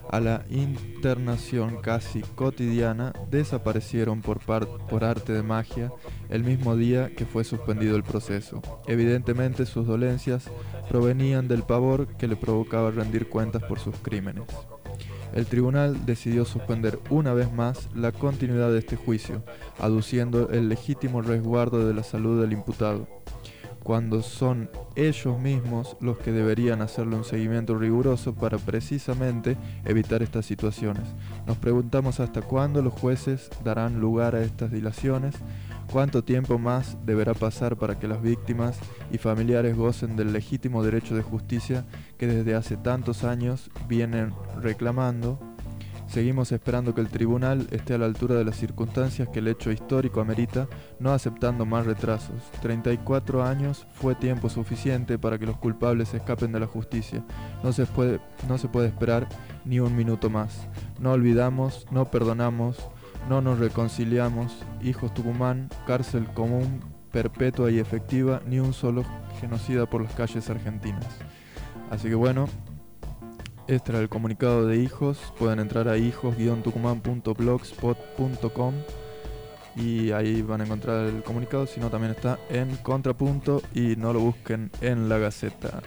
a la internación casi cotidiana, desaparecieron por, par por arte de magia el mismo día que fue suspendido el proceso. Evidentemente sus dolencias provenían del pavor que le provocaba rendir cuentas por sus crímenes. El tribunal decidió suspender una vez más la continuidad de este juicio, aduciendo el legítimo resguardo de la salud del imputado, cuando son ellos mismos los que deberían hacerle un seguimiento riguroso para precisamente evitar estas situaciones. Nos preguntamos hasta cuándo los jueces darán lugar a estas dilaciones, cuánto tiempo más deberá pasar para que las víctimas y familiares gocen del legítimo derecho de justicia que desde hace tantos años vienen reclamando. Seguimos esperando que el tribunal esté a la altura de las circunstancias que el hecho histórico amerita, no aceptando más retrasos. treinta y cuatro años fue tiempo suficiente para que los culpables escapen de la justicia. No se puede, no se puede esperar ni un minuto más. No olvidamos, no perdonamos, no nos reconciliamos. Hijos Tucumán, cárcel común, perpetua y efectiva, ni un solo genocida por las calles argentinas. Así que bueno, este era el comunicado de Hijos. Pueden entrar a hijos guion tucumán punto blogspot punto com y ahí van a encontrar el comunicado, si no también está en Contrapunto y no lo busquen en La Gaceta.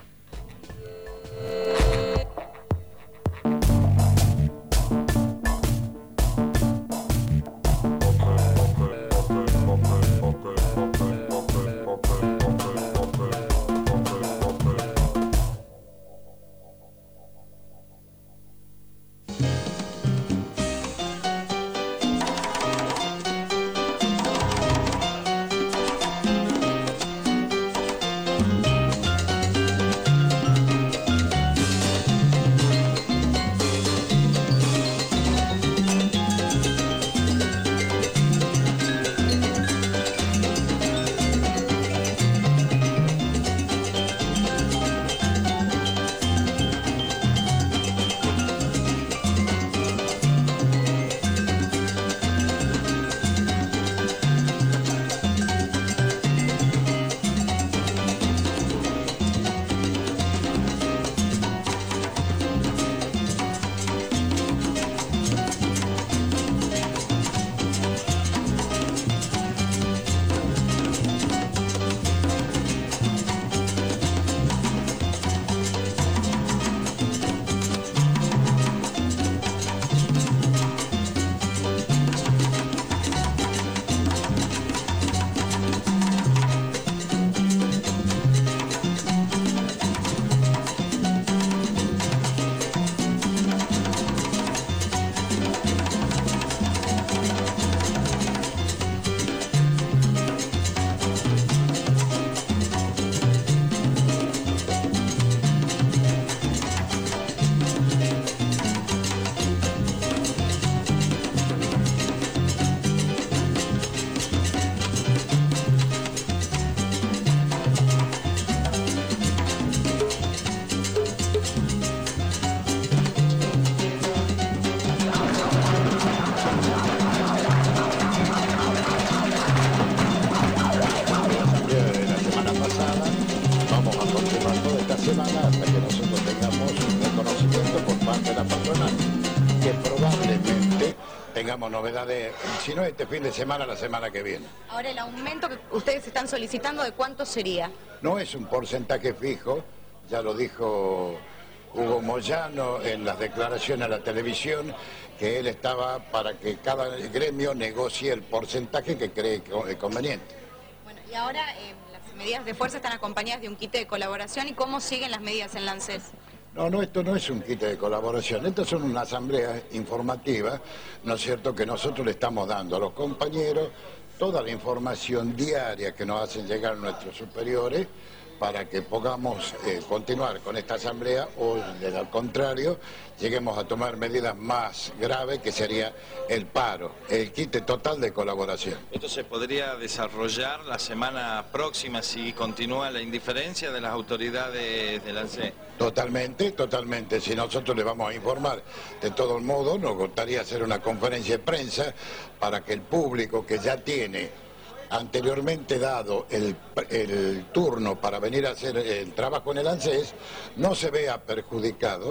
Novedades, si no este fin de semana, la semana que viene. Ahora, el aumento que ustedes están solicitando, ¿de cuánto sería? No es un porcentaje fijo, ya lo dijo Hugo Moyano en las declaraciones a la televisión, que él estaba para que cada gremio negocie el porcentaje que cree conveniente. Bueno, y ahora eh, las medidas de fuerza están acompañadas de un kit de colaboración, ¿y cómo siguen las medidas en la ANSES? No, no, esto no es un kit de colaboración, esto son una asamblea informativa, ¿no es cierto?, que nosotros le estamos dando a los compañeros toda la información diaria que nos hacen llegar nuestros superiores para que podamos eh, continuar con esta asamblea o, al contrario, lleguemos a tomar medidas más graves, que sería el paro, el quite total de colaboración. ¿Esto se podría desarrollar la semana próxima si continúa la indiferencia de las autoridades del ANSES? Totalmente, totalmente. Si nosotros le vamos a informar, de todos modos, nos gustaría hacer una conferencia de prensa para que el público que ya tiene anteriormente dado el, el turno para venir a hacer el trabajo en el ANSES no se vea perjudicado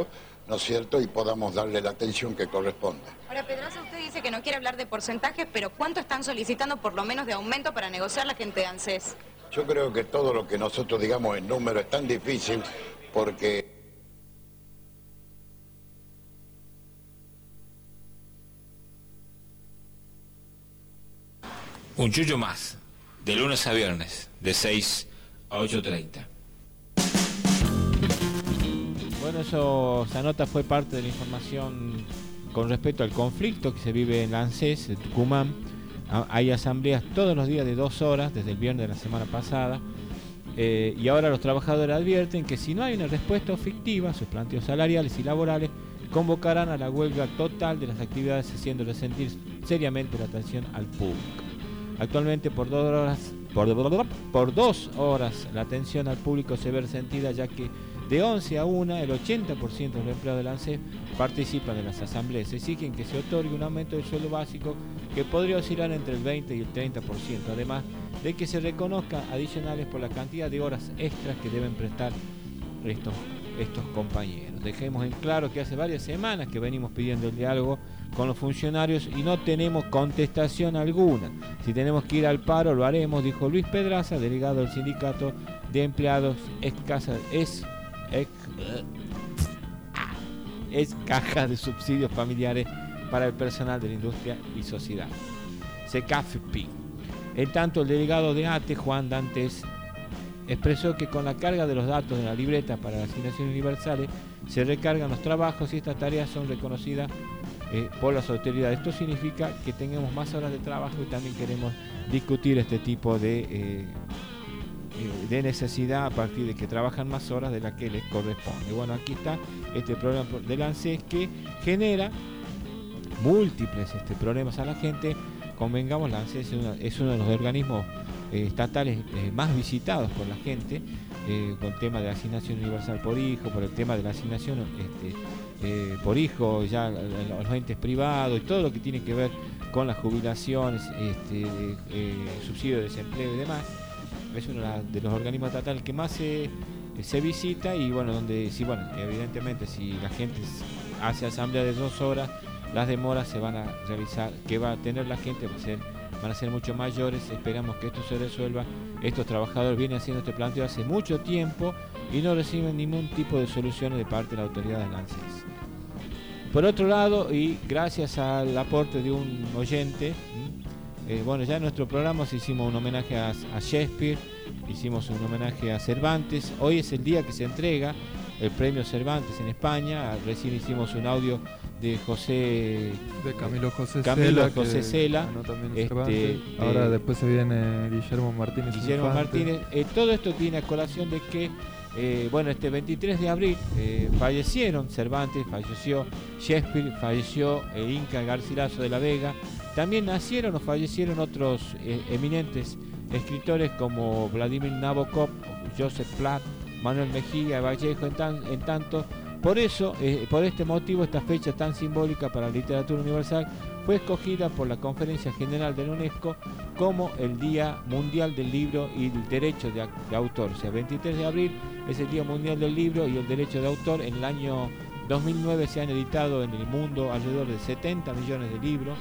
¿no es cierto?, y podamos darle la atención que corresponde. Ahora, Pedraza, usted dice que no quiere hablar de porcentajes, pero ¿cuánto están solicitando por lo menos de aumento para negociar la gente de ANSES? Yo creo que todo lo que nosotros digamos en número es tan difícil porque... Un Yuyo Más, de lunes a viernes, de seis a ocho treinta. Bueno, eso, esa nota fue parte de la información con respecto al conflicto que se vive en la ANSES de Tucumán. Hay asambleas todos los días de dos horas, desde el viernes de la semana pasada, eh, y ahora los trabajadores advierten que si no hay una respuesta efectiva a sus planteos salariales y laborales, convocarán a la huelga total de las actividades, haciéndole sentir seriamente la atención al público. Actualmente por dos horas, por, por dos horas la atención al público se ve resentida, ya que de once a una, el ochenta por ciento de los empleados de la ANSES participan en las asambleas. Se exigen que se otorgue un aumento del sueldo básico que podría oscilar entre el veinte y el treinta por ciento, además de que se reconozca adicionales por la cantidad de horas extras que deben prestar estos, estos compañeros. Dejemos en claro que hace varias semanas que venimos pidiendo el diálogo con los funcionarios y no tenemos contestación alguna. Si tenemos que ir al paro, lo haremos, dijo Luis Pedraza, delegado del Sindicato de Empleados ex casa, es Ex, es caja de subsidios familiares para el personal de la industria y sociedad, SECAFPI. En tanto, el delegado de ATE, Juan Dantes, expresó que con la carga de los datos de la libreta para las asignaciones universales se recargan los trabajos y estas tareas son reconocidas eh, por las autoridades. Esto significa que tengamos más horas de trabajo y también queremos discutir este tipo de eh, de necesidad a partir de que trabajan más horas de las que les corresponde. Bueno, aquí está este problema del ANSES que genera múltiples este, problemas a la gente. Convengamos, la ANSES es, una, es uno de los organismos eh, estatales eh, más visitados por la gente, eh, con el tema de la asignación universal por hijo, por el tema de la asignación este, eh, por hijo, ya los entes privados y todo lo que tiene que ver con las jubilaciones, este, eh, subsidio de desempleo y demás. Es uno de los organismos estatales que más se, se visita y bueno, donde sí, bueno, evidentemente si la gente hace asamblea de dos horas, las demoras se van a realizar, que va a tener la gente va a ser, van a ser mucho mayores. Esperamos que esto se resuelva. Estos trabajadores vienen haciendo este planteo hace mucho tiempo y no reciben ningún tipo de soluciones de parte de la autoridad de la ANSES. Por otro lado, y gracias al aporte de un oyente, Eh, bueno, ya en nuestro programa hicimos un homenaje a, a Shakespeare, hicimos un homenaje a Cervantes. Hoy es el día que se entrega el premio Cervantes en España. Recién hicimos un audio de José de Camilo José Camilo Cela, José Cela. Este, ahora de, después se viene Guillermo Martínez. Guillermo Infante. Martínez. Eh, todo esto tiene a colación de que eh, bueno, este veintitrés de abril eh, fallecieron Cervantes, falleció Shakespeare, falleció el Inca Garcilaso de la Vega. También nacieron o fallecieron otros eh, eminentes escritores como Vladimir Nabokov, Joseph Platt, Manuel Mejía, Vallejo, en, tan, en tanto. Por eso, eh, por este motivo, esta fecha tan simbólica para la literatura universal fue escogida por la Conferencia General de la UNESCO como el Día Mundial del Libro y el Derecho de, de Autor. O sea, veintitrés de abril es el Día Mundial del Libro y el Derecho de Autor. En el año dos mil nueve se han editado en el mundo alrededor de setenta millones de libros.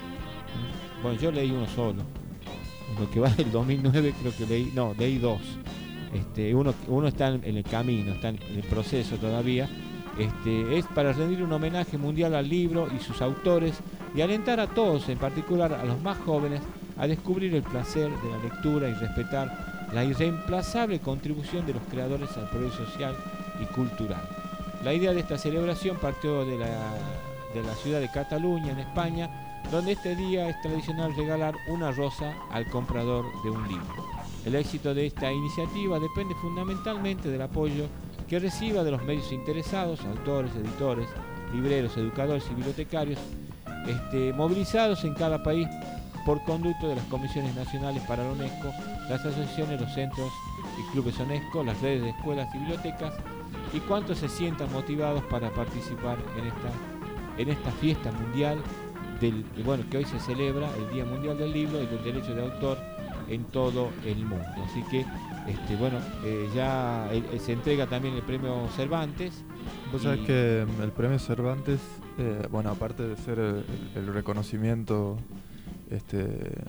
Bueno, yo leí uno solo. Lo que va del dos mil nueve creo que leí, no, leí dos. Este, uno, uno está en el camino, está en el proceso todavía. Este, es para rendir un homenaje mundial al libro y sus autores y alentar a todos, en particular a los más jóvenes, a descubrir el placer de la lectura y respetar la irreemplazable contribución de los creadores al progreso social y cultural. La idea de esta celebración partió de la, de la ciudad de Cataluña, en España, donde este día es tradicional regalar una rosa al comprador de un libro. El éxito de esta iniciativa depende fundamentalmente del apoyo que reciba de los medios interesados, autores, editores, libreros, educadores y bibliotecarios, este, movilizados en cada país por conducto de las comisiones nacionales para la UNESCO, las asociaciones, los centros y clubes UNESCO, las redes de escuelas y bibliotecas, y cuantos se sientan motivados para participar en esta, en esta fiesta mundial del, bueno, que hoy se celebra, el Día Mundial del Libro y del Derecho de Autor en todo el mundo. Así que, este, bueno, eh, ya eh, se entrega también el premio Cervantes Vos sabés que el premio Cervantes, eh, bueno, aparte de ser el, el reconocimiento este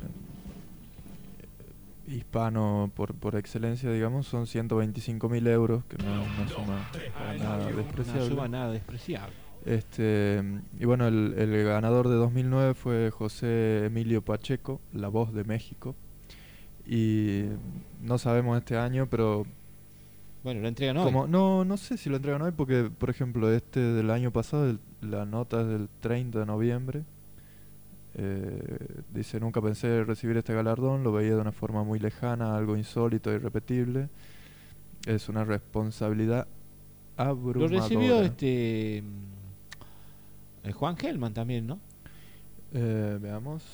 hispano por, por excelencia, digamos, son ciento veinticinco mil euros, que no es una suma para nada despreciable. Una suma nada despreciable. Este, y bueno, el, el ganador de dos mil nueve fue José Emilio Pacheco, La Voz de México. Y no sabemos este año, pero... Bueno, lo entregan hoy. Como, no, no sé si lo entregan hoy, porque, por ejemplo, este del año pasado, el, la nota es del treinta de noviembre. Eh, dice, nunca pensé recibir este galardón, lo veía de una forma muy lejana, algo insólito e irrepetible. Es una responsabilidad abrumadora. Lo recibió este eh, Juan Gelman también, ¿no? Eh, veamos.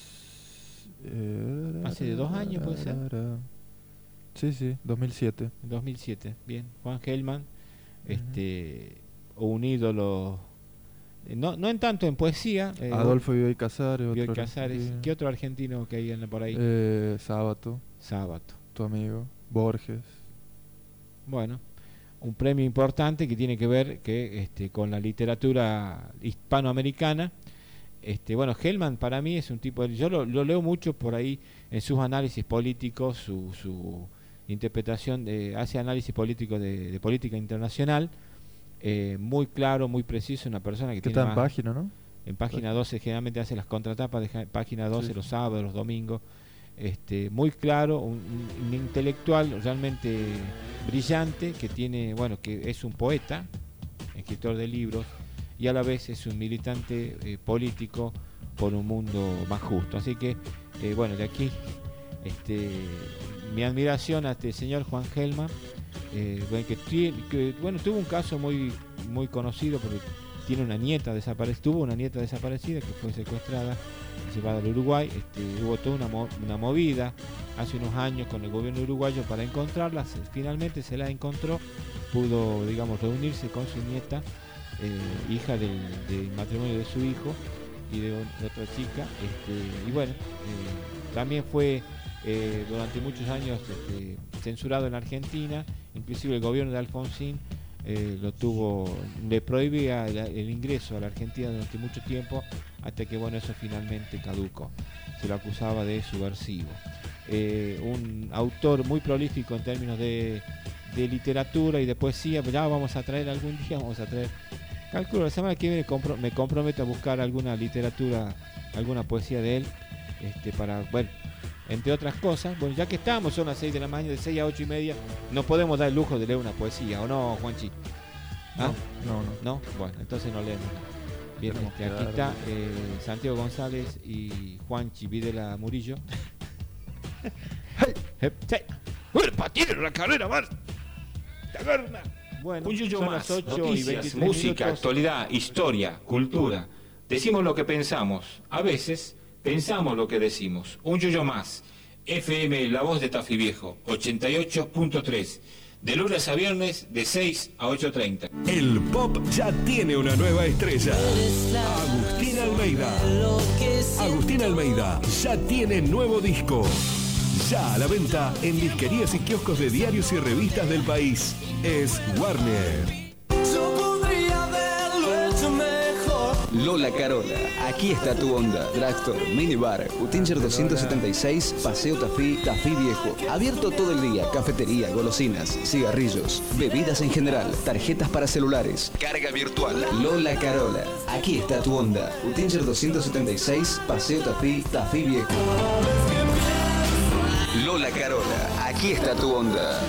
Eh, Hace dos años puede ser. Sí, sí, dos mil siete. dos mil siete, bien. Juan Gelman, este, uh-huh. un ídolo, no, no en tanto en poesía. Eh, Adolfo Bioy Casares. Bioy Casares. ¿Qué otro argentino que hay por ahí? Eh, Sábato. Sábato. Tu amigo. Borges. Bueno, un premio importante que tiene que ver que este, con la literatura hispanoamericana. Este, bueno, Gelman para mí es un tipo de, yo lo, lo leo mucho por ahí en sus análisis políticos, su, su interpretación de, hace análisis político de, de política internacional, eh, muy claro, muy preciso, una persona que tiene está en más, página, ¿no? En página doce generalmente hace las contratapas de página doce, sí, los sábados, los domingos, este, muy claro, un, un intelectual realmente brillante que tiene, bueno, que es un poeta, escritor de libros, y a la vez es un militante eh, político por un mundo más justo. Así que, eh, bueno, de aquí este, mi admiración a este señor Juan Gelman, eh, bueno, que, que bueno, tuvo un caso muy, muy conocido porque tiene una nieta desaparecida, tuvo una nieta desaparecida que fue secuestrada y llevada al Uruguay. Este, hubo toda una, mo una movida hace unos años con el gobierno uruguayo para encontrarla. Finalmente se la encontró, pudo, digamos, reunirse con su nieta, Eh, hija del, del matrimonio de su hijo y de, de otra chica, este, y bueno, eh, también fue eh, durante muchos años este, censurado en Argentina, inclusive el gobierno de Alfonsín eh, lo tuvo, le prohibía el, el ingreso a la Argentina durante mucho tiempo, hasta que bueno, eso finalmente caducó, se lo acusaba de subversivo. Eh, un autor muy prolífico en términos de, de literatura y de poesía, ya vamos a traer algún día, vamos a traer, calculo la semana que viene compro, me comprometo a buscar alguna literatura, alguna poesía de él, este, para, bueno, entre otras cosas, bueno, ya que estamos, son las seis de la mañana, de seis a ocho y media, no podemos dar el lujo de leer una poesía, ¿o no, Juanchi? ¿Ah? No, no, no. ¿No? Bueno, entonces no leemos. Bien, este, aquí está eh, Santiago González y Juanchi Videla Murillo. ¡Hey! ¡Tiene la carrera, Mar! ¡Taberna! Bueno, un yuyo más, noticias, música, minutos. Actualidad, historia, cultura. Decimos lo que pensamos. A veces pensamos lo que decimos. Un yuyo más. F M La Voz de Tafí Viejo, ochenta y ocho punto tres. De lunes a viernes, de seis a ocho treinta. El pop ya tiene una nueva estrella. Agustín Almeida. Agustín Almeida ya tiene nuevo disco. Ya a la venta en disquerías y kioscos de diarios y revistas del país. Es Warner. Yo podría haberlo hecho mejor. Lola Carola, aquí está tu onda. Drugstore, Minibar, Utinger doscientos setenta y seis, Paseo Tafí, Tafí Viejo. Abierto todo el día, cafetería, golosinas, cigarrillos, bebidas en general, tarjetas para celulares, carga virtual. Lola Carola, aquí está tu onda. Utinger doscientos setenta y seis, Paseo Tafí, Tafí Viejo. Lola Carola, aquí está tu onda.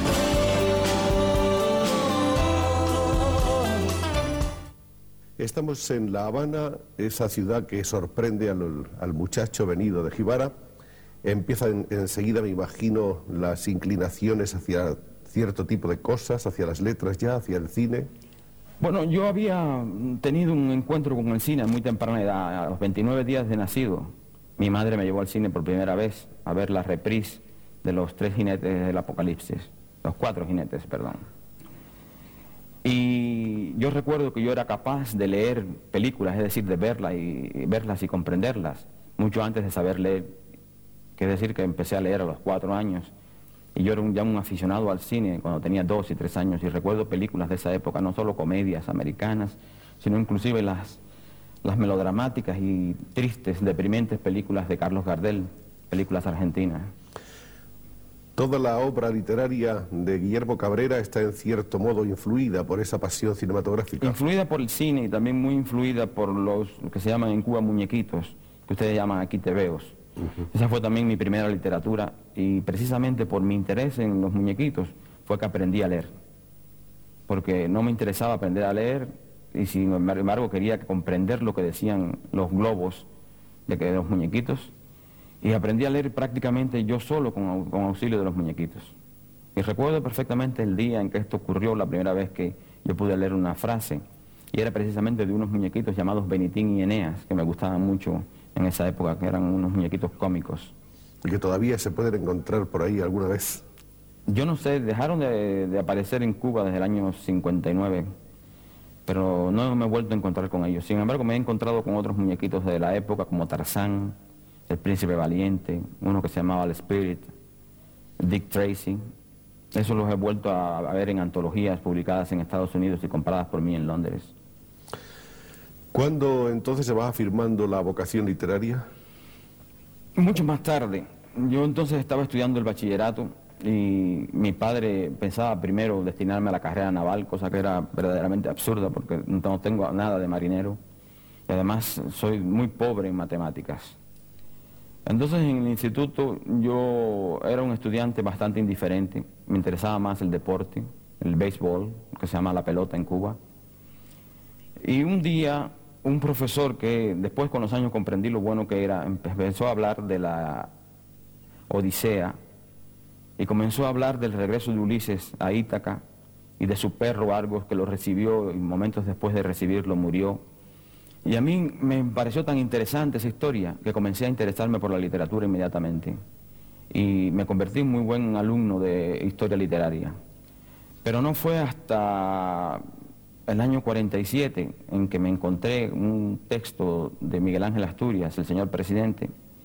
Estamos en La Habana, esa ciudad que sorprende al, al muchacho venido de Jibara. Empiezan enseguida, me imagino, las inclinaciones hacia cierto tipo de cosas, hacia las letras ya, hacia el cine. Bueno, yo había tenido un encuentro con el cine a muy temprana edad, a los veintinueve días de nacido. Mi madre me llevó al cine por primera vez a ver la reprise de los tres jinetes del Apocalipsis, los cuatro jinetes, perdón. Y yo recuerdo que yo era capaz de leer películas, es decir, de verlas y, y verlas y comprenderlas, mucho antes de saber leer, que es decir, que empecé a leer a los cuatro años Y yo era un, ya un aficionado al cine cuando tenía dos y tres años y recuerdo películas de esa época, no solo comedias americanas, sino inclusive las, las melodramáticas y tristes, deprimentes películas de Carlos Gardel, películas argentinas. Toda la obra literaria de Guillermo Cabrera está en cierto modo influida por esa pasión cinematográfica. Influida por el cine y también muy influida por los lo que se llaman en Cuba muñequitos, que ustedes llaman aquí tebeos. Uh-huh. Esa fue también mi primera literatura y precisamente por mi interés en los muñequitos fue que aprendí a leer. Porque no me interesaba aprender a leer y sin embargo quería comprender lo que decían los globos de, que, de los muñequitos y aprendí a leer prácticamente yo solo con, con auxilio de los muñequitos. Y recuerdo perfectamente el día en que esto ocurrió, la primera vez que yo pude leer una frase y era precisamente de unos muñequitos llamados Benitín y Eneas que me gustaban mucho en esa época, que eran unos muñequitos cómicos. ¿Y que todavía se pueden encontrar por ahí alguna vez? Yo no sé, dejaron de, de aparecer en Cuba desde el año cincuenta y nueve, pero no me he vuelto a encontrar con ellos. Sin embargo, me he encontrado con otros muñequitos de la época, como Tarzán, El Príncipe Valiente, uno que se llamaba El Spirit, Dick Tracy. Eso los he vuelto a, a ver en antologías publicadas en Estados Unidos y compradas por mí en Londres. ¿Cuándo entonces se va afirmando la vocación literaria? Mucho más tarde. Yo entonces estaba estudiando el bachillerato y mi padre pensaba primero destinarme a la carrera naval, cosa que era verdaderamente absurda porque no tengo nada de marinero y además soy muy pobre en matemáticas. Entonces en el instituto yo era un estudiante bastante indiferente, me interesaba más el deporte, el béisbol, que se llama la pelota en Cuba. Y un día un profesor que después con los años comprendí lo bueno que era, empezó a hablar de la Odisea y comenzó a hablar del regreso de Ulises a Ítaca y de su perro Argos que lo recibió y momentos después de recibirlo murió. Y a mí me pareció tan interesante esa historia que comencé a interesarme por la literatura inmediatamente y me convertí en muy buen alumno de historia literaria. Pero no fue hasta el año cuarenta y siete, en que me encontré un texto de Miguel Ángel Asturias, el señor presidente,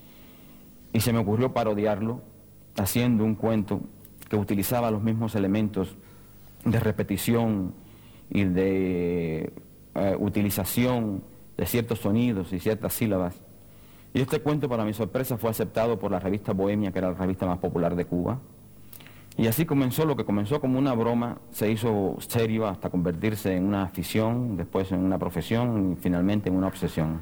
y se me ocurrió parodiarlo, haciendo un cuento que utilizaba los mismos elementos de repetición y de eh, utilización de ciertos sonidos y ciertas sílabas. Y este cuento, para mi sorpresa, fue aceptado por la revista Bohemia, que era la revista más popular de Cuba. Y así comenzó, lo que comenzó como una broma, se hizo serio hasta convertirse en una afición, después en una profesión y finalmente en una obsesión.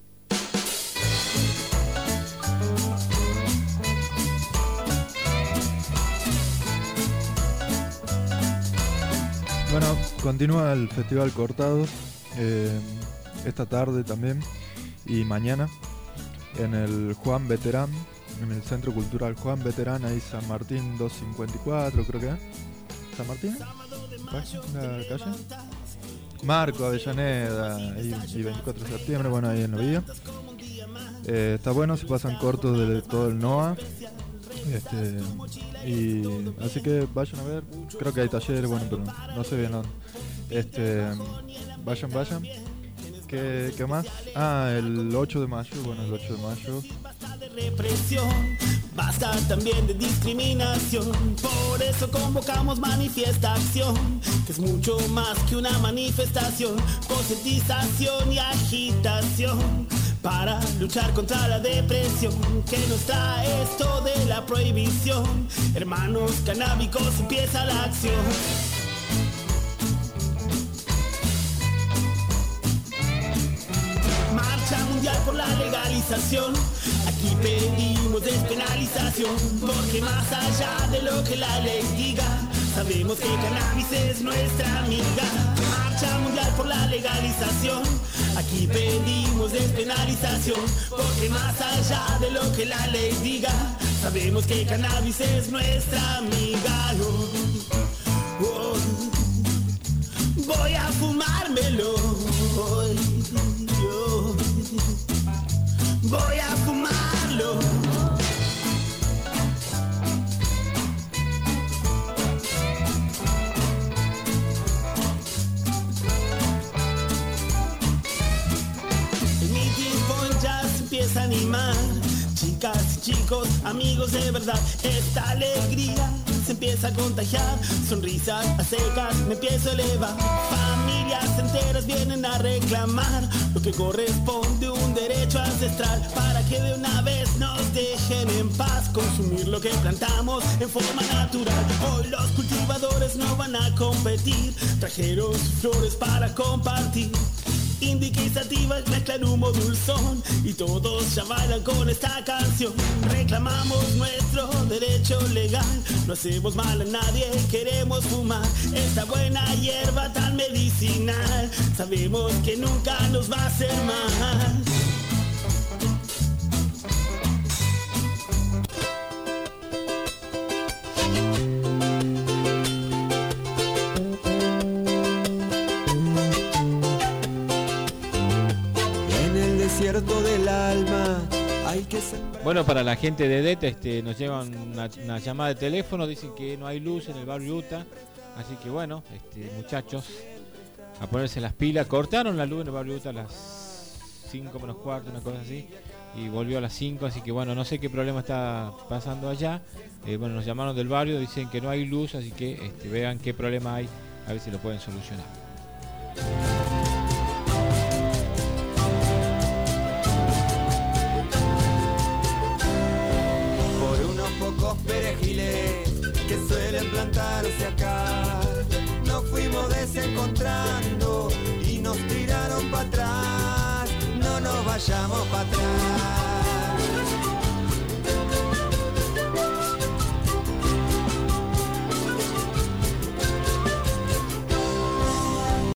Bueno, continúa el Festival Cortados, eh, esta tarde también y mañana en el Juan Veterán, en el Centro Cultural Juan Veterán, ahí San Martín doscientos cincuenta y cuatro, creo que es. ¿San Martín? ¿La calle? Marco, Avellaneda, y, y veinticuatro de septiembre, bueno, ahí en la vía. Eh, está bueno, se pasan cortos de todo el N O A. Este, y así que vayan a ver, creo que hay talleres, bueno, pero no sé bien dónde. Este, vayan, vayan. ¿Qué, ¿Qué más? Ah, el ocho de mayo, bueno, el ocho de mayo. Represión, basta también de discriminación, por eso convocamos manifestación, que es mucho más que una manifestación, concientización y agitación, para luchar contra la depresión, que nos trae esto de la prohibición. Hermanos canábicos, empieza la acción. Marcha mundial por la legalización. Aquí pedimos despenalización, porque más allá de lo que la ley diga, sabemos que cannabis es nuestra amiga. Marcha mundial por la legalización. Aquí pedimos despenalización, porque más allá de lo que la ley diga, sabemos que cannabis es nuestra amiga. Oh, oh, voy a fumármelo. Oh, oh, voy a fumarlo. El meeting point ya se empieza a animar. Chicas y chicos, amigos de verdad. Esta alegría se empieza a contagiar, sonrisas a secas me empiezo a elevar. Familias enteras vienen a reclamar lo que corresponde, un derecho ancestral, para que de una vez nos dejen en paz consumir lo que plantamos en forma natural. Hoy los cultivadores no van a competir, trajeron sus flores para compartir. Indica y sativa mezclan humo dulzón y todos ya bailan con esta canción. Reclamamos nuestro derecho legal, no hacemos mal a nadie, queremos fumar esta buena hierba tan medicinal. Sabemos que nunca nos va a hacer mal. Del alma, hay que bueno, para la gente de D E T este, nos llevan una, una llamada de teléfono, dicen que no hay luz en el barrio Utah, así que bueno, este, muchachos, a ponerse las pilas. Cortaron la luz en el barrio Utah a las cinco menos cuarto, una cosa así, y volvió a las cinco, así que bueno, no sé qué problema está pasando allá. Eh, bueno, nos llamaron del barrio, dicen que no hay luz, así que este, vean qué problema hay, a ver si lo pueden solucionar. Pocos perejiles que suelen plantarse acá, nos fuimos desencontrando y nos tiraron para atrás. No nos vayamos para atrás.